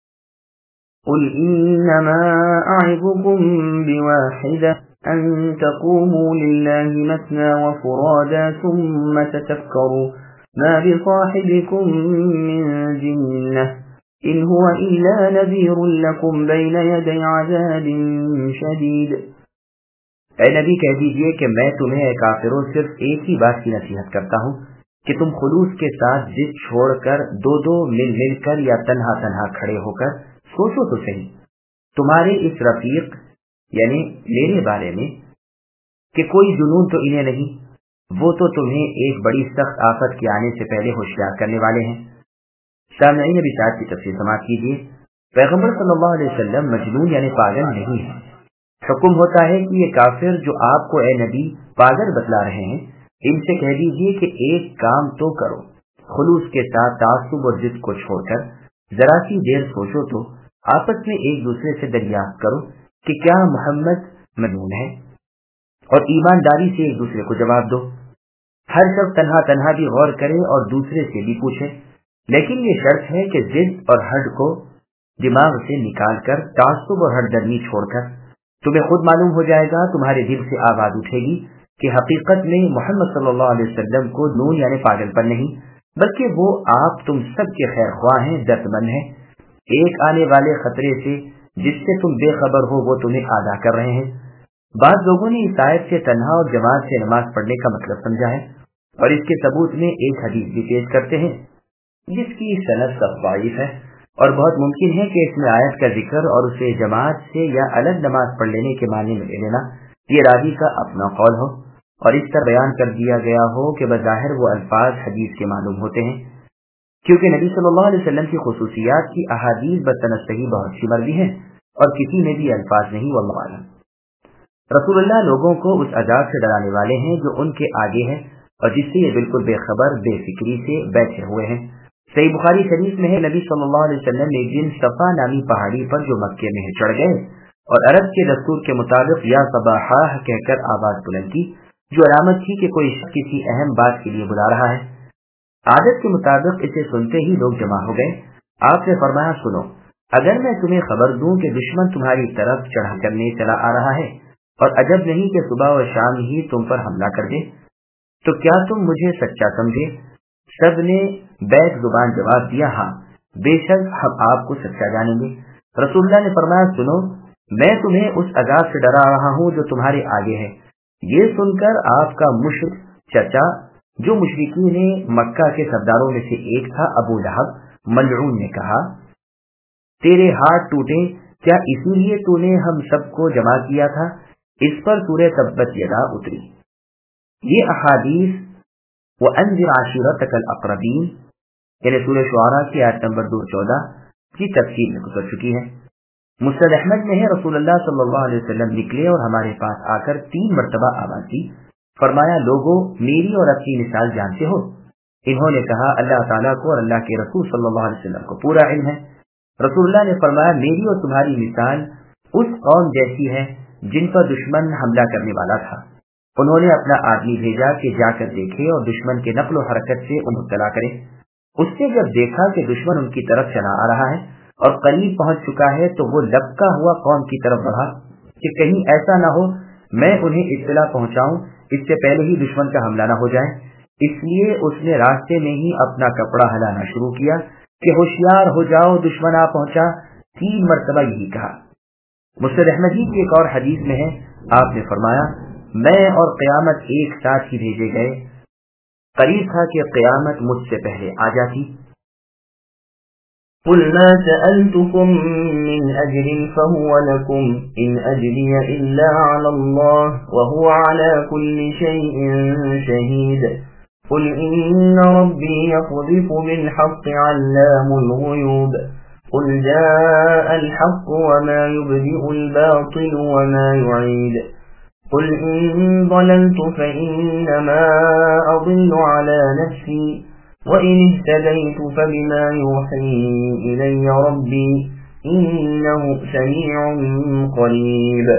قل انما اعظكم بواحدة ان تقوموا لله مثنى وفرادا ثم تتفكروا ما بصاحبكم من جنة ان هو الا نذير لكم بين يدي عذاب شديد۔ اے نبی کہہ دیجئے کہ میں تمہیں اے کافروں صرف ایک ہی بات کی نصیحت کرتا ہوں کہ تم خلوص کے ساتھ ضد چھوڑ کر دو مل کر یا تنہا کھڑے ہو کر سوچو تو صحیح تمہارے اس رفیق یعنی میرے بارے میں کہ کوئی جنون تو انہیں نہیں، وہ تو تمہیں ایک بڑی سخت آفت کے آنے سے پہلے ہوشیار کرنے والے ہیں۔ سامعین، ابھی شاید کی تفسیر سماعت کیجیے۔ پیغمبر صلی اللہ علیہ وسلم مجنون یعنی پاگل نہیں ہے۔ حکم ہوتا ہے کہ یہ کافر جو آپ کو اے نبی پاگل بتلا رہے ہیں، ان سے کہہ دیجیے کہ ایک کام تو کرو، خلوص کے ساتھ تعصب اور ضد کو چھوڑ کر ذرا سی دیر سوچو تو آپس میں ایک دوسرے سے دریافت کرو کہ کیا محمد مجنون ہے، اور ایمانداری سے ایک دوسرے کو جواب دو۔ ہر شخص تنہا بھی غور کرے اور دوسرے سے بھی پوچھے، لیکن یہ شرط ہے کہ ضد اور حد کو دماغ سے نکال کر تعصب اور ہر درمی چھوڑ کر تمہیں خود معلوم ہو جائے گا، تمہارے دل سے آواز اٹھے گی کہ حقیقت میں محمد صلی اللہ علیہ وسلم کو نون یعنی پاگل پر نہیں بلکہ وہ آپ تم سب کے خیر خواہ ہیں، دردمند ہیں۔ ایک آنے والے خطرے سے جس سے تم بے خبر ہو وہ تمہیں آگاہ کر رہے ہیں۔ بعض لوگوں نے اس آیت سے تنہا اور جماعت سے نماز پڑھنے کا مطلب سمجھا ہے، اور اس کے ثبوت میں ایک حدیث بھی پیش کرتے ہیں جس کی سند ضعیف ہے، اور بہت ممکن ہے کہ اس میں آیت کا ذکر اور اسے جماعت سے یا الگ نماز پڑھ لینے کے معنی میں لے لینا یہ راوی کا اپنا قول ہو، اور اس طرح بیان کر دیا گیا ہو کہ بظاہر وہ الفاظ حدیث کے معلوم ہوتے ہیں، کیونکہ نبی صلی اللہ علیہ وسلم کی خصوصیات کی احادیث بسند صحیح بہت سی مروی ہیں اور کسی میں بھی الفاظ نہیں، واللہ اعلم۔ رسول اللہ لوگوں کو اس عذاب سے ڈرانے والے ہیں جو ان کے آگے ہے اور جس سے یہ بالکل بے خبر بے فکری سے بیٹھے ہوئے ہیں۔ صحیح بخاری شریف میں ہے، نبی صلی اللہ علیہ وسلم نے جن صفا نامی پہاڑی پر جو مکے میں چڑھ گئے اور عرب کے دستور کے مطابق یا صباحا کہہ کر آواز بلند کی، جو علامت تھی کہ کوئی شخص کسی اہم بات کے لیے بلا رہا ہے۔ عادت کے مطابق اسے سنتے ہی لوگ جمع ہو گئے۔ آپ نے فرمایا، سنو، اگر میں تمہیں خبر دوں کہ دشمن تمہاری طرف چڑھا کرنے چلا آ رہا ہے اور عجب نہیں کہ صبح و شام ہی تم پر حملہ کر دے، تو کیا تم مجھے سچا سمجھے؟ سب نے بیک زبان جواب دیا، ہاں بے شک ہم آپ کو سچا جانیں گے۔ رسول اللہ نے فرمایا، سنو، میں تمہیں اس عذاب سے ڈرا رہا ہوں جو تمہارے آگے ہے۔ یہ سن کر آپ کا مشرک چچا جو مشرکین مکہ کے سرداروں میں سے ایک تھا، ابو لہب ملعون، نے کہا، تیرے ہاتھ ٹوٹے، کیا اسی لیے تو نے ہم سب کو جمع کیا تھا؟ اس پر سورہ تبت یدا اتری۔ یہ احادیث وَأَنذِرْ عَشِيرَتَكَ الْأَقْرَبِينَ یعنی سورہ شعراء کی آیت نمبر 214 کی تفسیر میں گزر چکی ہے۔ مسند احمد میں ہے، رسول اللہ صلی اللہ علیہ وسلم نکلے اور ہمارے پاس آ کر 3 مرتبہ آواز دی، فرمایا، لوگوں میری اور اپنی مثال جانتے ہو؟ انہوں نے کہا، اللہ تعالیٰ کو اور اللہ کے رسول صلی اللہ علیہ وسلم کو پورا علم ہے۔ رسول اللہ نے فرمایا، میری اور تمہاری مثال اس قوم جیسی ہے جن پر دشمن حملہ کرنے والا تھا۔ انہوں نے اپنا آدمی بھیجا کہ جا کر دیکھے اور دشمن کے نقل و حرکت سے انہیں اطلاع کرے۔ اس نے جب دیکھا کہ دشمن ان کی طرف چلا آ رہا ہے اور قریب پہنچ چکا ہے تو وہ لبکا ہوا قوم کی طرف بڑھا کہ کہیں ایسا نہ ہو میں انہیں اطلاع پہنچاؤں اس سے پہلے ہی دشمن کا حملہ نہ ہو جائے۔ اس لیے اس نے راستے میں ہی اپنا کپڑا ہلانا شروع کیا کہ ہوشیار ہو جاؤ، دشمن آ پہنچا۔ 3 مرتبہ یہی کہا۔ مسند احمد کی ایک اور حدیث میں ہے، آپ نے فرمایا، میں اور قیامت ایک ساتھ ہی بھیجے گئے، قریب تھا کہ قیامت مجھ سے پہلے آ جاتی۔ قل ما سألتكم من أجر فهو لكم إن أجري إلا على الله وهو على كل شيء شهيد قل إن ربي يقذف بالحق علام الغيوب قل جاء الحق وما يبدئ الباطل وما يعيد قل إن ضللت فإنما أضل على نفسي وَإِنِ اهْتَدَيْتُ فَبِمَا يُوحِي إِلَيَّ رَبِّي إِنَّهُ سَمِيعٌ قَرِيبٌ۔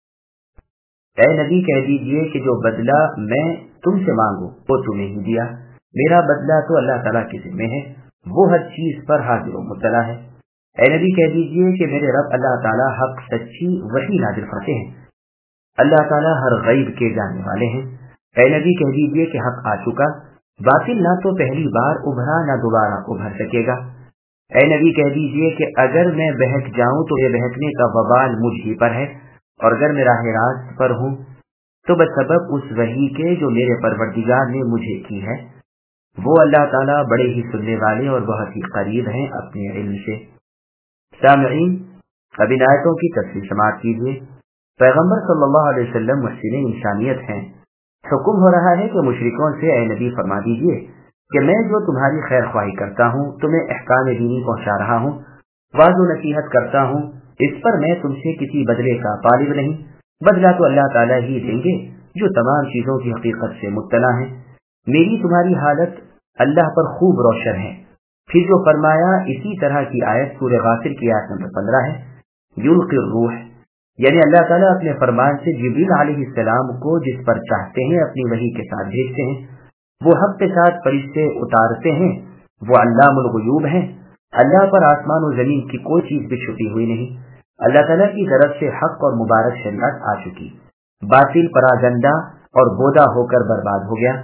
اے نبی کہہ دیجئے کہ جو بدلہ میں تم سے مانگوں وہ تمہیں ہی دیا، میرا بدلہ تو اللہ تعالیٰ کے ذمہ ہے، وہ ہر چیز پر حاضر و مطلع ہے۔ اے نبی کہہ دیجئے کہ میرے رب اللہ تعالیٰ حق سچی وحی نازل کرتے ہیں، اللہ تعالیٰ ہر غیب کے جاننے والے ہیں۔ اے نبی کہہ دیجئے کہ حق آ چکا، باطل نہ تو پہلی بار ابھرا نہ دوبارہ ابھر سکے گا۔ اے نبی کہہ دیجئے کہ اگر میں بہک جاؤں تو یہ بہکنے کا وبال مجھ ہی پر ہے، اور اگر میں راہ راست پر ہوں تو بسبب اس وحی کے جو میرے پروردگار نے مجھے کی ہے۔ وہ اللہ تعالیٰ بڑے ہی سننے والے اور بہت ہی قریب ہیں اپنے علم سے۔ سامعین، اب ان آیتوں کی تفصیل سماعت کیجیے۔ پیغمبر صلی اللہ علیہ وسلم محسن انسانیت ہیں۔ حکم ہو رہا ہے کہ مشرکوں سے اے نبی فرما دیجئے کہ میں جو تمہاری خیر خواہی کرتا ہوں، تمہیں احکام دینی پہنچا رہا ہوں، واضح و نصیحت کرتا ہوں، اس پر میں تم سے کسی بدلے کا طالب نہیں، بدلہ تو اللہ تعالیٰ ہی دیں گے جو تمام چیزوں کی حقیقت سے مطلع ہے۔ میری تمہاری حالت اللہ پر خوب روشن ہے۔ پھر جو فرمایا اسی طرح کی آیت سورہ غافر کی آیت نمبر 15 ہے، یلقی الروح، یعنی اللہ تعالیٰ اپنے فرمان سے جبریل علیہ السلام کو جس پر چاہتے ہیں اپنی وحی کے ساتھ بھیجتے ہیں، وہ حق کے ساتھ فرشتے اتارتے ہیں، وہ علام الغیوب ہیں۔ اللہ پر آسمان و زمین کی کوئی چیز بھی چھپی ہوئی نہیں۔ اللہ تعالیٰ کی طرف سے حق اور مبارک شریعت آ چکی، باطل پراگندہ اور بودا ہو کر برباد ہو گیا۔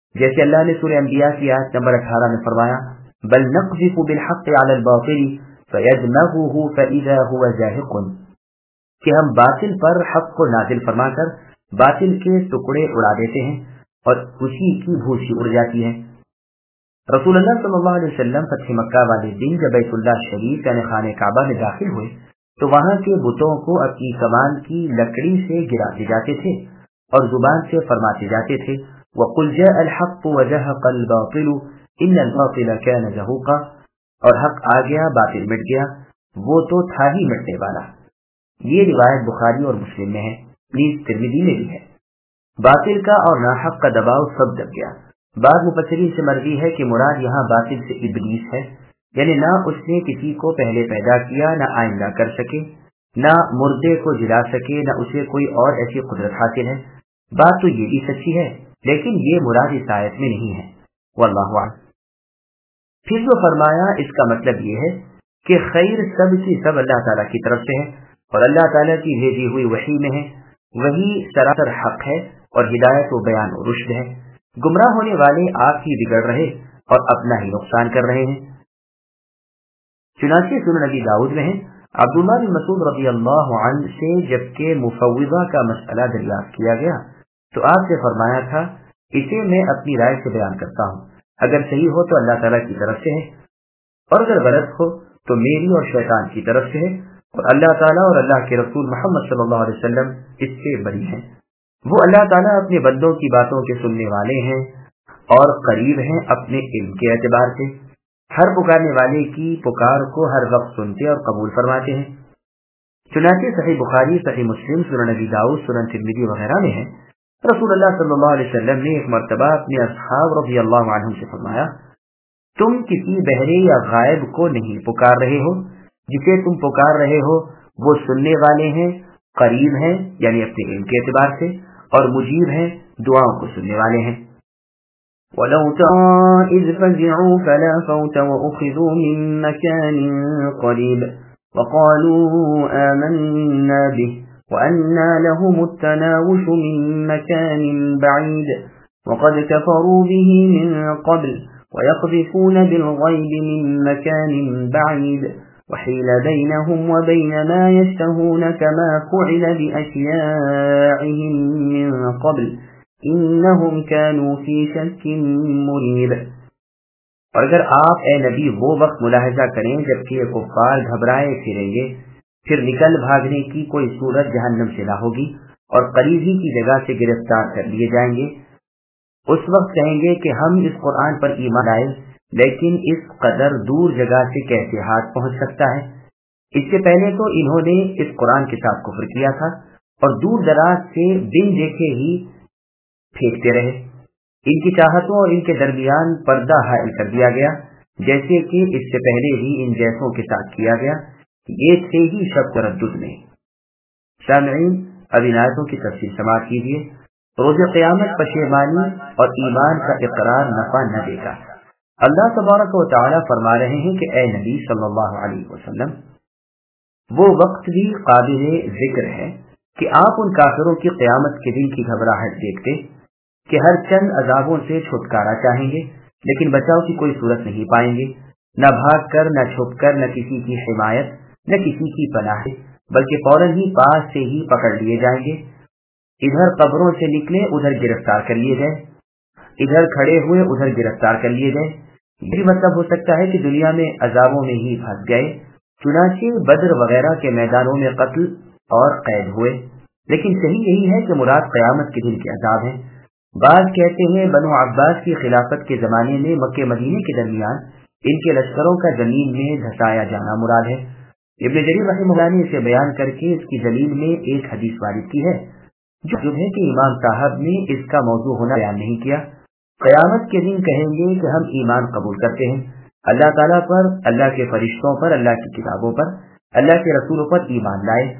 جیسے اللہ نے سورہ انبیاء کی آیت نمبر 18 میں فرمایا بل نقذف بالحق على الباطل فيدمغه فإذا هو زاهق، کہ ہم باطل پر حق کو نازل فرما کر باطل کے ٹکڑے اڑا دیتے ہیں اور اسی کی بھوسی اڑ جاتی ہے۔ رسول اللہ صلی اللہ علیہ وسلم فتح مکہ والے دن جب بیت اللہ شریف یعنی خانہ کعبہ میں داخل ہوئے تو وہاں کے بتوں کو اپنی کمان کی لکڑی سے گراتے جاتے تھے اور زبان سے فرماتے جاتے تھے وَقُلْ جَاءَ الْحَقُّ وَزَهَقَ الْبَاطِلُ إِنَّ الْبَاطِلَ كَانَ زَهُوقًا، اور حق آ گیا باطل مٹ گیا وہ تو تھا ہی مٹنے والا۔ یہ روایت بخاری اور مسلم میں ہے، نیز ترمذی میں بھی ہے۔ باطل کا اور ناحق کا دباؤ سب دب گیا۔ بعض مفسرین سے مروی ہے کہ مراد یہاں باطل سے ابلیس ہے، یعنی نہ اس نے کسی کو پہلے پیدا کیا، نہ آئندہ کر سکے، نہ مردے کو جلا سکے، نہ اسے کوئی اور ایسی قدرت حاصل ہے۔ بات تو یہ بھی سچی ہے، لیکن یہ مراد اس آیت میں نہیں ہے، واللہ اعلم۔ پھر جو فرمایا اس کا مطلب یہ ہے کہ خیر سب کی سب اللہ تعالیٰ کی طرف سے ہے اور اللہ تعالیٰ کی بھیجی ہوئی وحی میں ہے، وہی سراسر حق ہے اور ہدایت و بیان و رشد ہے۔ گمراہ ہونے والے آپ ہی بگڑ رہے اور اپنا ہی نقصان کر رہے ہیں۔ چنانچہ سنن نبی داؤد میں ہے، عبداللہ بن مسعود رضی اللہ عنہ سے جبکہ مفوضہ کا مسئلہ دریافت کیا گیا تو آپ سے فرمایا تھا اسے میں اپنی رائے سے بیان کرتا ہوں، اگر صحیح ہو تو اللہ تعالیٰ کی طرف سے ہے اور اگر غلط ہو تو میری اور شیطان کی طرف سے ہے، اور اللہ تعالیٰ اور اللہ کے رسول محمد صلی اللہ علیہ وسلم اس سے بری ہیں۔ وہ اللہ تعالیٰ اپنے بندوں کی باتوں کے سننے والے ہیں اور قریب ہیں اپنے علم کے اعتبار سے، ہر پکارنے والے کی پکار کو ہر وقت سنتے اور قبول فرماتے ہیں۔ چنانچہ صحیح بخاری، صحیح مسلم، سنن نبی داؤد، سنن ترمذی وغیرہ میں ہے، رسول اللہ صلی اللہ علیہ وسلم نے ایک مرتبہ اپنے اصحاب رضی اللہ عنہم سے فرمایا تم کسی بہرے یا غائب کو نہیں پکار رہے ہو، جسے تم پکار رہے ہو وہ سننے والے ہیں، قریب ہیں یعنی اپنے علم کے اعتبار سے، اور مجیب ہیں، دعاؤں کو سننے والے ہیں۔ وَلَوْ تَرَىٰ إِذْ فَزِعُوا فَلَا فَوْتَ وَأُخِذُوا مِن مَّكَانٍ قَرِيبٍ وَقَالُوا آمَنَّا بِهِ وَأَنَّىٰ لَهُمُ التَّنَاوُشُ مِن مَّكَانٍ بَعِيدٍ وَقَدْ كَفَرُوا بِهِ مِن قَبْلُ وَيَقْذِفُونَ بِالْغَيْبِ مِن مَّكَانٍ بَعِيدٍ وحيل بينهم وبين ما يشتهون كما فعل بأشياعهم من قبل إنهم كانوا في شك مريب۔ اور اگر آپ اے نبی وہ وقت ملاحظہ کریں جبکہ یہ کفار گھبرائے پھریں گے، پھر نکل بھاگنے کی کوئی صورت جہنم سے نہ ہوگی اور قریب ہی کی جگہ سے گرفتار کر لیے جائیں گے، اس وقت کہیں گے کہ ہم اس قرآن پر ایمان لائے، لیکن اس قدر دور جگہ سے کیسے ہاتھ پہنچ سکتا ہے؟ اس سے پہلے تو انہوں نے اس قرآن کے ساتھ کفر کیا تھا اور دور دراز سے بن دیکھے ہی پھینکتے رہے۔ ان کی چاہتوں اور ان کے درمیان پردہ حائل کر دیا گیا، جیسے کہ اس سے پہلے ہی ان جیسوں کے ساتھ کیا گیا، یہ تھے ہی شک تردد میں۔ سامعین، اب ان آیتوں کی تفصیل سماعت کیجیے۔ روز قیامت پشیمانی اور ایمان کا اقرار نفع نہ دے گا۔ اللہ تبارک و تعالی فرما رہے ہیں کہ اے نبی صلی اللہ علیہ وسلم، وہ وقت بھی قابل ذکر ہے کہ آپ ان کافروں کی قیامت کے دن کی گھبراہٹ دیکھتے کہ ہر چند عذابوں سے چھٹکارا چاہیں گے لیکن بچاؤ کی کوئی صورت نہیں پائیں گے، نہ بھاگ کر، نہ چھپ کر، نہ کسی کی حمایت، نہ کسی کی پناہ، بلکہ فوراً ہی پاس سے ہی پکڑ لیے جائیں گے۔ ادھر قبروں سے نکلے ادھر گرفتار کر لیے گئے، ادھر کھڑے ہوئے ادھر گرفتار کر لیے گئے۔ یہ مطلب ہو سکتا ہے کہ دنیا میں عذابوں میں ہی پھنس گئے، چنانچہ بدر وغیرہ کے میدانوں میں قتل اور قید ہوئے، لیکن صحیح یہی ہے کہ مراد قیامت کے دن کے عذاب ہیں۔ بعض کہتے ہیں بنو عباس کی خلافت کے زمانے میں مکہ مدینے کے درمیان ان کے لشکروں کا زمین میں دھسایا جانا مراد ہے۔ ابن جریر رحمہ اللہ نے اسے بیان کر کے اس کی دلیل میں ایک حدیث وارد کی ہے جو ہے کہ امام صاحب نے اس کا موضوع ہونا بیان نہیں کیا۔ قیامت کے دن کہیں گے کہ ہم ایمان قبول کرتے ہیں، اللہ تعالیٰ پر، اللہ کے فرشتوں پر، اللہ کی کتابوں پر، اللہ کے رسولوں پر ایمان لائے۔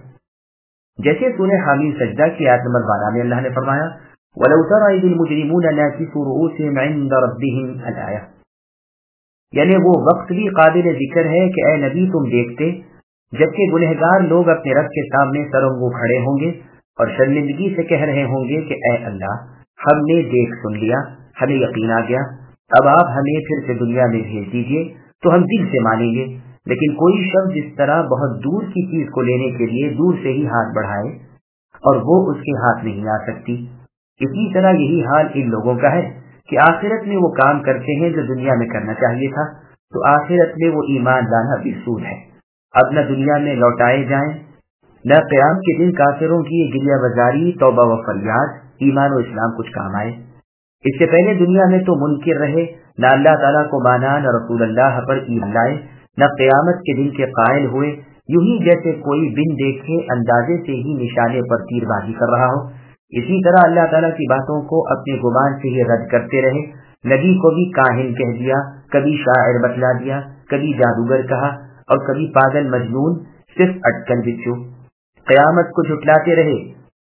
جیسے سورہ حامیم سجدہ کی آیت نمبر 12 میں اللہ نے فرمایا وَلَوْ تَرَىٰ إِذِ الْمُجْرِمُونَ نَاكِسُو رُءُوسِهِمْ عِندَ رَبِّهِمْ الْآيَةُ، یعنی وہ وقت بھی قابل ذکر ہے کہ اے نبی تم دیکھتے جبکہ گنہگار لوگ اپنے رب کے سامنے سرنگو کھڑے ہوں گے اور شرمندگی سے کہہ رہے ہوں گے کہ اے اللہ ہم نے دیکھ سن لیا، ہمیں یقین آ گیا، اب آپ ہمیں پھر سے دنیا میں بھیج دیجیے تو ہم دل سے مانیں گے، لیکن کوئی شخص جس طرح بہت دور کی چیز کو لینے کے لیے دور سے ہی ہاتھ بڑھائے اور وہ اس کے ہاتھ نہیں آ سکتی، اسی طرح یہی حال ان لوگوں کا ہے کہ آخرت میں وہ کام کرتے ہیں جو دنیا میں کرنا چاہیے تھا، تو آخرت میں وہ ایمان لانا بھی سود ہے۔ اب نہ دنیا میں لوٹائے جائیں، نہ قیام کے دن کافروں کی گریہ بازاری، توبہ و فریاد، ایمان و اسلام کچھ کام آئے۔ اس سے پہلے دنیا میں تو منکر رہے، نہ اللہ تعالیٰ کو مانا، نہ رسول اللہ پر ایمان لائے، نہ قیامت کے دن کے قائل ہوئے، یوں ہی جیسے کوئی بن دیکھے اندازے سے ہی نشانے پر تیر بازی کر رہا ہو۔ اسی طرح اللہ تعالیٰ کی باتوں کو اپنے گمان سے ہی رد کرتے رہے، نبی کو بھی کاہن کہہ دیا، کبھی شاعر بتلا دیا، کبھی جادوگر کہا اور کبھی پاگل مجنون، صرف اٹکل بچھو۔ قیامت کو جھٹلاتے رہے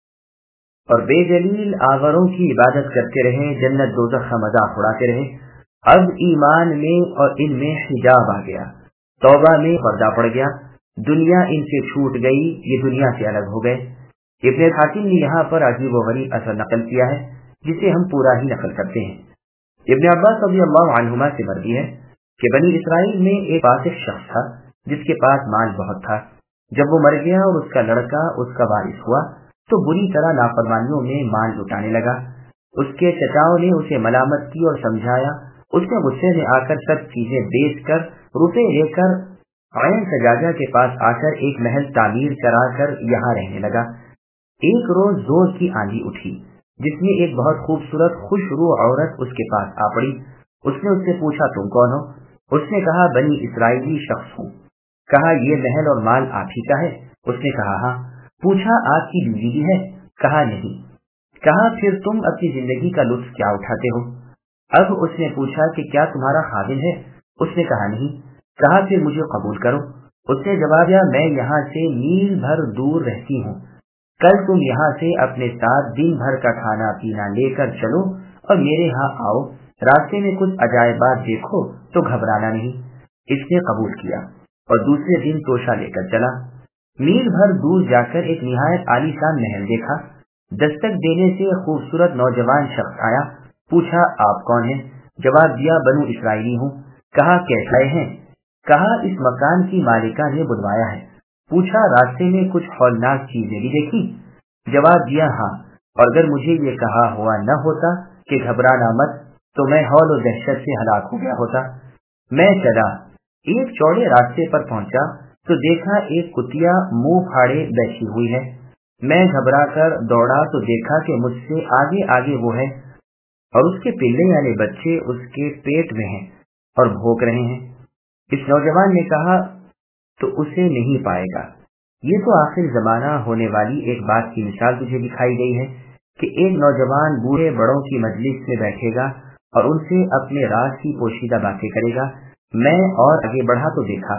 اور بے دلیل آوروں کی عبادت کرتے رہے، جنت دوزخ کا مذاق اڑاتے رہے۔ اب ایمان میں اور ان میں حجاب آ گیا، توبہ میں پردہ پڑ گیا، دنیا ان سے چھوٹ گئی، یہ دنیا سے الگ ہو گئے۔ ابن حاتم نے یہاں پر عجیب و غریب اثر نقل کیا ہے جسے ہم پورا ہی نقل کرتے ہیں۔ ابن عباس رضی اللہ عنہما سے مروی ہے کہ بنی اسرائیل میں ایک فاسق شخص تھا جس کے پاس مال بہت تھا۔ جب وہ مر گیا اور اس کا لڑکا اس کا وارث ہوا تو بری طرح نافرمانیوں میں مال لٹانے لگا۔ اس کے چچاؤں نے اسے ملامت کی اور سمجھایا، اس نے غصے میں آ کر سب چیزیں بیچ کر روپے لے کر عین سجاجہ کے پاس آ کر ایک محل تعمیر کرا کر یہاں رہنے لگا۔ ایک روز زور کی آندھی اٹھی جس میں ایک بہت خوبصورت خوش روح عورت اس کے پاس آ پڑی۔ اس نے اس سے پوچھا تم کون ہو؟ اس نے کہا بنی اسرائیلی شخص ہوں۔ کہا یہ محل اور مال آپ ہی کا ہے؟ اس نے کہا ہاں۔ پوچھا آپ کی بیوی بھی ہے؟ کہا نہیں۔ کہا پھر تم اپنی زندگی کا لطف کیا اٹھاتے ہو؟ اب اس نے پوچھا کہ کیا تمہارا خادم ہے؟ اس نے کہا نہیں۔ کہا پھر مجھے قبول کرو۔ اس نے جواب دیا میں یہاں سے میل بھر دور رہتی ہوں، کل تم یہاں سے اپنے ساتھ دن بھر کا کھانا پینا لے کر چلو اور میرے ہاں آؤ، راستے میں کچھ عجائبات دیکھو تو گھبرانا نہیں۔ اس نے قبول کیا اور دوسرے دن توشہ لے کر چلا۔ میل بھر دور جا کر ایک نہایت عالی شان محل دیکھا۔ دستک دینے سے خوبصورت نوجوان شخص آیا، پوچھا آپ کون ہیں؟ جواب دیا بنو اسرائیلی ہوں۔ کہا کیسے ہیں؟ کہا اس مکان کی مالکہ نے بلوایا ہے۔ پوچھا راستے میں کچھ ہولناک چیزیں بھی دیکھی؟ جواب دیا ہاں، اور اگر مجھے یہ کہا ہوا نہ ہوتا کہ گھبرانا مت تو میں ہول و دہشت سے ہلاک ہو گیا ہوتا۔ میں چلا، ایک چوڑے راستے پر پہنچا تو دیکھا ایک کتیا منہ پھاڑے بیٹھی ہوئی ہے۔ میں گھبرا کر دوڑا تو دیکھا کہ مجھ سے آگے آگے وہ ہے اور اس کے پلے یعنی بچے اس کے پیٹ میں ہیں اور بھوک رہے ہیں۔ اس نوجوان نے کہا تو اسے نہیں پائے گا۔ یہ تو آخر زمانہ ہونے والی ایک بات کی مثال تجھے دکھائی گئی ہے کہ ایک نوجوان بوڑھے بڑوں کی مجلس میں بیٹھے گا اور ان سے اپنے راز کی پوشیدہ باتیں کرے گا۔ میں اور آگے بڑھا تو دیکھا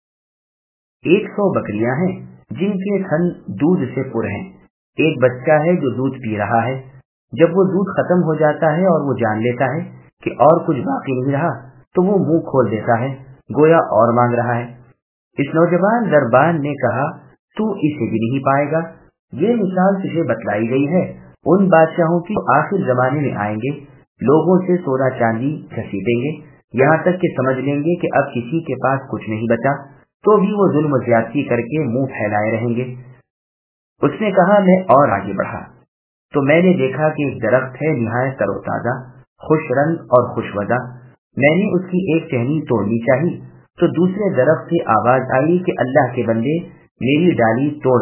100 بکریاں ہیں جن کے تھن دودھ سے پر ہیں، ایک بچہ ہے جو دودھ پی رہا ہے۔ جب وہ دودھ ختم ہو جاتا ہے اور وہ جان لیتا ہے کہ اور کچھ باقی نہیں رہا تو وہ منہ کھول دیتا ہے گویا اور مانگ رہا ہے۔ اس نوجوان دربان نے کہا تو اسے بھی نہیں پائے گا۔ یہ مثال تجھے بتلائی گئی ہے ان بادشاہوں کی آخر زمانے میں آئیں گے، لوگوں سے سونا چاندی گھسیٹیں گے، یہاں تک کہ سمجھ لیں گے کہ اب کسی کے پاس کچھ نہیں بچا، تو بھی وہ ظلم و زیادتی کر کے منہ پھیلائے رہیں گے۔ اس نے کہا میں اور آگے بڑھا تو میں نے دیکھا کہ ایک درخت ہے نہایت تر و تازہ، خوش رنگ اور خوش ودا۔ میں نے اس کی ایک ٹہنی توڑنی چاہی تو دوسرے درخت سے آواز آئی کہ اللہ کے بندے میری ڈالی توڑ۔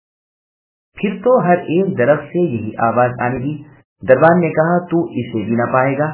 پھر تو ہر ایک درخت سے یہی آواز آنے لگی۔ دربان نے کہا تو اسے بھی نہ پائے گا۔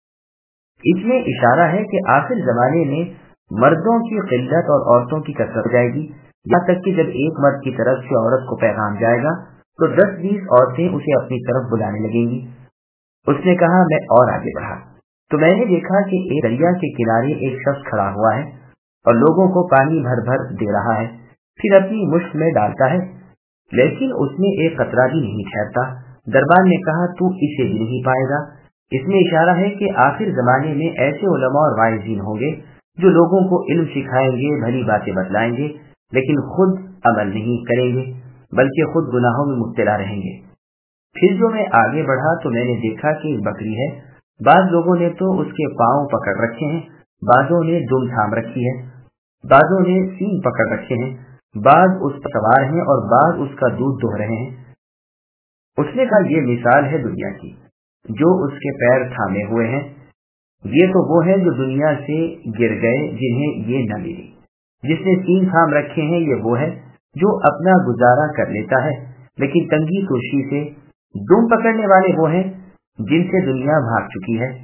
اس میں اشارہ ہے کہ آخر زمانے میں مردوں کی قلت اور عورتوں کی کثرت ہو جائے گی، یہاں تک کہ جب ایک مرد کی طرف سے عورت کو پیغام جائے گا تو 10-20 عورتیں اسے اپنی طرف بلانے لگیں گی۔ اس نے کہا میں اور آگے بڑھا تو میں نے دیکھا کہ ایک دریا کے کنارے ایک شخص کھڑا ہوا ہے اور لوگوں کو پانی بھر بھر دے رہا ہے، پھر اپنی مشت میں ڈالتا ہے، لیکن اس میں ایک قطرہ بھی نہیں ٹھہرتا۔ دربان نے کہا تو اسے بھی نہیں پائے گا۔ اس میں اشارہ ہے کہ آخر زمانے میں ایسے علماء اور واعظین ہوں گے جو لوگوں کو علم سکھائیں گے، بھلی باتیں بتلائیں گے، لیکن خود عمل نہیں کریں گے بلکہ خود گناہوں میں مبتلا رہیں گے۔ پھر جو میں آگے بڑھا تو میں نے دیکھا کہ ایک بکری ہے بعض لوگوں نے تو اس کے پاؤں پکڑ رکھے ہیں، بعضوں نے دم تھام رکھی ہے، بعضوں نے سینگ پکڑ رکھے ہیں، بعض اس پر سوار ہیں اور بعض اس کا دودھ دوہ رہے ہیں۔ اس نے کہا یہ مثال ہے دنیا کی، جو اس کے پیر تھامے ہوئے ہیں، یہ تو وہ ہیں جو دنیا سے گر گئے جنہیں یہ نہ ملی۔ جس نے سینگ تھام رکھے ہیں یہ وہ ہے جو اپنا گزارا کر لیتا ہے لیکن تنگی توشی سے۔ دم پکڑنے والے وہ ہیں جن سے دنیا بھاگ چکی ہے۔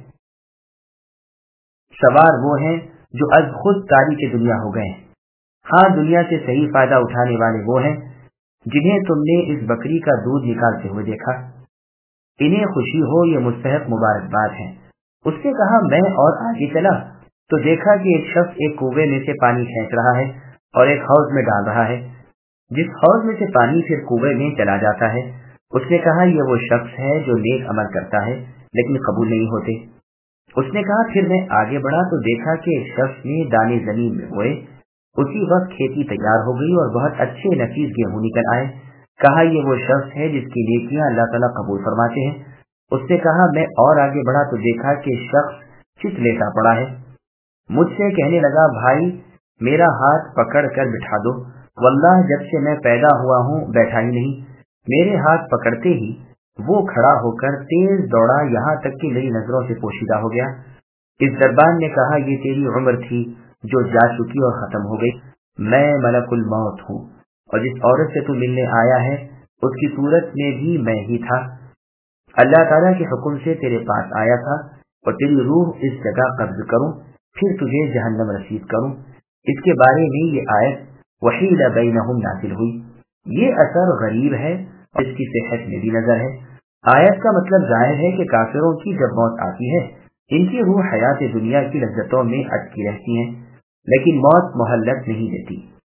سوار وہ ہیں جو از خود تاریخ دنیا ہو گئے۔ ہاں دنیا سے صحیح فائدہ اٹھانے والے وہ ہیں جنہیں تم نے اس بکری کا دودھ نکالتے ہوئے دیکھا، انہیں خوشی ہو، یہ مستحق مبارکباد ہے۔ اس نے کہا میں اور آگے چلا تو دیکھا کہ ایک شخص ایک کنویں میں سے پانی کھینچ رہا ہے اور ایک حوض میں ڈال رہا ہے، جس حوض میں سے پانی پھر کنویں میں چلا جاتا ہے۔ اس نے کہا یہ وہ شخص ہے جو نیک عمل کرتا ہے لیکن قبول نہیں ہوتے۔ اس نے کہا پھر میں آگے بڑھا تو دیکھا کہ ایک شخص نے دانے زمین میں ہوئے، اسی وقت کھیتی تیار ہو گئی اور بہت اچھے نفیس گیہوں نکل آئے۔ کہا یہ وہ شخص ہے جس کی نیکیاں اللہ تعالیٰ قبول فرماتے ہیں۔ اس نے کہا میں اور آگے بڑھا تو دیکھا کہ شخص چت لیٹا پڑا ہے۔ مجھ سے کہنے لگا بھائی میرا ہاتھ پکڑ کر بٹھا دو، واللہ جب سے میں پیدا ہوا ہوں بیٹھا ہی نہیں۔ میرے ہاتھ پکڑتے ہی وہ کھڑا ہو کر تیز دوڑا یہاں تک کہ میری نظروں سے پوشیدہ ہو گیا۔ اس دربان نے کہا یہ تیری عمر تھی جو جا چکی اور ختم ہو گئی، میں ملک الموت ہوں اور جس عورت سے تو ملنے آیا ہے اس کی صورت میں بھی میں ہی تھا۔ اللہ تعالیٰ کے حکم سے تیرے پاس آیا تھا اور تیری روح اس جگہ قبض کروں پھر تجھے جہنم رسید کروں۔ اس کے بارے میں یہ آیت وحیل بینہم نازل ہوئی۔ یہ اثر غریب ہے اور اس کی صحت میں بھی نظر ہے۔ آیت کا مطلب ظاہر ہے کہ کافروں کی جب موت آتی ہے ان کی روح حیات دنیا کی لذتوں میں اٹکی رہتی ہیں لیکن موت مہلت نہیں دیتی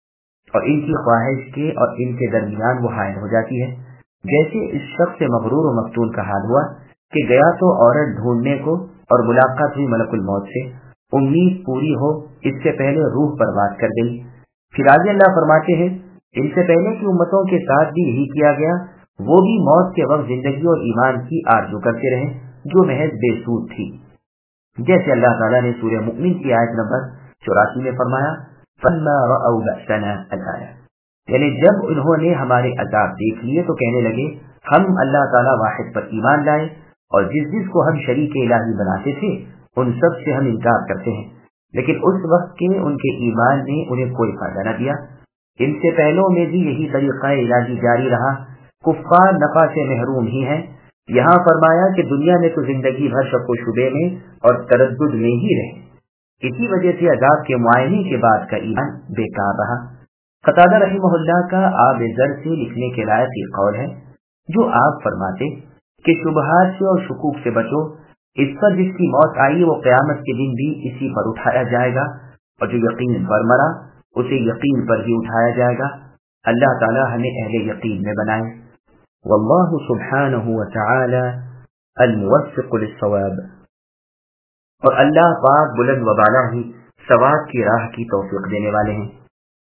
اور ان کی خواہش کے اور ان کے درمیان وہ حائل ہو جاتی ہے، جیسے اس شخص مغرور و مفتون کا حال ہوا کہ گیا تو عورت ڈھونڈنے کو اور ملاقات ہوئی ملک الموت سے، امید پوری ہو اس سے پہلے روح برباد کر گئی۔ پھر آگے اللہ فرماتے ہیں ان سے پہلے کی امتوں کے ساتھ بھی یہی کیا گیا، وہ بھی موت کے وقت زندگی اور ایمان کی آرزو کرتے رہے جو محض بے سود تھی، جیسے اللہ تعالیٰ نے سورہ مؤمن کی آیت نمبر 84 میں فرمایا فَلَمَّا رَأَوْا بَأْسَنَا الْآيَةَ، یعنی جب انہوں نے ہمارے عذاب دیکھ لیے تو کہنے لگے ہم اللہ تعالیٰ واحد پر ایمان لائے اور جس کو ہم شریک الہی بناتے تھے ان سب سے ہم انکار کرتے ہیں، لیکن اس وقت کے ان کے ایمان نے انہیں کوئی فائدہ نہ دیا۔ ان سے پہلوں میں بھی یہی طریقہ الہی جاری رہا، کفار نفع سے محروم ہی ہیں۔ یہاں فرمایا کہ دنیا میں تو زندگی بھر شک و شبے میں اور تردد میں ہی رہے، اسی وجہ سے عذاب کے معائنے کے بعد کا ایمان بیکار رہا۔ قتادہ رحمہ اللہ کا آب زر سے لکھنے کے لائق یہ قول ہے جو آپ فرماتے کہ شبہات سے اور شکوک سے بچو، اس پر جس کی موت آئی وہ قیامت کے دن بھی اسی پر اٹھایا جائے گا اور جو یقین پر مرا اسے یقین پر ہی اٹھایا جائے گا۔ اللہ تعالی ہمیں اہل یقین میں بنائے۔ واللہ سبحانہ وتعالی الموفق للصواب، اور اللہ پاک بلند و بالا ہی ثواب کی راہ کی توفیق دینے والے ہیں۔